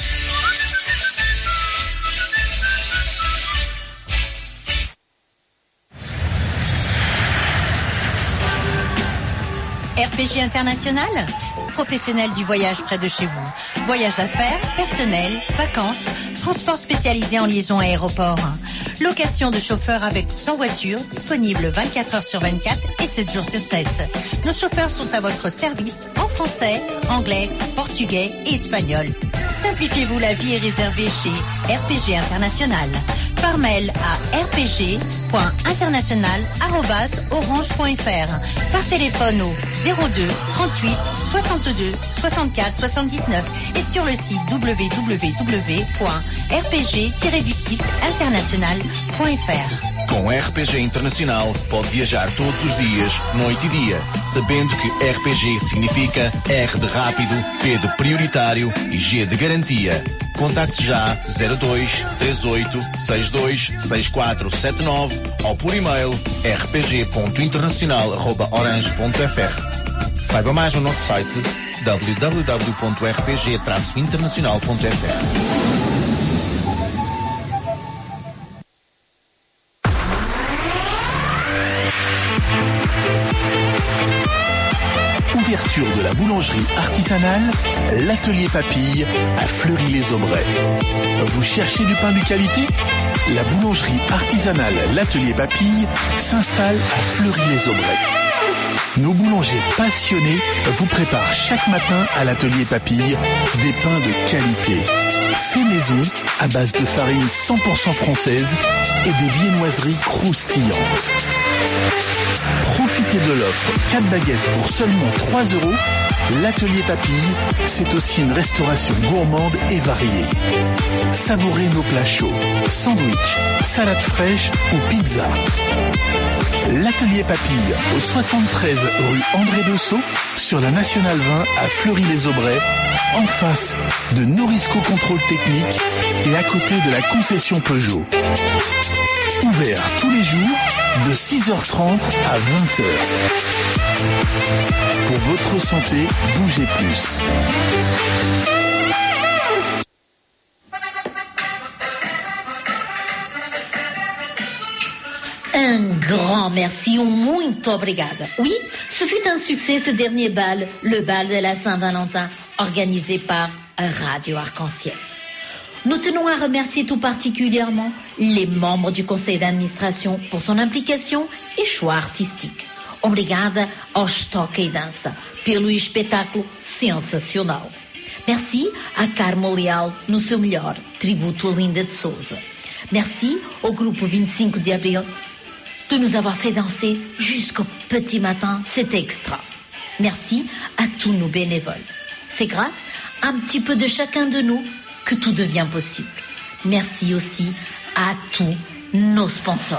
R P G International, professionnel du voyage près de chez vous. Voyage d'affaires, personnel, vacances, transport spécialisé en liaison aéroport. Location de chauffeurs avec ou sans voiture, disponible vingt-quatre heures sur vingt-quatre et sept jours sur sept. Nos chauffeurs sont à votre service en français, anglais, portugais et espagnol. Simplifiez-vous la vie et réservez chez R P G International. Par mail à r p g point international arobase orange point f r. Par téléphone au zéro deux trente-huit soixante-deux soixante-quatre soixante-dix-neuf et sur le site w w w point r p g tiret six international point f r. Com R P G Internacional pode viajar todos os dias, noite e dia, sabendo que R P G significa R de rápido, P de prioritário e G de garantia. Contacte já zero dois três oito seis dois seis quatro sete nove ou por e-mail r p g ponto internacional arroba orange ponto f r. Saiba mais no nosso site w w w ponto r p g traço internacional ponto f r. Ouverture de la boulangerie artisanale, l'atelier Papille à Fleury-les-Aubrais. Vous cherchez du pain de qualité? La boulangerie artisanale l'atelier Papille s'installe à Fleury-les-Aubrais. Nos boulangers passionnés vous préparent chaque matin à l'atelier Papille des pains de qualité. Fait maison à base de farine cent pour cent française et des viennoiseries croustillantes. Profitez de l'offre quatre baguettes pour seulement trois euros. L'atelier Papille, c'est aussi une restauration gourmande et variée. Savourez nos plats chauds, sandwich, salade fraîche ou pizza. L'atelier Papille au soixante-treize rue André Bessot sur la Nationale vingt à Fleury-les-Aubrais, en face de Norisco Contrôle Technique et à côté de la concession Peugeot. Ouvert tous les jours de six heures trente à vingt heures. Pour votre santé, bougez plus. Un grand merci ou muito obrigada. Oui, ce fut un succès ce dernier bal, le bal de la Saint-Valentin, organisé par Radio Arc-en-Ciel. Nous tenons à remercier tout particulièrement les membres du conseil d'administration pour son implication e choix artístico. Obrigada aos Toca e Dança pelo espetáculo sensacional. Merci à Carmo Leal no seu melhor, tributo a Linda de Souza. Merci au groupe vingt-cinq de avril de nous avoir fait danser jusqu'au petit matin, c'est extra. Merci à tous nos bénévoles. C'est grâce à un petit peu de chacun de nous que tout devient possible. Merci aussi à tous nos sponsors.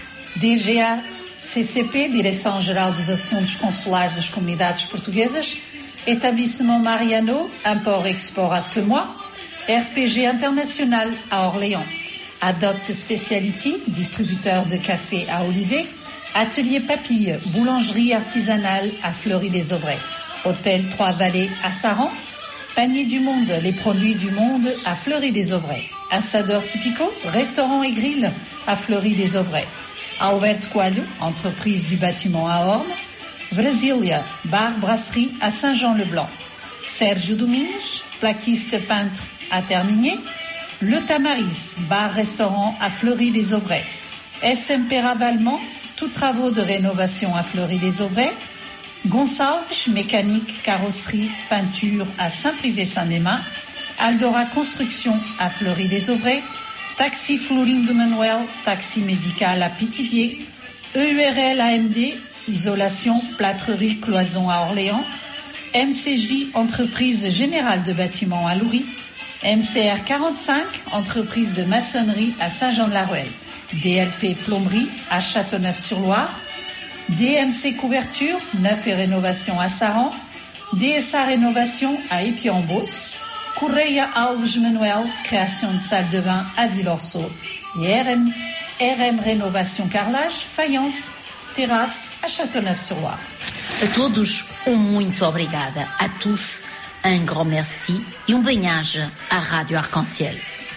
D G A C C P, Direção-Geral dos Assuntos Consulares das Comunidades Portuguesas, Établissement Mariano, Import-Export à Semois, R P G International à Orléans, Adopt Speciality, distributeur de café à Olivet, Atelier Papille, boulangerie artisanale à Fleury-les-Aubrais, Hôtel Trois-Vallées à Saran, Panier du Monde, les produits du monde à Fleury-les-Aubrais, Assadeur Typico, restaurant et grill à Fleury-les-Aubrais, Alberto Coelho, entreprise du bâtiment à Orne, Brasilia, bar brasserie à Saint-Jean-le-Blanc, Sérgio Domingues, plaquiste peintre à Terminier, Le Tamaris, bar-restaurant à Fleury-les-Aubrais, S M P Ravalement, tous travaux de rénovation à Fleury-les-Aubrais, Gonçalves, mécanique, carrosserie, peinture à Saint-Privé-Saint-Mémin, Aldora Construction à Fleury-les-Aubrais, Taxi Florindo Manuel, taxi médical à Pithiviers, E U R L A M D, isolation, plâtrerie, cloison à Orléans, M C J, entreprise générale de bâtiments à Loury, M C R quarante-cinq, entreprise de maçonnerie à Saint-Jean-de-la-Ruelle. D L P Plomberie à Châteauneuf-sur-Loire. D M C Couverture, neuf et rénovation à Saran. D S A Rénovation à Épion-en-Beauce. Correia Alves Manuel, création de salle de bain à Villorceau. E R M, R M Rénovation Carrelage, faïence, terrasse à Châteauneuf-sur-Loire. A todos, um muito obrigada. A tous, un grand merci e um bem-aja à Rádio Arc-en-Ciel.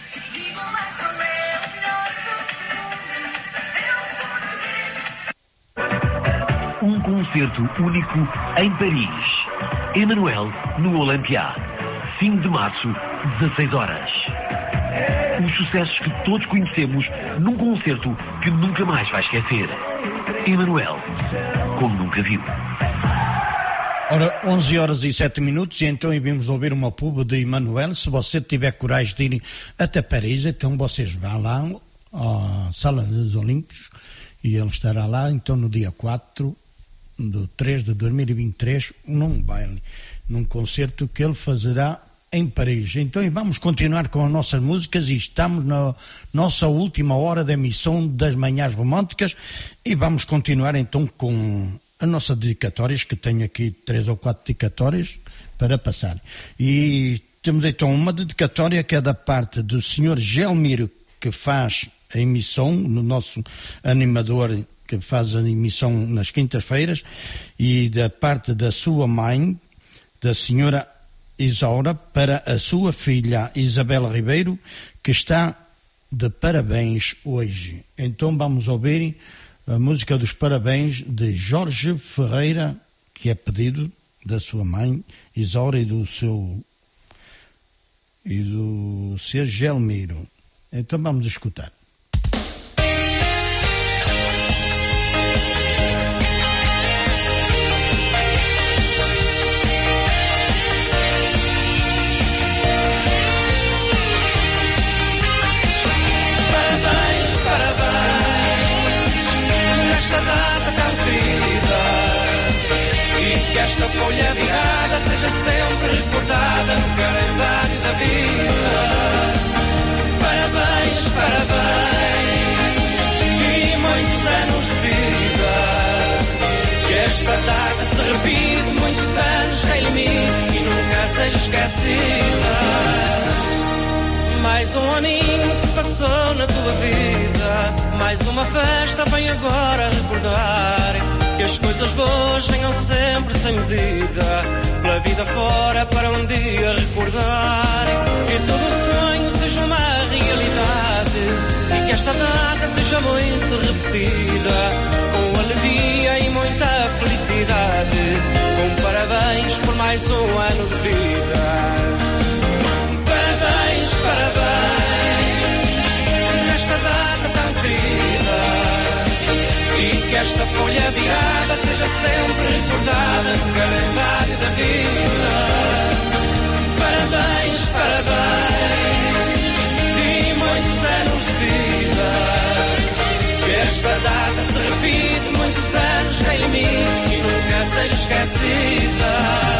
Um concerto único em Paris. Emmanuel no Olympia. cinco de março, dezasseis horas. Os sucessos que todos conhecemos num concerto que nunca mais vai esquecer. Emmanuel, como nunca viu. Ora, onze horas e sete minutos, e então vimos ouvir uma pub de Emmanuel. Se você tiver coragem de ir até Paris, então vocês vão lá à Sala dos Olímpicos e ele estará lá, então, no dia quatro de três de dois mil e vinte e três, num baile, num concerto que ele fazerá em Paris. Então, e vamos continuar com as nossas músicas e estamos na nossa última hora da emissão das Manhãs Românticas e vamos continuar então com as nossas dedicatórias, que tenho aqui três ou quatro dedicatórias para passar. E temos então uma dedicatória que é da parte do senhor Gelmiro, que faz a emissão, no nosso animador que faz a emissão nas quintas-feiras, e da parte da sua mãe, da senhora Isaura, para a sua filha Isabela Ribeiro, que está de parabéns hoje. Então vamos ouvir a música dos parabéns de Jorge Ferreira, que é pedido da sua mãe Isaura e do seu e do seu Gelmiro. Então vamos escutar. Esta folha virada seja sempre recordada no calendário da vida. Parabéns, parabéns e muitos anos de vida. Que esta data se repita muitos anos sem limite e nunca seja esquecida. Mais um aninho se passou na tua vida, mais uma festa vem agora recordar. Que as coisas boas venham sempre sem medida, pela vida fora para um dia recordar. Que todo sonho seja uma realidade e que esta data seja muito repetida, com alegria e muita felicidade, com parabéns por mais um ano de vida. Parabéns, parabéns, nesta data tão querida. E que esta folha virada seja sempre recordada no calendário da vida. Parabéns, parabéns e muitos anos de vida. Que esta data se repita muitos anos sem limite e nunca seja esquecida.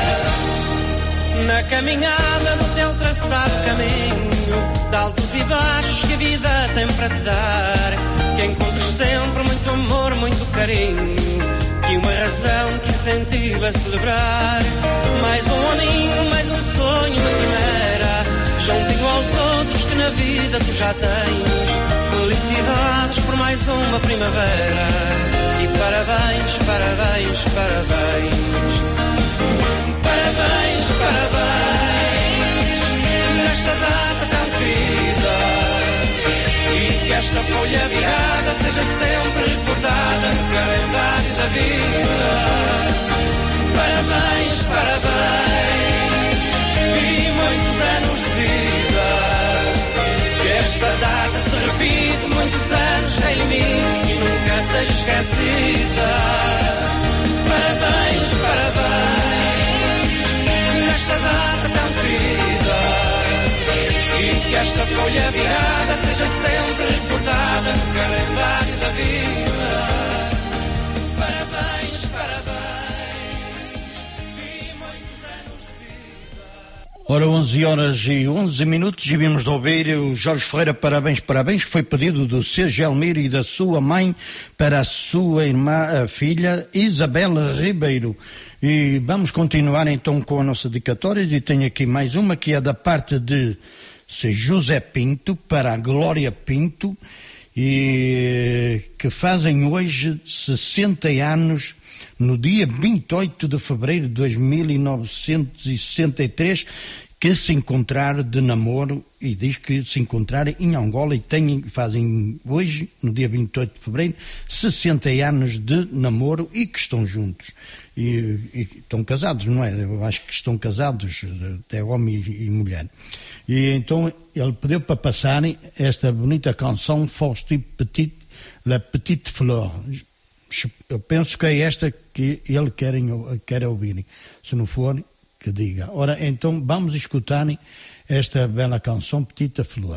Na caminhada do teu traçado caminho, de altos e baixos que a vida tem para te dar, que encontres sempre muito amor, muito carinho, e uma razão que incentiva a celebrar. Mais um aninho, mais um sonho, uma quimera, juntinho aos outros que na vida tu já tens. Felicidades por mais uma primavera e parabéns, parabéns, parabéns. Parabéns, parabéns, nesta data tão querida. E que esta folha virada seja sempre recordada no calendário da vida. Parabéns, parabéns e muitos anos de vida. Que esta data se repita muitos anos sem limite e nunca seja esquecida. Parabéns, parabéns, nesta data tão querida. E que esta folha virada seja sempre recordada no calendário da vida. Parabéns, parabéns e muitos anos de vida. Ora, onze horas e onze minutos e vimos de ouvir o Jorge Ferreira, parabéns, parabéns, que foi pedido do seu Gelmiro e da sua mãe para a sua irmã, a filha Isabela Ribeiro. E vamos continuar então com a nossa dedicatória, e tenho aqui mais uma que é da parte de José Pinto para a Glória Pinto, e que fazem hoje sessenta anos, no dia vinte e oito de fevereiro de dois mil novecentos e sessenta e três, que se encontraram de namoro, e diz que se encontraram em Angola e têm, fazem hoje, no dia vinte e oito de fevereiro, sessenta anos de namoro e que estão juntos. E, e estão casados, não é? Eu acho que estão casados, é homem e, e mulher. E então ele pediu para passarem esta bonita canção Faustin Petit, La Petite Fleur. Eu penso que é esta que ele quer, quer ouvir. Se não for, que diga. Ora, então vamos escutar esta bela canção Petite Fleur.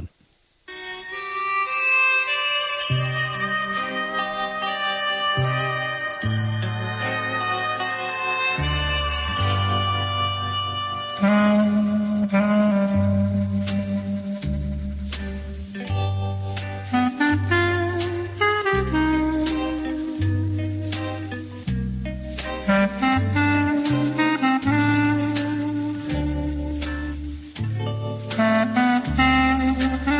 Thank you.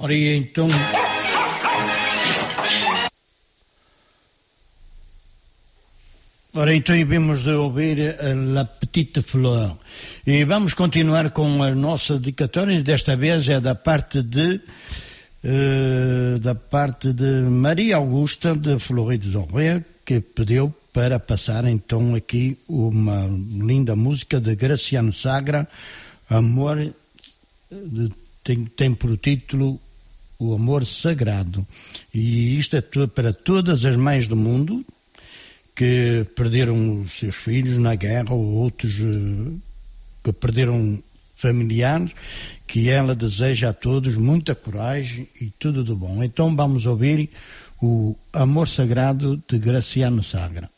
Ora, e então... Ora, então vimos de ouvir La Petite Fleur. E vamos continuar com as nossas dedicatórias. Desta vez é da parte de uh, da parte de Maria Augusta de Florides Orré, que pediu para passar então aqui uma linda música de Graciano Sagra, Amor, de, tem, tem por título O Amor Sagrado. E isto é para todas as mães do mundo que perderam os seus filhos na guerra, ou outros uh, que perderam familiares, que ela deseja a todos muita coragem e tudo de bom. Então vamos ouvir o Amor Sagrado de Graciano Sagra.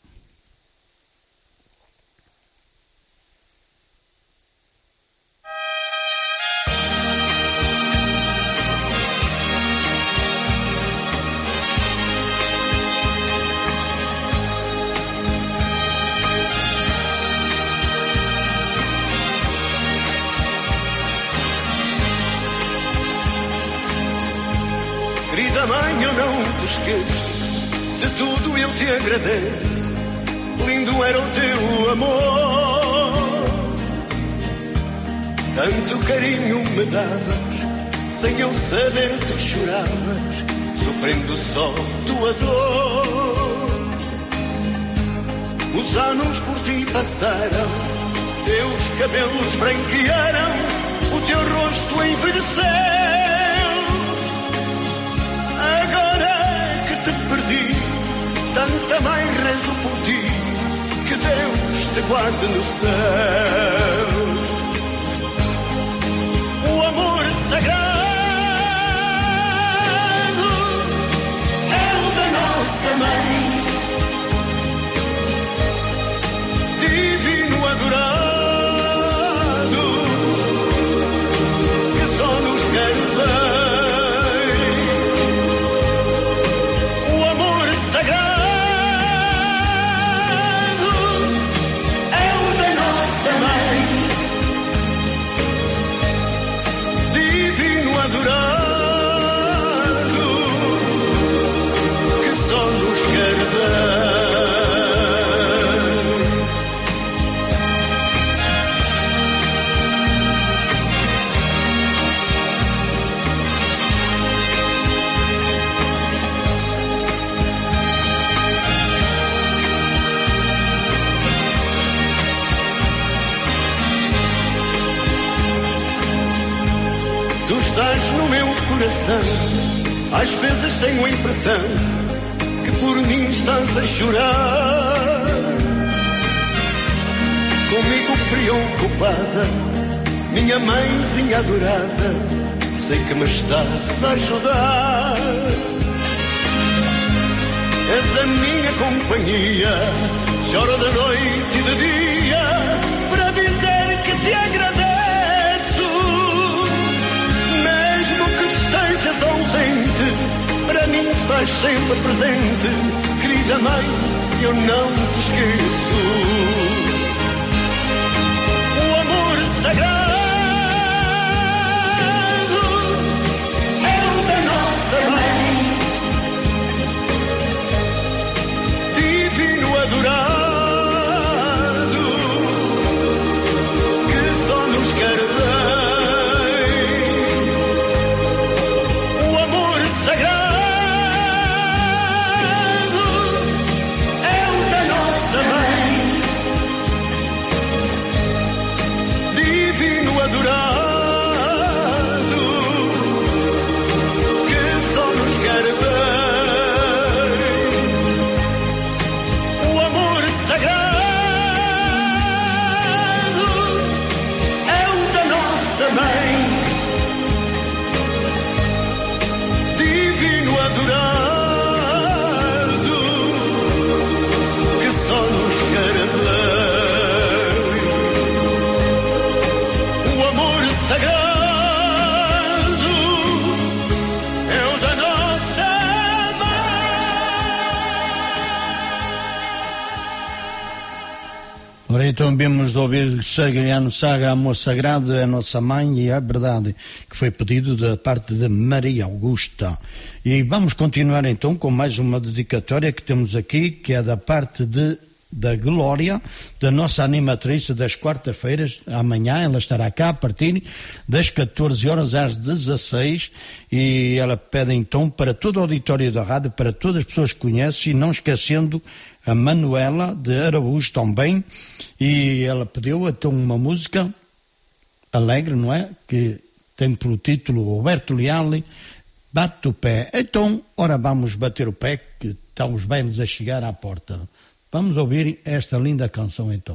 Querida mãe, eu não te esqueço, de tudo eu te agradeço. Lindo era o teu amor, tanto carinho me davas, sem eu saber tu choravas, sofrendo só tua dor. Os anos por ti passaram, teus cabelos branquearam, o teu rosto envelheceu. Agora que te perdi, Santa Mãe, rezo por ti, que Deus te guarde no céu. O amor sagrado é o da nossa mãe, divino adorado, que só nos quer bem. Estás no meu coração, às vezes tenho a impressão que por mim estás a chorar. Comigo preocupada, minha mãezinha adorada, sei que me estás a ajudar. És a minha companhia, choro de noite e de dia, para dizer que te agradeço. Estejas ausente, para mim estás sempre presente. Querida mãe, eu não te esqueço. O amor sagrado é o da nossa mãe, divino adorado, que só nos quer bem. Divino Ora, então vimos de ouvir Sagriano Sagra, Amor Sagrado, é a nossa mãe, e é verdade, que foi pedido da parte de Maria Augusta. E vamos continuar então com mais uma dedicatória que temos aqui, que é da parte de da Glória, da nossa animatriz das quartas-feiras. Amanhã ela estará cá a partir das catorze horas às dezasseis, e ela pede então para todo o auditório da rádio, para todas as pessoas que conhecem, e não esquecendo a Manuela de Araújo também, e ela pediu então uma música alegre, não é? Que tem pelo título Roberto Leal, Bate o Pé. Então, ora vamos bater o pé, que estão os velhos a chegar à porta. Vamos ouvir esta linda canção então.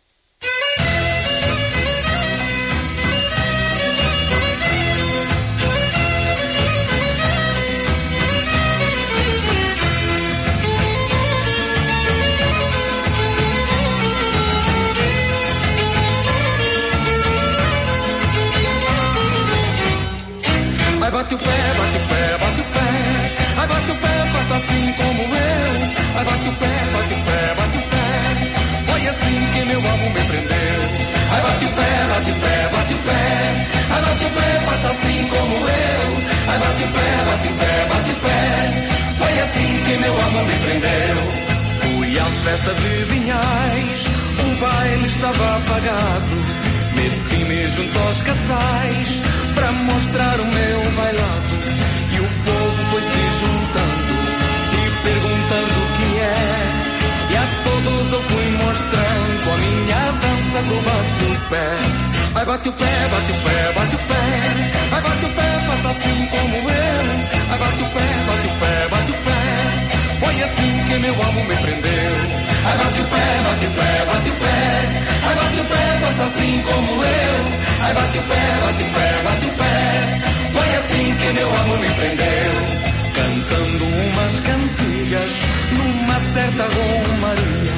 Ai, bate o pé, bate o pé, bate o pé. Ai, bate o pé, faça assim como eu. Ai, bate o pé, bate o pé, bate o pé. Foi assim que meu amor me prendeu. Ai, bate o pé, bate o pé, bate o pé. Ai, bate o pé, faça assim como eu. Ai, bate o pé, bate o pé, bate o pé. Foi assim que meu amor me prendeu. Fui à festa de Vinhais, o baile estava apagado. Meti-me junto aos casais para mostrar o meu bailado. E o povo foi se juntando e perguntando o que é. E a todos eu fui mostrando a minha dança do bate o pé. Ai, bate o pé, bate o pé, bate o pé. Ai, bate o pé, faça assim como eu. Ai, bate o pé, bate o pé, bate o pé. Foi assim que meu amor me prendeu. Ai, bate o pé, bate o pé, bate o pé. Ai, bate o pé, faça assim como eu. Ai, bate o pé, bate o pé, bate o pé. Foi assim que meu amor me prendeu. Cantando umas cantigas numa certa romaria,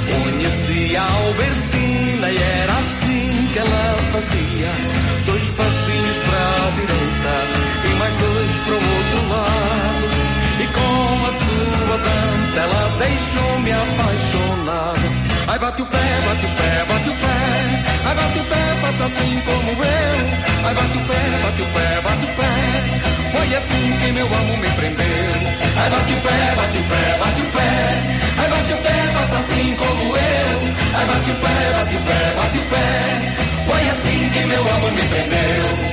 conheci a Albertina e era assim que ela fazia. Dois passinhos para a direita e mais dois para o outro lado. E com a sua dança ela deixou-me apaixonado. Ai, bate o pé, bate o pé, bate o pé. Ai, bate o pé, faça assim como eu. Ai, bate o pé, bate o pé, bate o pé. Foi assim que meu amor me prendeu. Ai, bate o pé, bate o pé, bate o pé. Ai, bate o pé, faça assim como eu. Ai, bate o pé, bate o pé, bate o pé. Foi assim que meu amor me prendeu.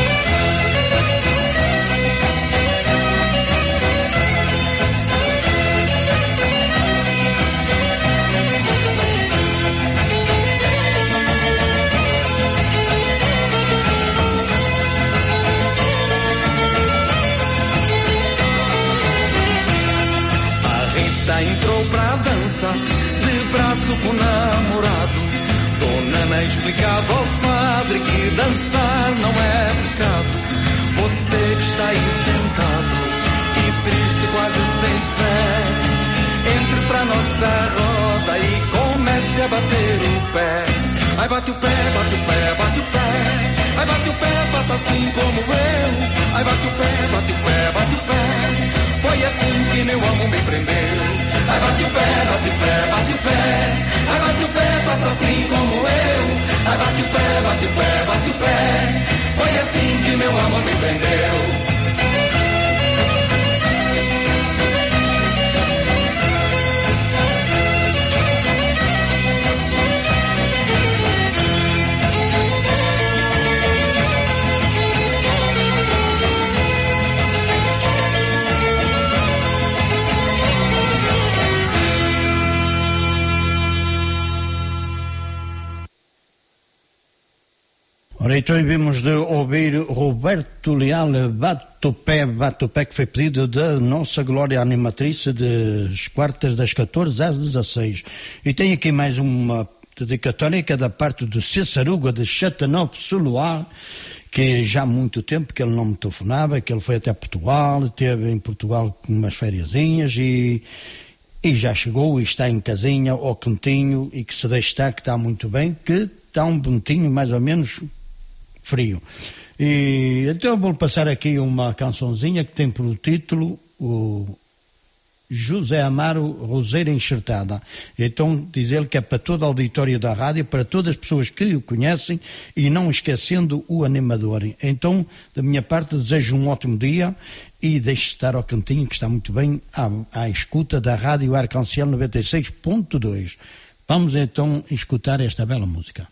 Entrou pra dança, de braço com o namorado. Dona Ana explicava ao padre que dançar não é pecado. Você que está aí sentado e triste, quase sem fé, entre pra nossa roda e comece a bater o pé. Ai, bate o pé, bate o pé, bate o pé. Ai, bate o pé, faça assim como eu. Ai, bate o pé, bate o pé, bate o pé. Foi assim que meu amor me prendeu. Ai, bate o pé, bate o pé, bate o pé. Ai, bate o pé, faça assim como eu. Ai, bate o pé, bate o pé, bate o pé. Foi assim que meu amor me prendeu. Ora, então vimos de ouvir Roberto Leal, Bate o Pé, Bate o Pé, que foi pedido da nossa Glória Animatriz das quartas das catorze às dezasseis. E tem aqui mais uma dedicatória que é da parte do Cessaruga de Châteauneuf-sur-Loire, que já há muito tempo que ele não me telefonava, que ele foi até Portugal, esteve em Portugal com umas fériasinhas e, e já chegou e está em casinha ao cantinho e que se deixa estar, que está muito bem, que está um pontinho mais ou menos frio. E então eu vou passar aqui uma cançãozinha que tem por título o José Amaro Roseira Enxertada. Então, diz ele que é para todo o auditório da rádio, para todas as pessoas que o conhecem e não esquecendo o animador. Então, da minha parte, desejo um ótimo dia e deixe estar ao cantinho, que está muito bem, à, à escuta da Rádio Arconciel noventa e seis ponto dois. Vamos então escutar esta bela música.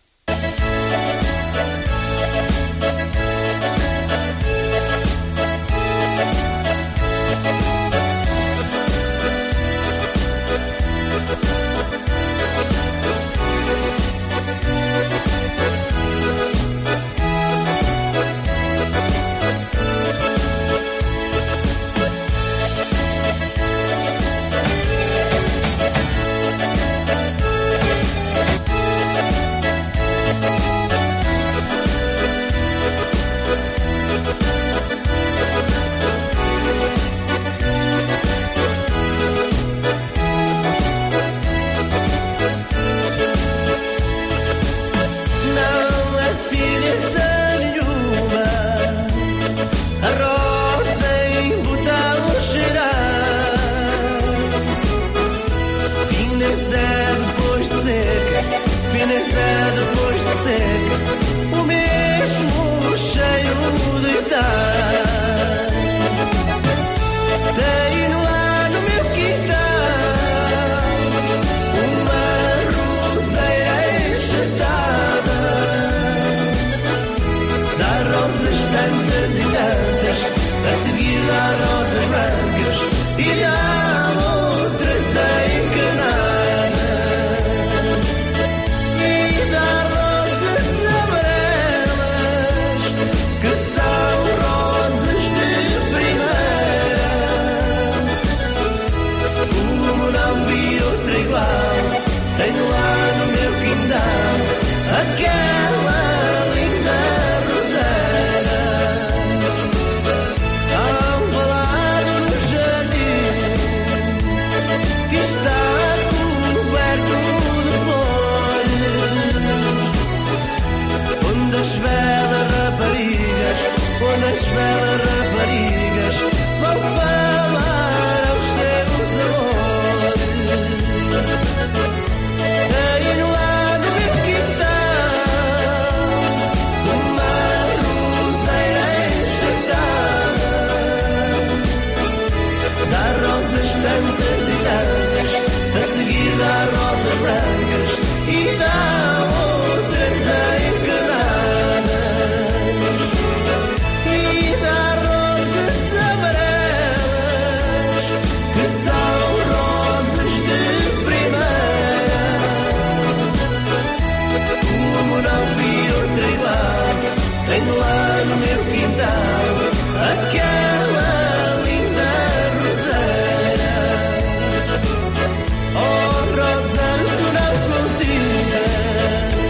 Oh, Rosa, tu não consigas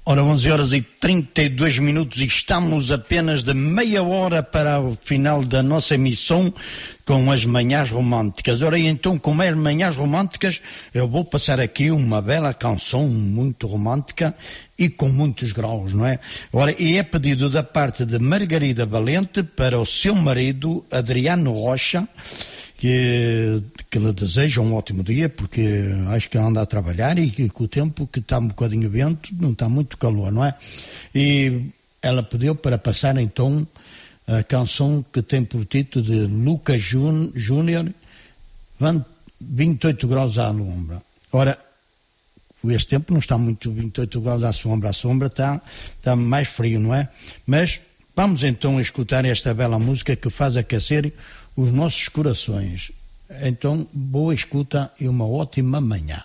Ora, onze horas e trinta e dois minutos e estamos apenas de meia hora para o final da nossa emissão com as manhãs românticas. Ora, então, com as manhãs românticas, eu vou passar aqui uma bela canção muito romântica e com muitos graus, não é? Ora, e é pedido da parte de Margarida Valente para o seu marido, Adriano Rocha, que, que lhe deseja um ótimo dia, porque acho que anda a trabalhar e que com o tempo que está um bocadinho vento, não está muito calor, não é? E ela pediu para passar então a canção que tem por título de Lucas Júnior, vinte e oito graus à sombra. Ora, este tempo não está muito vinte e oito graus à sombra, a sombra está, está mais frio, não é? Mas vamos então escutar esta bela música que faz aquecer os nossos corações. Então, boa escuta e uma ótima manhã.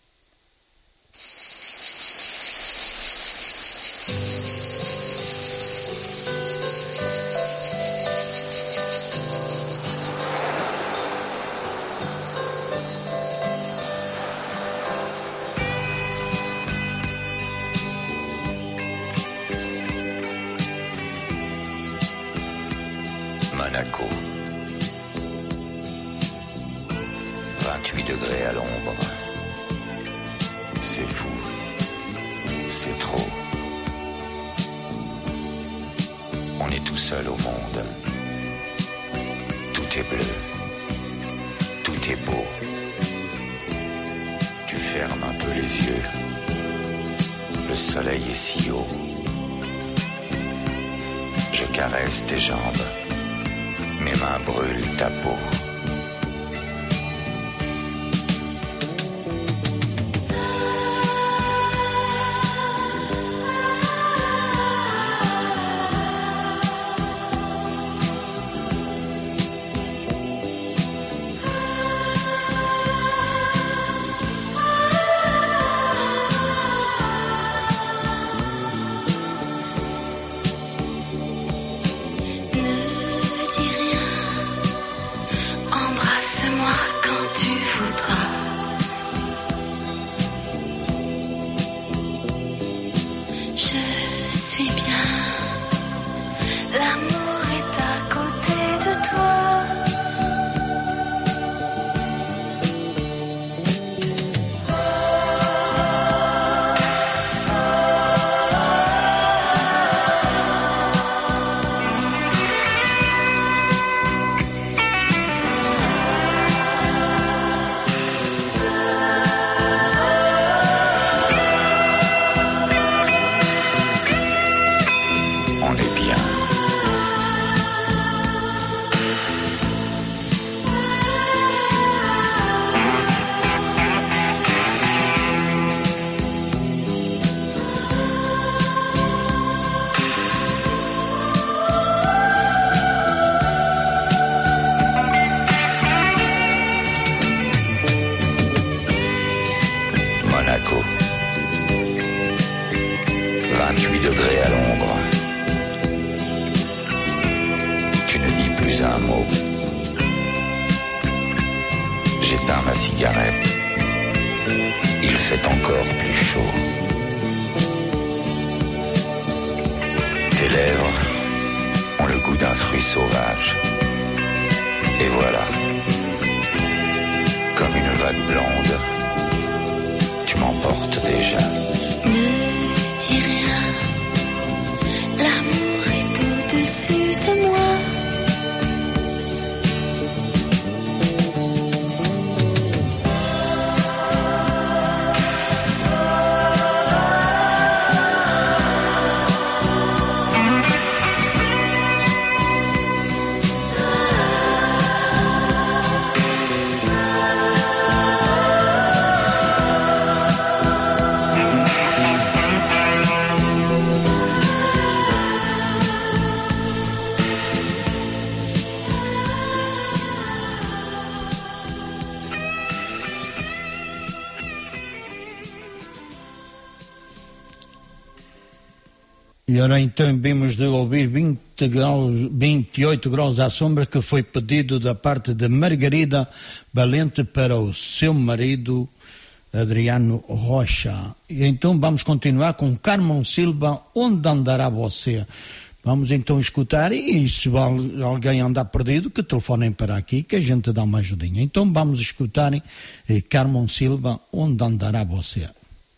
Monaco. vingt-huit degrés à l'ombre. C'est fou. C'est trop. On est tout seul au monde. Tout est bleu. Tout est beau. Tu fermes un peu les yeux. Le soleil est si haut. Je caresse tes jambes. Mes mains brûlent ta peau. vingt-huit degrés à l'ombre. Tu ne dis plus un mot. J'éteins ma cigarette. Il fait encore plus chaud. Tes lèvres ont le goût d'un fruit sauvage. Et voilà, comme une vague blonde, tu m'emportes déjà. Ne dis rien, l'amour est au-dessus de moi. E ora então vimos de ouvir vinte graus, vinte e oito graus à sombra, que foi pedido da parte de Margarida Valente para o seu marido Adriano Rocha. E então vamos continuar com Carmon Silva, Onde Andará Você? Vamos então escutar, e se alguém andar perdido, que telefonem para aqui, que a gente dá uma ajudinha. Então vamos escutar eh, Carmon Silva, Onde Andará Você?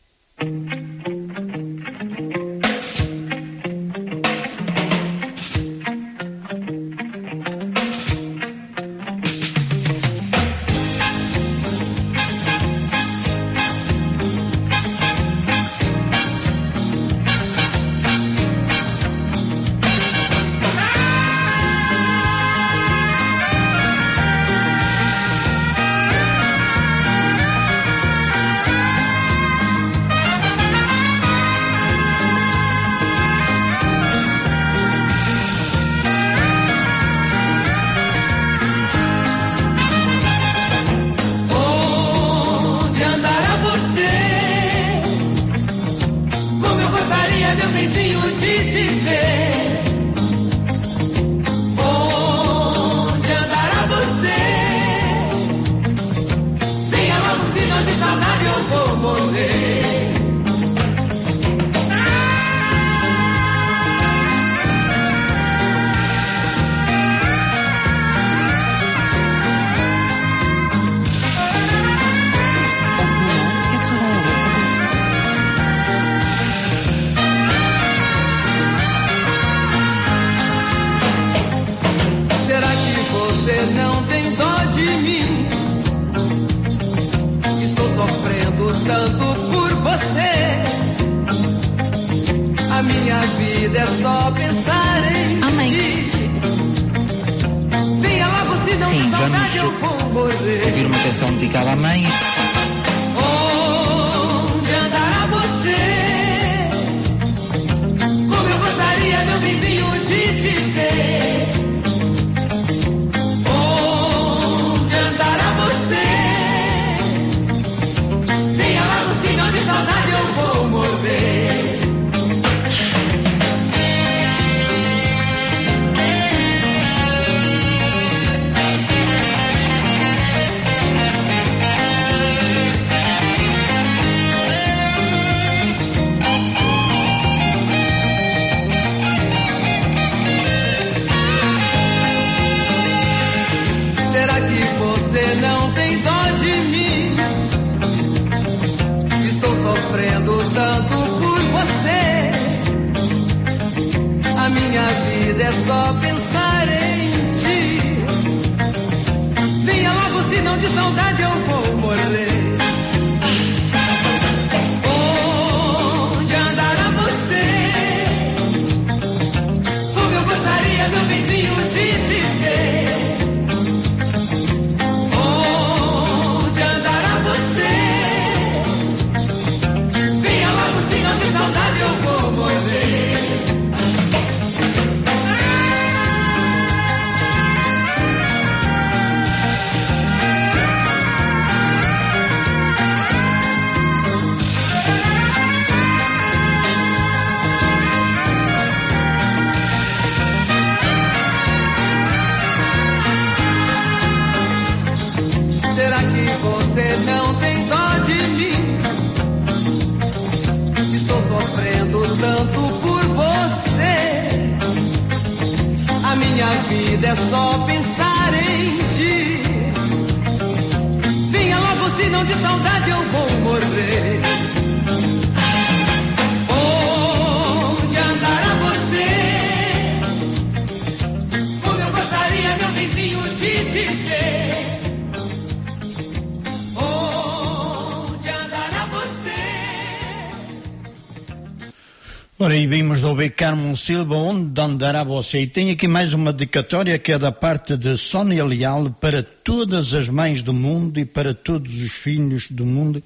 Ora, e vimos de ouvir Carmon Silva, Onde Andará Você? E tem aqui mais uma dedicatória que é da parte de Sónia Leal para todas as mães do mundo e para todos os filhos do mundo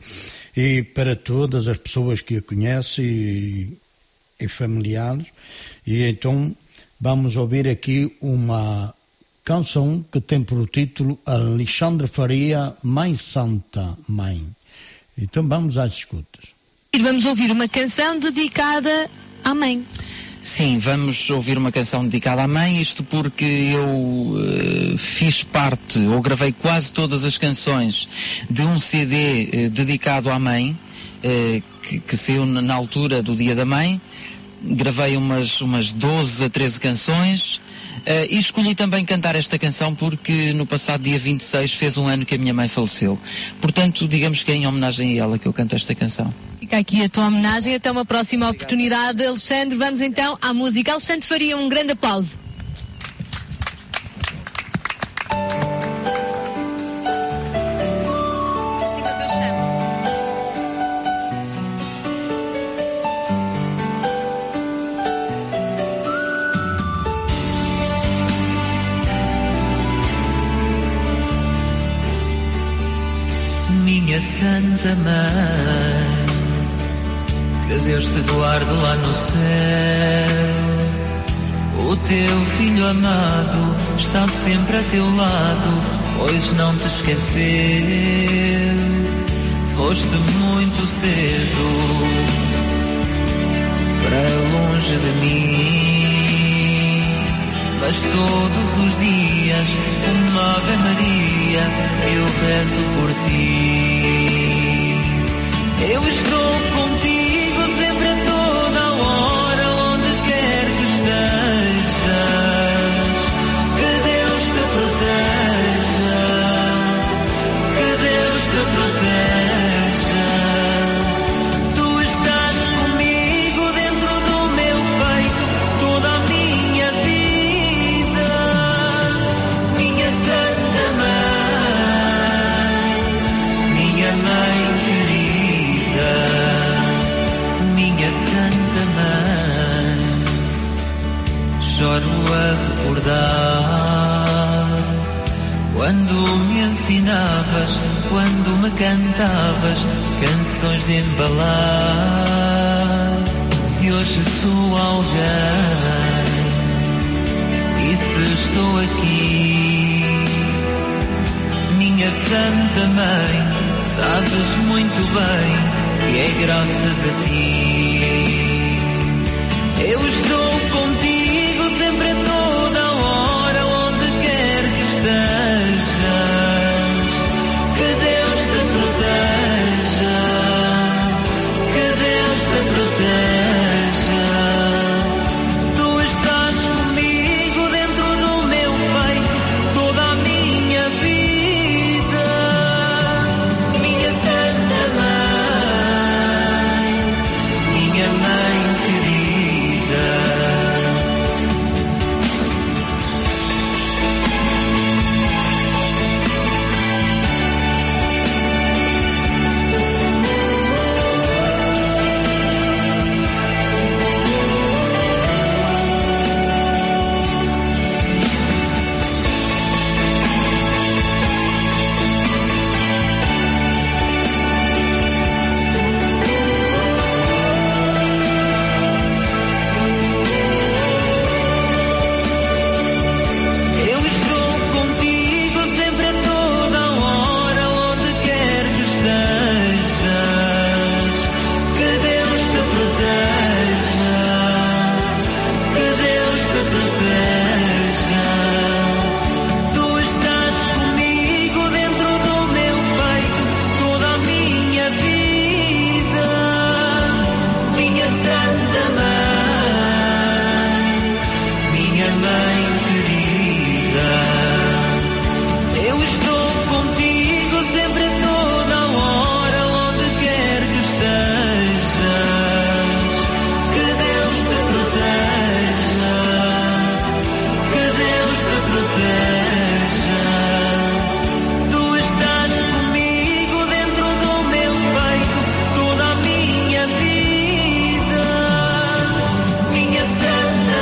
e para todas as pessoas que a conhecem e, e familiares. E então vamos ouvir aqui uma canção que tem por título Alexandre Faria, Mãe Santa Mãe. Então vamos às escutas. E vamos ouvir uma canção dedicada à mãe. Sim, vamos ouvir uma canção dedicada à mãe, isto porque eu uh, fiz parte, ou gravei quase todas as canções de um C D uh, dedicado à mãe, uh, que, que saiu na altura do Dia da Mãe. Gravei umas, umas doze a treze canções. Uh, e escolhi também cantar esta canção porque no passado dia vinte e seis fez um ano que a minha mãe faleceu. Portanto, digamos que é em homenagem a ela que eu canto esta canção. Fica aqui a tua homenagem, até uma próxima oportunidade, Alexandre. Vamos então à música. Alexandre Faria, um grande aplauso. Minha Santa Mãe, que Deus te guarde lá no céu. O teu filho amado está sempre a teu lado, pois não te esqueceu. Foste muito cedo para longe de mim, mas todos os dias uma Ave Maria eu rezo por ti. Eu estou contigo sempre a toda a hora, onde quer que estejas. Que Deus te proteja, que Deus te proteja. Tu estás comigo dentro do meu peito toda a minha vida. Minha Santa Mãe, minha Mãe querida, minha Santa Mãe, choro a recordar quando me ensinavas, quando me cantavas canções de embalar. Se hoje sou alguém e se estou aqui, minha Santa Mãe, sabes muito bem que é graças a ti. Eu estou contigo sempre a toda a hora, onde quer que estejas. Que Deus te proteja, que Deus te proteja. Tu estás comigo dentro do meu peito toda a minha vida. Minha Santa Mãe, minha Mãe querida. Eu estou contigo sempre a toda a hora, onde quer que estejas. Que Deus te proteja, que Deus te proteja. Tu estás comigo dentro do meu peito toda a minha vida. Minha Santa Mãe, minha Mãe querida. Eu estou contigo sempre a toda a hora, onde quer que estejas. Que Deus te proteja, que Deus te proteja. Tu estás comigo dentro do meu peito toda a minha vida. Minha Santa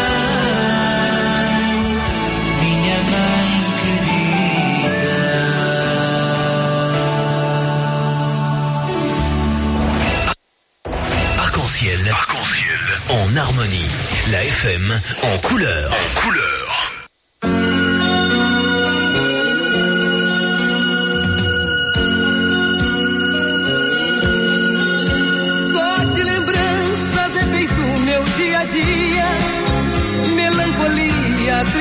Mãe, minha Mãe querida. Arc-en-ciel. Arc-en-ciel. En harmonie. La F M en couleur. En couleur. Só de lembranças é feito meu dia a dia.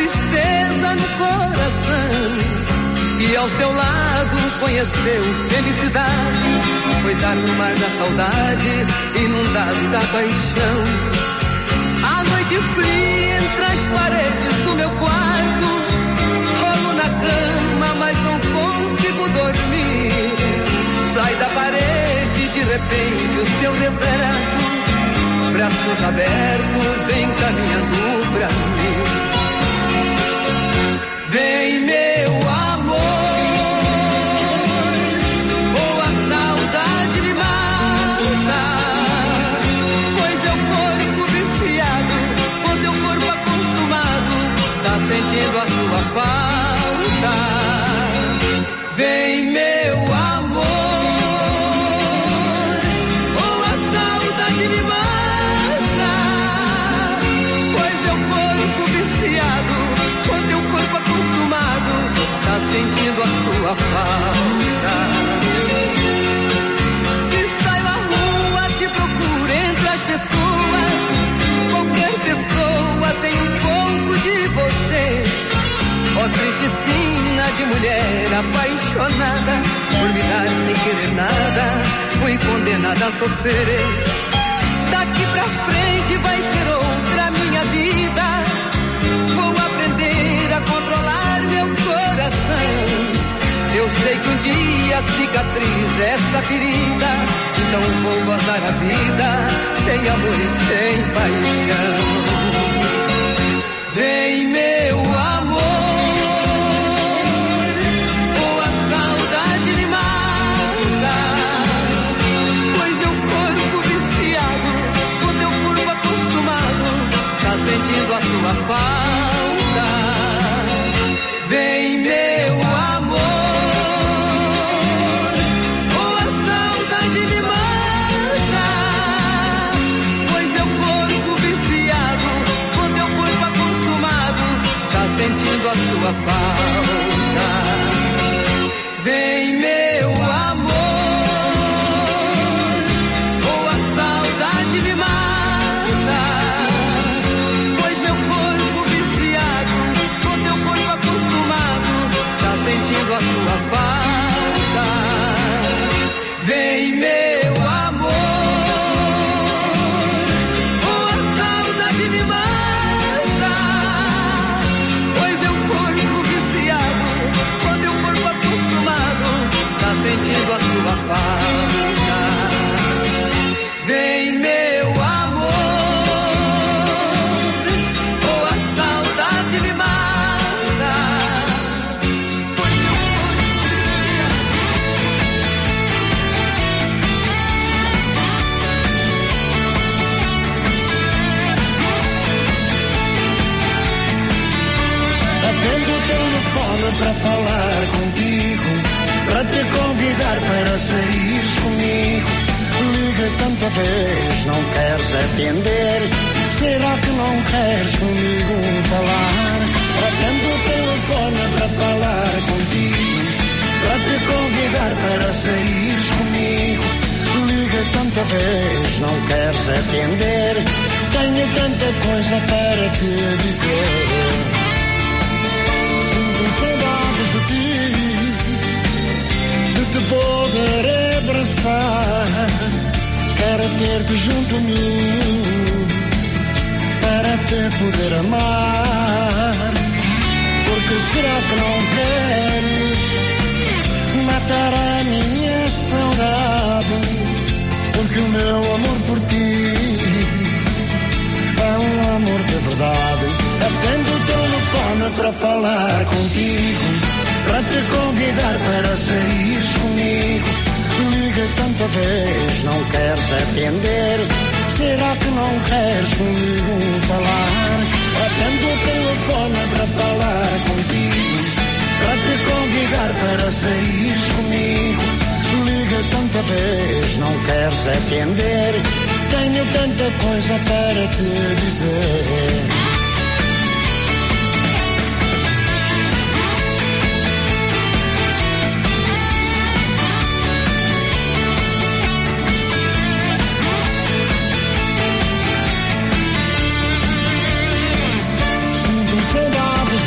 tristeza no coração. E ao seu lado conheceu felicidade. Foi dar no mar da saudade, inundado da paixão. A noite fria entre as paredes do meu quarto. Rolo na cama, mas não consigo dormir. Sai da parede, de repente o seu retrato. Braços abertos, vem caminhando pra mim. Vem, meu amor, ou a saudade me mata, pois meu corpo viciado, com teu corpo acostumado, tá sentindo a sua falta. Vem, meu amor, ou a saudade me mata, pois meu corpo viciado, com teu corpo acostumado, tá sentindo a sua falta. Se saio à rua, te procuro entre as pessoas. Qualquer pessoa tem um pouco de você. Ó triste sina de mulher apaixonada, por me dar sem querer nada, fui condenada a sofrer. Daqui pra frente vai ser outra minha vida. Vou aprender a controlar meu coração. Eu sei que um dia a cicatriz é essa ferida, então vou gozar a vida sem amor e sem paixão. Vem, meu amor, ou a saudade me mata, pois meu corpo viciado, com teu corpo acostumado, tá sentindo a sua falta. Vem, meu amor, ou a saudade me mata, pois meu corpo viciado, com teu corpo acostumado, tá sentindo a sua falta. Vem, meu amor, ou a saudade me mata, pois meu corpo viciado, com teu corpo acostumado, tá sentindo a sua falta. Vem, meu amor, ou a saudade me mata, pois meu corpo viciado, com teu corpo acostumado, tá sentindo a sua falta. Vem, meu amor, ou a saudade me mata, pois meu Atendo o telefone para falar contigo, para te convidar para sair comigo. Liga tanta vez, não queres atender. Será que não queres comigo falar? Atendo o telefone para falar contigo, para te convidar para sair comigo. Liga tanta vez, não queres atender. Tenho tanta coisa para te dizer. Saudades de ti, de te poder abraçar. Quero ter-te junto a mim, para te poder amar. Porque será que não queres matar a minha saudade? Porque o meu amor por ti é um amor de verdade. Atendo o telefone para falar contigo, para te convidar para sair comigo. Liga tanta vez, não queres atender. Será que não queres comigo falar? Atendo o telefone para falar contigo, para te convidar para sair comigo. Liga tanta vez, não queres atender. Tenho tanta coisa para te dizer. Saudades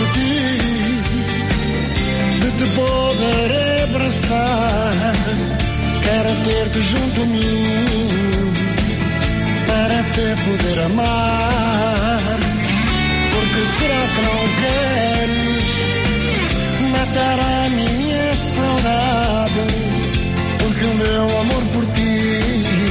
quero-te junto a mim para te poder amar. Porque será que não queres matar a minha saudade? Porque o meu amor por ti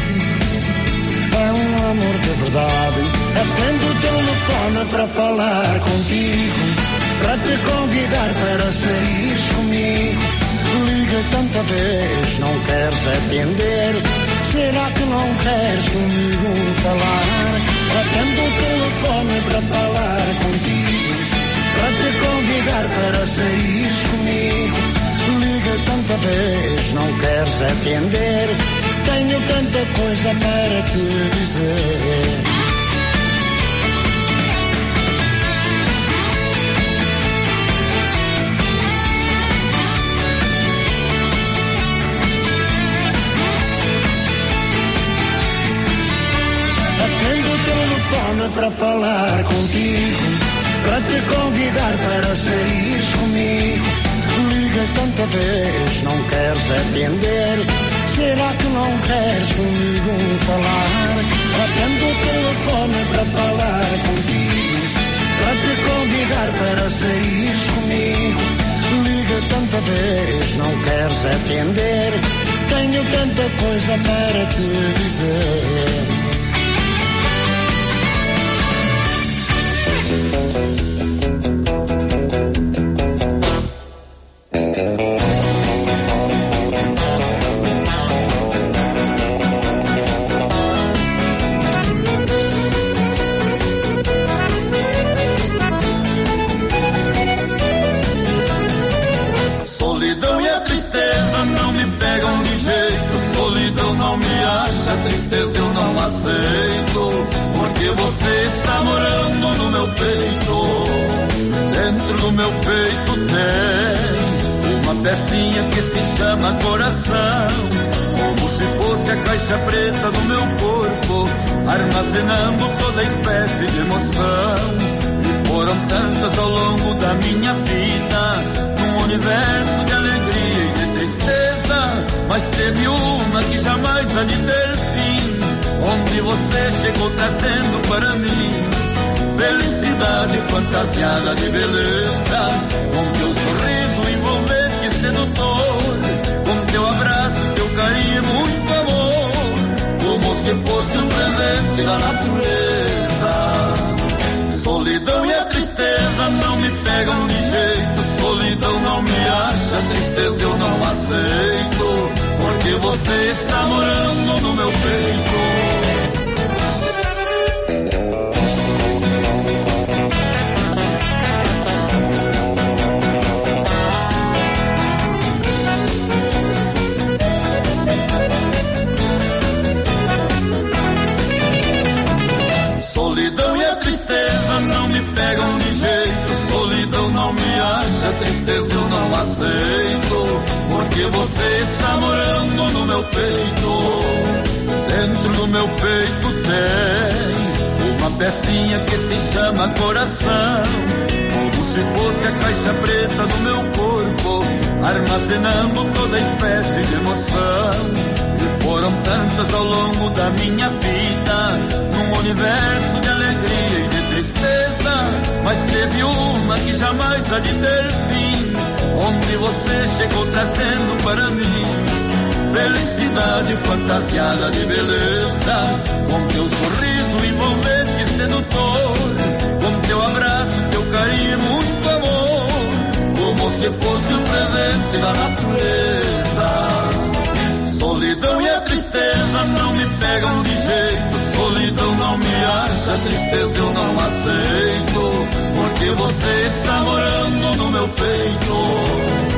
é um amor de verdade. Atendo o telefone para falar contigo, para te convidar para sair comigo. Liga tanta vez, não queres atender. Será que não queres comigo falar? Atendo o telefone para falar contigo, para te convidar para sair comigo. Liga tanta vez, não queres atender. Tenho tanta coisa para te dizer. Atendo o telefone para falar contigo, para te convidar para sair comigo. Liga tanta vez, não queres atender. Será que não queres comigo falar? Atendo o telefone para falar contigo, para te convidar para sair comigo. Liga tanta vez, não queres atender. Tenho tanta coisa para te dizer. Solidão e a tristeza não me pegam de jeito. Solidão não me acha, tristeza eu não aceito. Porque você está morando no meu peito. Dentro do meu peito tem uma pecinha que se chama coração. Como se fosse a caixa preta do meu corpo, armazenando toda espécie de emoção. E foram tantas ao longo da minha vida, num universo de alegria e de tristeza. Mas teve uma que jamais há de ter fim, onde você chegou trazendo para mim felicidade fantasiada de beleza. Com teu sorriso envolvente e sedutor, com teu abraço, teu carinho e muito amor, como se fosse um presente da natureza. Solidão e a tristeza não me pegam de jeito. Solidão não me acha, tristeza eu não aceito. Porque você está morando no meu peito. Solidão e a tristeza não me pegam de jeito. Solidão não me acha, tristeza eu não aceito. Porque você está morando no meu peito. Dentro do meu peito tem uma pecinha que se chama coração. Como se fosse a caixa preta do meu corpo, armazenando toda espécie de emoção. E foram tantas ao longo da minha vida, num universo de alegria e de tristeza. Mas teve uma que jamais há de ter fim, onde você chegou trazendo para mim felicidade fantasiada de beleza. Com teu sorriso envolvente e sedutor, com teu abraço, teu carinho e muito amor, como se fosse um presente da natureza. Solidão e a tristeza não me pegam de jeito. Solidão não me acha, tristeza eu não aceito. Porque você está morando no meu peito.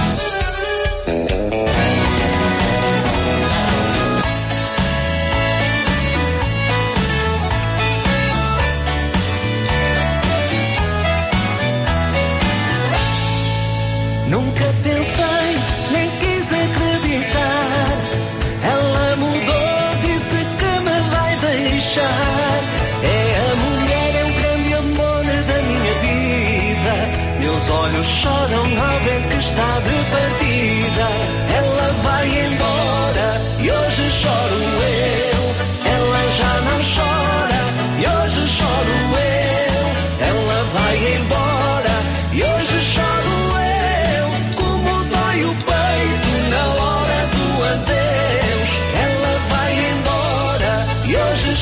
Nunca pensei, nem quis acreditar. Ela mudou, disse que me vai deixar. É a mulher, é o grande amor da minha vida. Meus olhos choram ao ver que está de partida. Ela vai embora e hoje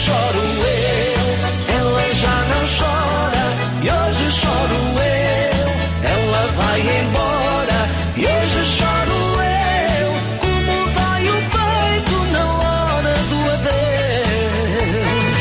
choro eu, ela já não chora. E hoje choro eu, ela vai embora. E hoje choro eu, como dói o peito na hora do adeus.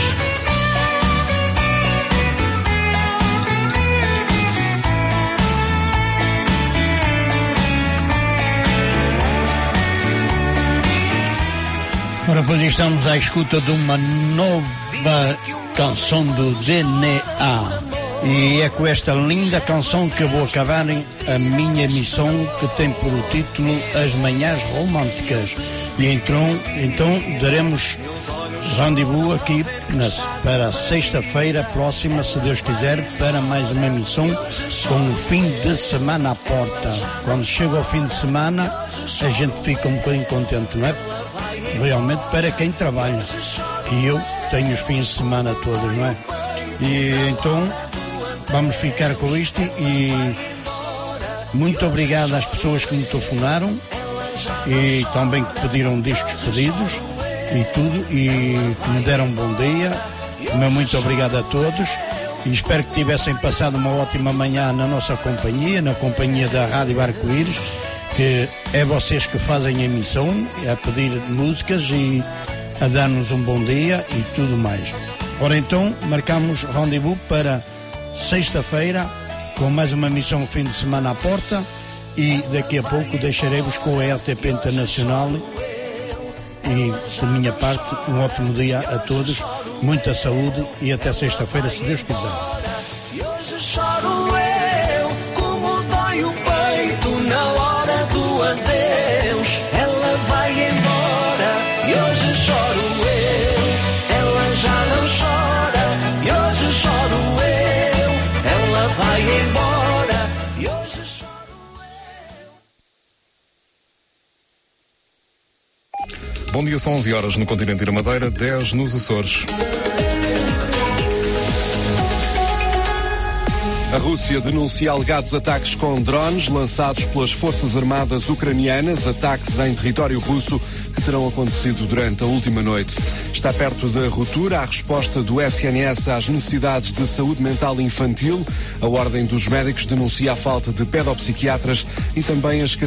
Ora, pois estamos à escuta de uma nova canção do D N A. E é com esta linda canção que eu vou acabar a minha emissão, que tem por título As Manhãs Românticas. E então, então daremos rendezvous aqui na, para sexta-feira próxima, se Deus quiser, para mais uma emissão com o fim de semana à porta. Quando chega o fim de semana, a gente fica um bocadinho contente, não é? Realmente para quem trabalha. E eu tenho os fins de semana todos, não é? E então vamos ficar com isto e muito obrigado às pessoas que me telefonaram e também que pediram discos pedidos e tudo e que me deram um bom dia. Meu muito obrigado a todos e espero que tivessem passado uma ótima manhã na nossa companhia, na companhia da Rádio Arco-Íris, que é vocês que fazem a emissão, a pedir músicas e a dar-nos um bom dia e tudo mais. Ora então, marcamos rendezvous para sexta-feira com mais uma emissão fim de semana à porta e daqui a pouco deixarei-vos com a R T P Internacional e da minha parte um ótimo dia a todos, muita saúde e até sexta-feira, se Deus quiser. E hoje choro eu, como dói o peito na hora do adeus. Ela vai embora e hoje choro eu, ela já não chora. E hoje choro eu, ela vai embora. E hoje choro Bom dia, são onze horas no continente da Madeira, dez nos Açores. A Rússia denuncia alegados ataques com drones lançados pelas forças armadas ucranianas, ataques em território russo que terão acontecido durante a última noite. Está perto da ruptura a resposta do S N S às necessidades de saúde mental infantil. A Ordem dos Médicos denuncia a falta de pedopsiquiatras e também a escassez